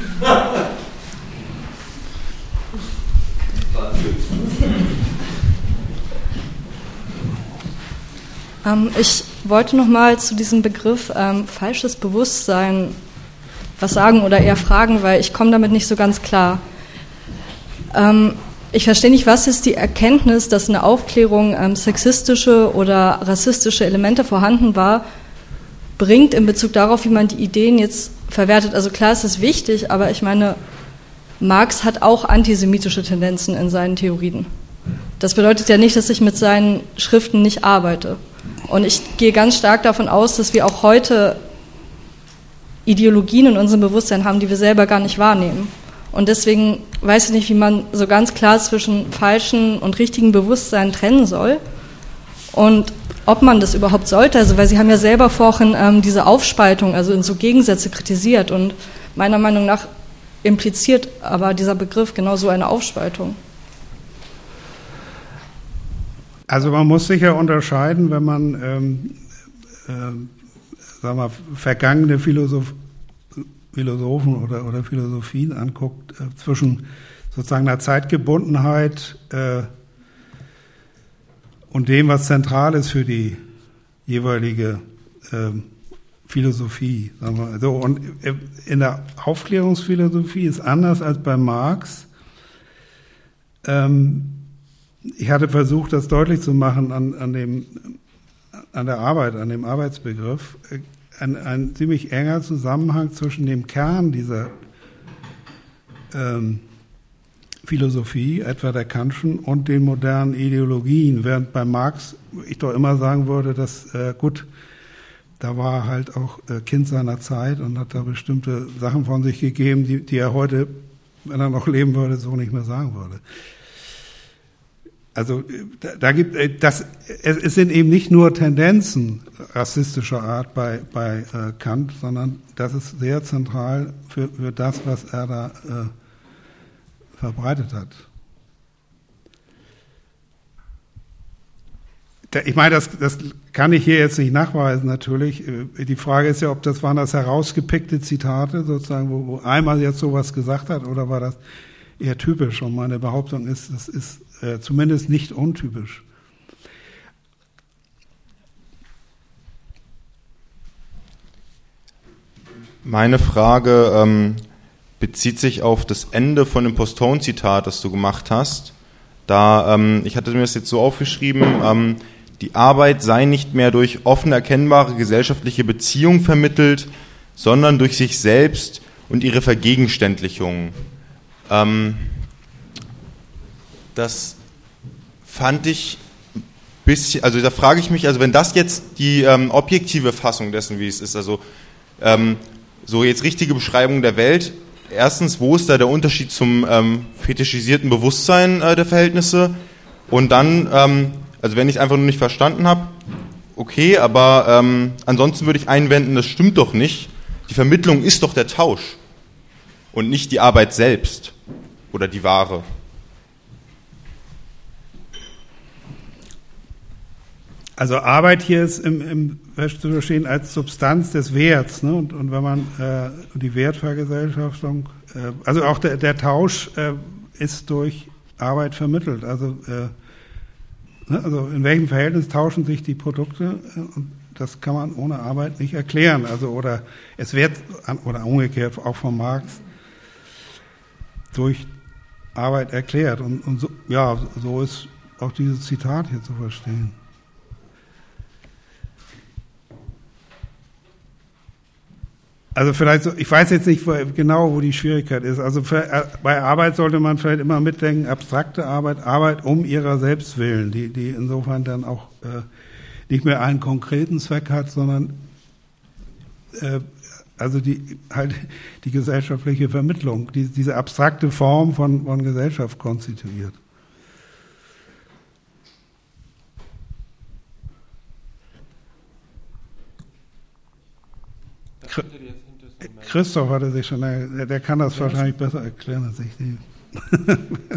ähm, ich wollte noch mal zu diesem Begriff ähm, falsches Bewusstsein was sagen oder eher fragen, weil ich komme damit nicht so ganz klar. Ähm, ich verstehe nicht, was ist die Erkenntnis, dass in der Aufklärung ähm, sexistische oder rassistische Elemente vorhanden war, bringt in Bezug darauf, wie man die Ideen jetzt verwertet. Also klar, es ist wichtig, aber ich meine, Marx hat auch antisemitische Tendenzen in seinen Theorien. Das bedeutet ja nicht, dass ich mit seinen Schriften nicht arbeite. Und ich gehe ganz stark davon aus, dass wir auch heute Ideologien in unserem Bewusstsein haben, die wir selber gar nicht wahrnehmen. Und deswegen weiß ich nicht, wie man so ganz klar zwischen falschen und richtigen Bewusstsein trennen soll und ob man das überhaupt sollte. Also, weil Sie haben ja selber vorhin ähm, diese Aufspaltung, also in so Gegensätze kritisiert und meiner Meinung nach impliziert aber dieser Begriff genau so eine Aufspaltung. Also man muss sicher unterscheiden, wenn man ähm, äh, sagen wir, vergangene Philosoph- Philosophen oder, oder Philosophien anguckt, äh, zwischen sozusagen einer Zeitgebundenheit äh, und dem, was zentral ist für die jeweilige äh, Philosophie. Sagen wir. So, und in der Aufklärungsphilosophie ist anders als bei Marx. Ähm, ich hatte versucht, das deutlich zu machen an, an, dem, an der Arbeit, an dem Arbeitsbegriff. Ein, ein ziemlich enger Zusammenhang zwischen dem Kern dieser ähm, Philosophie, etwa der Kantschen, und den modernen Ideologien, während bei Marx ich doch immer sagen würde, dass, äh, gut, da war er halt auch äh, Kind seiner Zeit und hat da bestimmte Sachen von sich gegeben, die, die er heute, wenn er noch leben würde, so nicht mehr sagen würde. Also da, da gibt das, es, es sind eben nicht nur Tendenzen rassistischer Art bei, bei äh, Kant, sondern das ist sehr zentral für, für das, was er da äh, verbreitet hat. Ich meine, das, das kann ich hier jetzt nicht nachweisen, natürlich. Die Frage ist ja, ob das waren das herausgepickte Zitate, sozusagen, wo, wo einmal jetzt sowas gesagt hat, oder war das eher typisch? Und meine Behauptung ist, das ist äh, zumindest nicht untypisch. Meine Frage ähm, bezieht sich auf das Ende von dem Postone-Zitat, das du gemacht hast. Da, ähm, ich hatte mir das jetzt so aufgeschrieben, ähm, die Arbeit sei nicht mehr durch offen erkennbare gesellschaftliche Beziehungen vermittelt, sondern durch sich selbst und ihre Vergegenständlichung. Ähm, das fand ich ein bisschen, also da frage ich mich, also wenn das jetzt die ähm, objektive Fassung dessen, wie es ist, also ähm, so jetzt richtige Beschreibung der Welt, erstens, wo ist da der Unterschied zum ähm, fetischisierten Bewusstsein äh, der Verhältnisse? Und dann, ähm, also wenn ich es einfach nur nicht verstanden habe, okay, aber ähm, ansonsten würde ich einwenden, das stimmt doch nicht. Die Vermittlung ist doch der Tausch und nicht die Arbeit selbst oder die Ware. Also Arbeit hier ist im, im zu verstehen als Substanz des Werts, ne? und, und wenn man äh, die Wertvergesellschaftung, äh, also auch der, der Tausch äh, ist durch Arbeit vermittelt. Also, äh, ne? also in welchem Verhältnis tauschen sich die Produkte? Äh, und das kann man ohne Arbeit nicht erklären. Also oder es wird oder umgekehrt auch von Marx durch Arbeit erklärt. Und, und so, ja, so ist auch dieses Zitat hier zu verstehen. Also vielleicht, so, ich weiß jetzt nicht wo, genau, wo die Schwierigkeit ist. Also für, bei Arbeit sollte man vielleicht immer mitdenken, abstrakte Arbeit, Arbeit um ihrer selbst willen, die, die insofern dann auch äh, nicht mehr einen konkreten Zweck hat, sondern äh, also die halt die gesellschaftliche Vermittlung, die, diese abstrakte Form von, von Gesellschaft konstituiert. Christoph hatte sich schon, der, der kann das wahrscheinlich besser erklären als ich.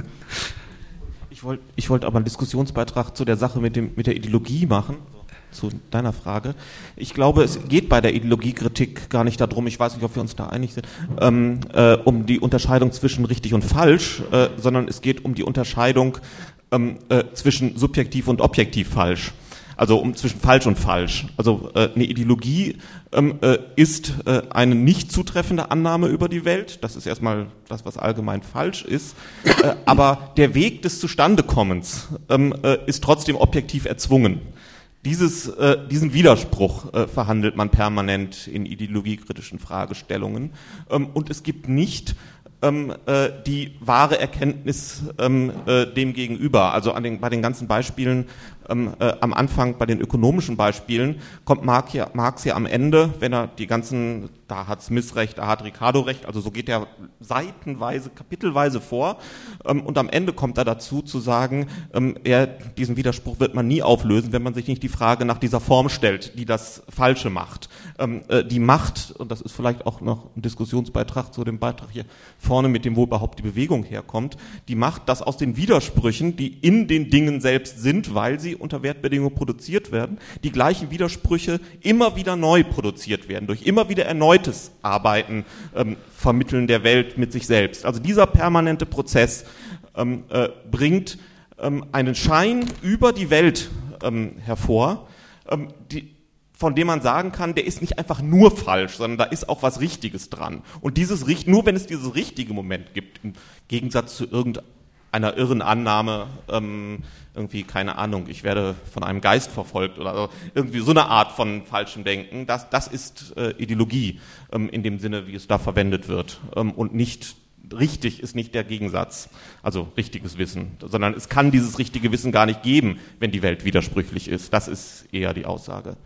Ich wollte ich wollt aber einen Diskussionsbeitrag zu der Sache mit, dem, mit der Ideologie machen, zu deiner Frage. Ich glaube, es geht bei der Ideologiekritik gar nicht darum, ich weiß nicht, ob wir uns da einig sind, ähm, äh, um die Unterscheidung zwischen richtig und falsch, äh, sondern es geht um die Unterscheidung ähm, äh, zwischen subjektiv und objektiv falsch. Also um zwischen falsch und falsch. Also äh, eine Ideologie ähm, äh, ist äh, eine nicht zutreffende Annahme über die Welt. Das ist erstmal das, was allgemein falsch ist. Äh, aber der Weg des Zustandekommens ähm, äh, ist trotzdem objektiv erzwungen. Dieses, äh, diesen Widerspruch äh, verhandelt man permanent in ideologiekritischen Fragestellungen. Ähm, und es gibt nicht ähm, äh, die wahre Erkenntnis ähm, äh, dem gegenüber. Also an den, bei den ganzen Beispielen ähm, äh, am Anfang, bei den ökonomischen Beispielen, kommt Marx ja, Marx ja am Ende, wenn er die ganzen, da hat Smith recht, da hat Ricardo recht, also so geht er seitenweise, kapitelweise vor, ähm, und am Ende kommt er dazu zu sagen, ähm, er, diesen Widerspruch wird man nie auflösen, wenn man sich nicht die Frage nach dieser Form stellt, die das Falsche macht. Ähm, äh, die Macht, und das ist vielleicht auch noch ein Diskussionsbeitrag zu dem Beitrag hier vorne, mit dem wo überhaupt die Bewegung herkommt, die Macht, dass aus den Widersprüchen, die in den Dingen selbst sind, weil sie unter Wertbedingungen produziert werden, die gleichen Widersprüche immer wieder neu produziert werden, durch immer wieder erneutes Arbeiten, ähm, Vermitteln der Welt mit sich selbst. Also dieser permanente Prozess ähm, äh, bringt ähm, einen Schein über die Welt ähm, hervor, ähm, die, von dem man sagen kann, der ist nicht einfach nur falsch, sondern da ist auch was Richtiges dran. Und dieses nur wenn es dieses richtige Moment gibt, im Gegensatz zu irgendeiner irren Annahme, ähm, irgendwie, keine Ahnung, ich werde von einem Geist verfolgt oder so, irgendwie so eine Art von falschem Denken, das, das ist äh, Ideologie ähm, in dem Sinne, wie es da verwendet wird. Ähm, und nicht richtig ist nicht der Gegensatz, also richtiges Wissen, sondern es kann dieses richtige Wissen gar nicht geben, wenn die Welt widersprüchlich ist. Das ist eher die Aussage.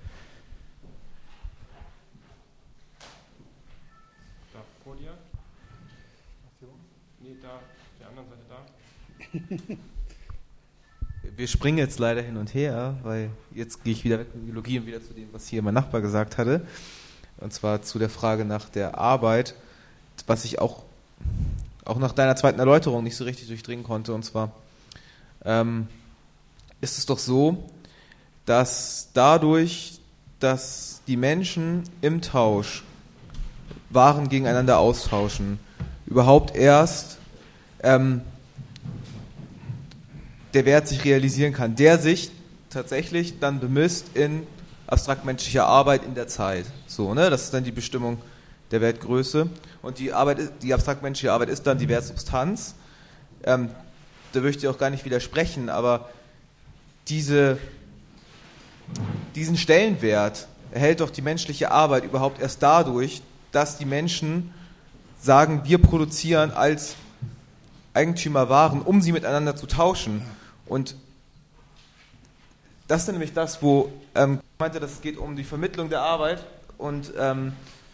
Da vor dir? Nee, da, der anderen Seite da. Wir springen jetzt leider hin und her, weil jetzt gehe ich wieder weg von Ideologie und wieder zu dem, was hier mein Nachbar gesagt hatte. Und zwar zu der Frage nach der Arbeit, was ich auch, auch nach deiner zweiten Erläuterung nicht so richtig durchdringen konnte. Und zwar ähm, ist es doch so, dass dadurch, dass die Menschen im Tausch Waren gegeneinander austauschen, überhaupt erst ähm, der Wert sich realisieren kann, der sich tatsächlich dann bemisst in abstrakt menschlicher Arbeit in der Zeit. So, ne? Das ist dann die Bestimmung der Wertgröße. Und die Arbeit, die abstrakt-menschliche Arbeit ist dann die Wertsubstanz. Ähm, da möchte ich auch gar nicht widersprechen, aber diese, diesen Stellenwert erhält doch die menschliche Arbeit überhaupt erst dadurch, dass die Menschen sagen, wir produzieren als Eigentümer Waren, um sie miteinander zu tauschen. Und das ist nämlich das, wo ähm, ich meinte, dass es geht um die Vermittlung der Arbeit und ähm,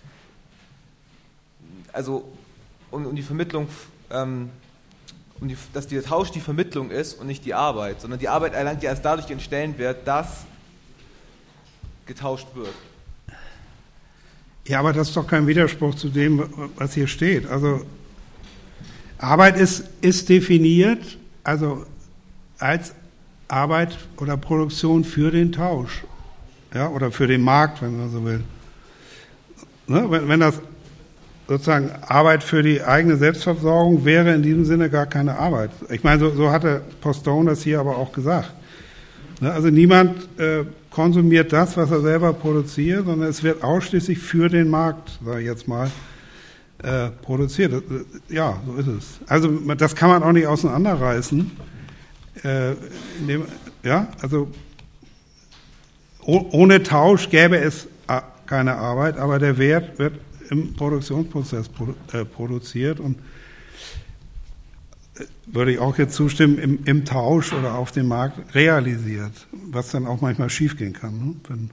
also um, um die Vermittlung, ähm, um die, dass der Tausch die Vermittlung ist und nicht die Arbeit, sondern die Arbeit erlangt ja erst dadurch den Stellenwert, dass getauscht wird. Ja, aber das ist doch kein Widerspruch zu dem, was hier steht. Also Arbeit ist, ist definiert, also als Arbeit oder Produktion für den Tausch, ja, oder für den Markt, wenn man so will. Ne, wenn, wenn das sozusagen Arbeit für die eigene Selbstversorgung wäre, in diesem Sinne gar keine Arbeit. Ich meine, so, so hatte Postone das hier aber auch gesagt. Ne, also niemand äh, konsumiert das, was er selber produziert, sondern es wird ausschließlich für den Markt, sage ich jetzt mal, äh, produziert. Ja, so ist es. Also das kann man auch nicht auseinanderreißen. Äh, indem, ja, also oh, ohne Tausch gäbe es keine Arbeit, aber der Wert wird im Produktionsprozess produ äh, produziert und äh, würde ich auch jetzt zustimmen, im, im Tausch oder auf dem Markt realisiert, was dann auch manchmal schiefgehen kann. Ne? Wenn,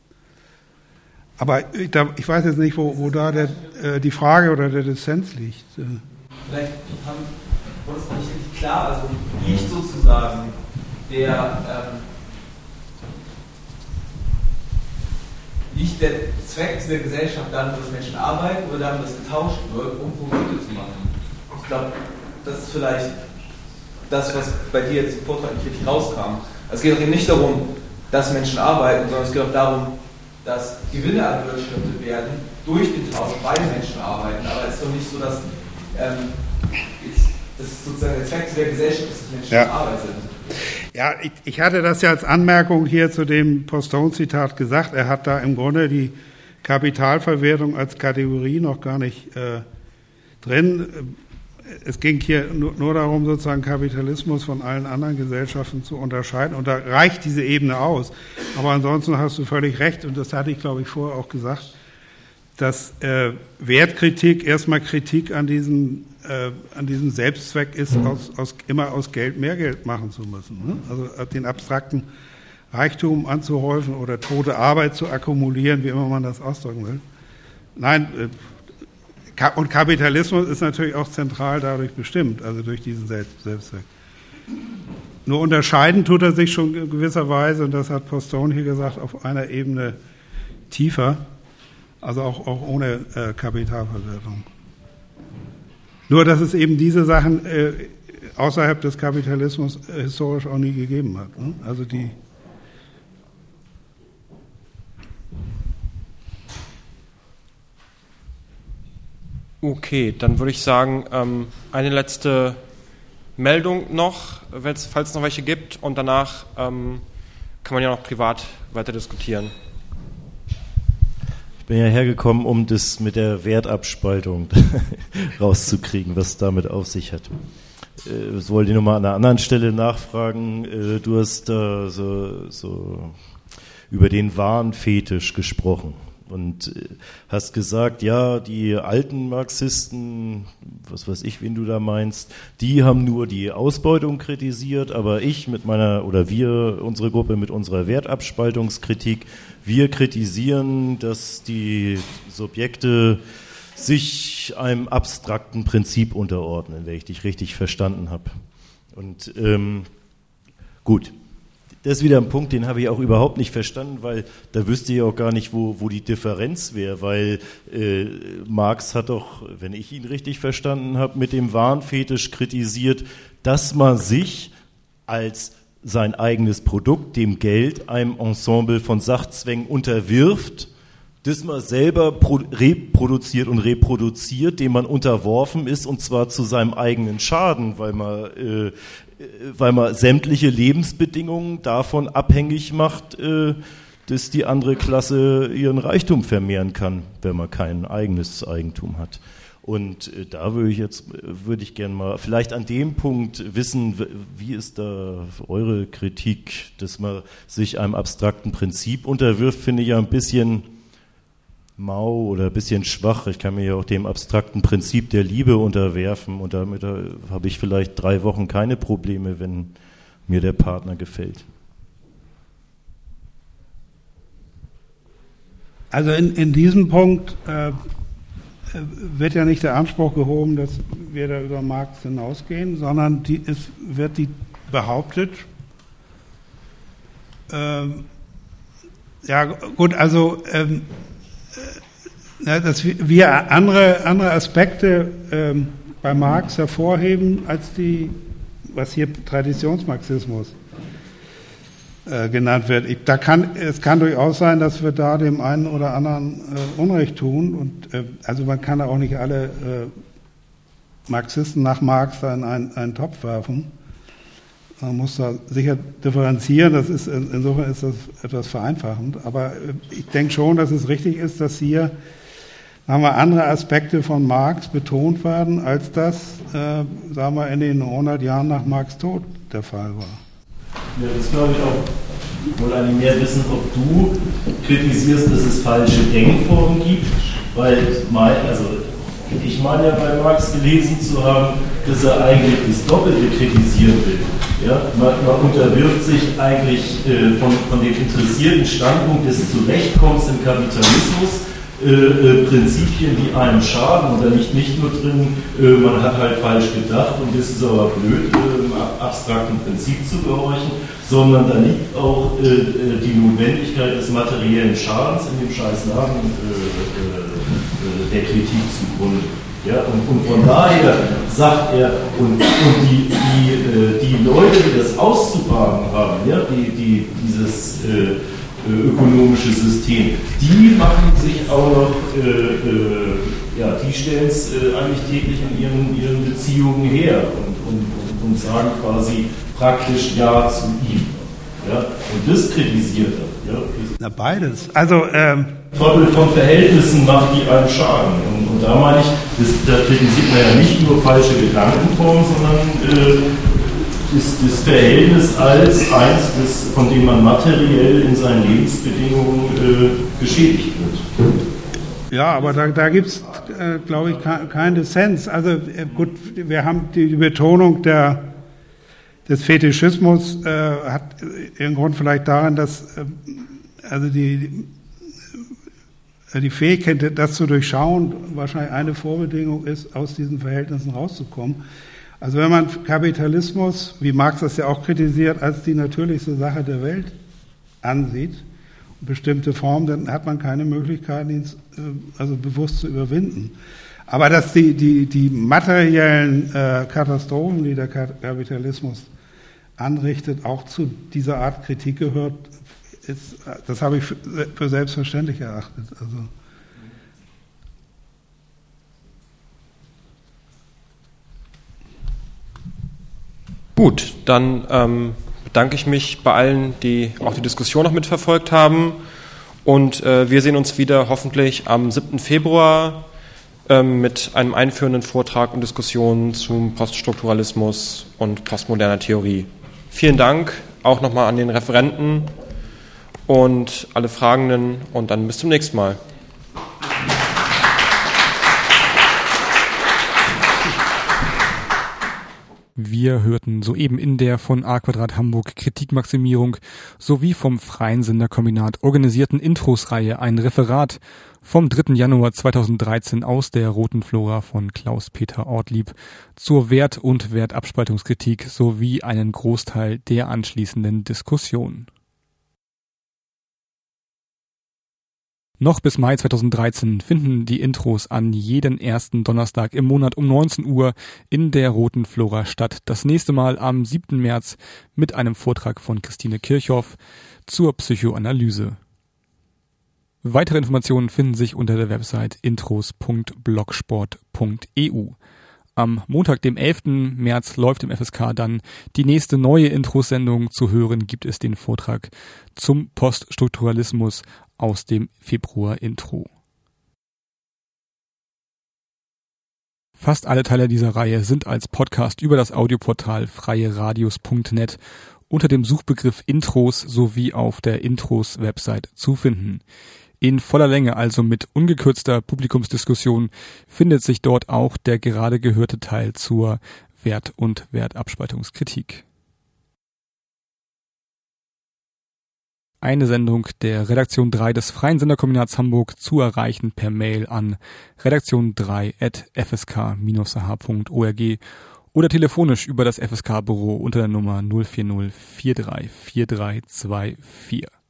aber ich, da, ich weiß jetzt nicht, wo, wo da der, äh, die Frage oder der Dissens liegt. Vielleicht haben wir uns nicht richtig klar, also nicht sozusagen der ähm, nicht der Zweck der Gesellschaft dann, dass Menschen arbeiten oder dann, dass getauscht wird, um Profite zu machen. Ich glaube, das ist vielleicht das, was bei dir jetzt im Vortrag nicht richtig rauskam. Also es geht auch eben nicht darum, dass Menschen arbeiten, sondern es geht auch darum, dass Gewinne erwirtschaftet werden durch den Tausch, weil Menschen arbeiten. Aber es ist doch nicht so, dass ähm, das sozusagen der Zweck der Gesellschaft ist, dass Menschen ja. Arbeit sind. Ja, ich, ich hatte das ja als Anmerkung hier zu dem Postone-Zitat gesagt. Er hat da im Grunde die Kapitalverwertung als Kategorie noch gar nicht äh, drin. Es ging hier nur, nur darum, sozusagen Kapitalismus von allen anderen Gesellschaften zu unterscheiden. Und da reicht diese Ebene aus. Aber ansonsten hast du völlig recht, und das hatte ich, glaube ich, vorher auch gesagt, dass äh, Wertkritik erstmal Kritik an diesem, äh, an diesem Selbstzweck ist, aus, aus, immer aus Geld mehr Geld machen zu müssen. Ne? Also den abstrakten Reichtum anzuhäufen oder tote Arbeit zu akkumulieren, wie immer man das ausdrücken will. Nein, äh, und Kapitalismus ist natürlich auch zentral dadurch bestimmt, also durch diesen Selbst, Selbstzweck. Nur unterscheiden tut er sich schon gewisserweise, und das hat Postone hier gesagt, auf einer Ebene tiefer. Also auch, auch ohne äh, Kapitalverwertung. Nur, dass es eben diese Sachen äh, außerhalb des Kapitalismus äh, historisch auch nie gegeben hat. Ne? Also die Okay, dann würde ich sagen, ähm, eine letzte Meldung noch, falls es noch welche gibt, und danach ähm, kann man ja noch privat weiter diskutieren. Ich bin ja hergekommen, um das mit der Wertabspaltung rauszukriegen, was es damit auf sich hat. Das wollte ich nochmal an einer anderen Stelle nachfragen. Du hast da so, so über den Warenfetisch gesprochen und hast gesagt, ja, die alten Marxisten, was weiß ich, wen du da meinst, die haben nur die Ausbeutung kritisiert, aber ich mit meiner, oder wir, unsere Gruppe mit unserer Wertabspaltungskritik, wir kritisieren, dass die Subjekte sich einem abstrakten Prinzip unterordnen, wenn ich dich richtig verstanden habe. Und ähm, gut, das ist wieder ein Punkt, den habe ich auch überhaupt nicht verstanden, weil da wüsste ich auch gar nicht, wo, wo die Differenz wäre, weil äh, Marx hat doch, wenn ich ihn richtig verstanden habe, mit dem Warenfetisch kritisiert, dass man sich als sein eigenes Produkt, dem Geld, einem Ensemble von Sachzwängen unterwirft, das man selber reproduziert und reproduziert, dem man unterworfen ist, und zwar zu seinem eigenen Schaden, weil man, äh, weil man sämtliche Lebensbedingungen davon abhängig macht, äh, dass die andere Klasse ihren Reichtum vermehren kann, wenn man kein eigenes Eigentum hat. Und äh, da würde ich jetzt, würde ich gerne mal vielleicht an dem Punkt wissen, wie ist da eure Kritik, dass man sich einem abstrakten Prinzip unterwirft, finde ich ja ein bisschen mau oder ein bisschen schwach. Ich kann mir ja auch dem abstrakten Prinzip der Liebe unterwerfen und damit äh, habe ich vielleicht drei Wochen keine Probleme, wenn mir der Partner gefällt. Also in, in diesem Punkt äh, wird ja nicht der Anspruch gehoben, dass wir da über Marx hinausgehen, sondern die, es wird die behauptet, ähm, ja gut, also ähm, äh, dass wir andere, andere Aspekte ähm, bei Marx hervorheben, als die, was hier Traditionsmarxismus äh, genannt wird. Ich, da kann, es kann durchaus sein, dass wir da dem einen oder anderen äh, Unrecht tun. Und äh, also man kann da auch nicht alle äh, Marxisten nach Marx da in einen, einen Topf werfen. Man muss da sicher differenzieren. Das ist, insofern ist das etwas vereinfachend. Aber äh, ich denke schon, dass es richtig ist, dass hier haben wir andere Aspekte von Marx betont werden, als das, äh, sagen wir, in den hundert Jahren nach Marx' Tod der Fall war. Ja, das glaube ich auch. Ich wollte eigentlich mehr wissen, ob du kritisierst, dass es falsche Denkformen gibt, weil mein, also ich meine ja bei Marx gelesen zu haben, dass er eigentlich das Doppelte kritisieren will. Ja? Man, man unterwirft sich eigentlich äh, von, von dem interessierten Standpunkt des Zurechtkommens im Kapitalismus Äh, äh, Prinzipien, die einem schaden, und da liegt nicht nur drin, äh, man hat halt falsch gedacht und das ist aber blöd, äh, einem abstrakten Prinzip zu gehorchen, sondern da liegt auch äh, die Notwendigkeit des materiellen Schadens in dem scheiß Namen äh, äh, der Kritik zugrunde. Ja, und, und von daher sagt er, und, und die, die, äh, die Leute, die das auszubaden haben, ja, die, die dieses äh, ökonomische System, die machen sich auch noch, äh, äh, ja, die stellen es äh, eigentlich täglich in ihren, ihren Beziehungen her und, und, und, und sagen quasi praktisch Ja zu ihm. Ja? Und das kritisiert er. Ja? Na, beides. Also, ähm Trottel von Verhältnissen macht die einem Schaden. Und, und da meine ich, das, da kritisiert man ja nicht nur falsche Gedankenformen, sondern äh, ist das Verhältnis als eins, das, von dem man materiell in seinen Lebensbedingungen äh, geschädigt wird. Ja, aber da, da gibt es, äh, glaube ich, keinen Dissens. Also äh, gut, wir haben die, die Betonung der, des Fetischismus, äh, hat ihren Grund vielleicht darin, dass äh, also die, die Fähigkeit, das zu durchschauen, wahrscheinlich eine Vorbedingung ist, aus diesen Verhältnissen rauszukommen. Also wenn man Kapitalismus, wie Marx das ja auch kritisiert, als die natürlichste Sache der Welt ansieht, bestimmte Formen, dann hat man keine Möglichkeit, ihn also bewusst zu überwinden. Aber dass die, die, die materiellen äh, Katastrophen, die der Kapitalismus anrichtet, auch zu dieser Art Kritik gehört, ist, das habe ich für, für selbstverständlich erachtet. Also Gut, dann ähm, bedanke ich mich bei allen, die auch die Diskussion noch mitverfolgt haben. Und äh, wir sehen uns wieder hoffentlich am siebten Februar ähm, mit einem einführenden Vortrag und Diskussion zum Poststrukturalismus und postmoderner Theorie. Vielen Dank auch nochmal an den Referenten und alle Fragenden und dann bis zum nächsten Mal. Wir hörten soeben in der von A Quadrat Hamburg Kritikmaximierung sowie vom Freien Senderkombinat organisierten Intros-Reihe ein Referat vom dritten Januar zweitausenddreizehn aus der Roten Flora von Klaus-Peter Ortlieb zur Wert- und Wertabspaltungskritik sowie einen Großteil der anschließenden Diskussion. Noch bis Mai zweitausenddreizehn finden die Intros an jeden ersten Donnerstag im Monat um neunzehn Uhr in der Roten Flora statt. Das nächste Mal am siebten März mit einem Vortrag von Christine Kirchhoff zur Psychoanalyse. Weitere Informationen finden sich unter der Website intros punkt blogsport punkt e u. Am Montag, dem elften März, läuft im F S K dann die nächste neue Intro-Sendung. Zu hören gibt es den Vortrag zum Poststrukturalismus aus dem Februar-Intro. Fast alle Teile dieser Reihe sind als Podcast über das Audioportal freieradios punkt net unter dem Suchbegriff Intros sowie auf der Intros-Website zu finden. In voller Länge, also mit ungekürzter Publikumsdiskussion, findet sich dort auch der gerade gehörte Teil zur Wert- und Wertabspaltungskritik. Eine Sendung der Redaktion drei des Freien Senderkombinats Hamburg zu erreichen per Mail an redaktion drei at f s k dash a h punkt org oder telefonisch über das F S K-Büro unter der Nummer null vier null vier drei vier drei zwei vier.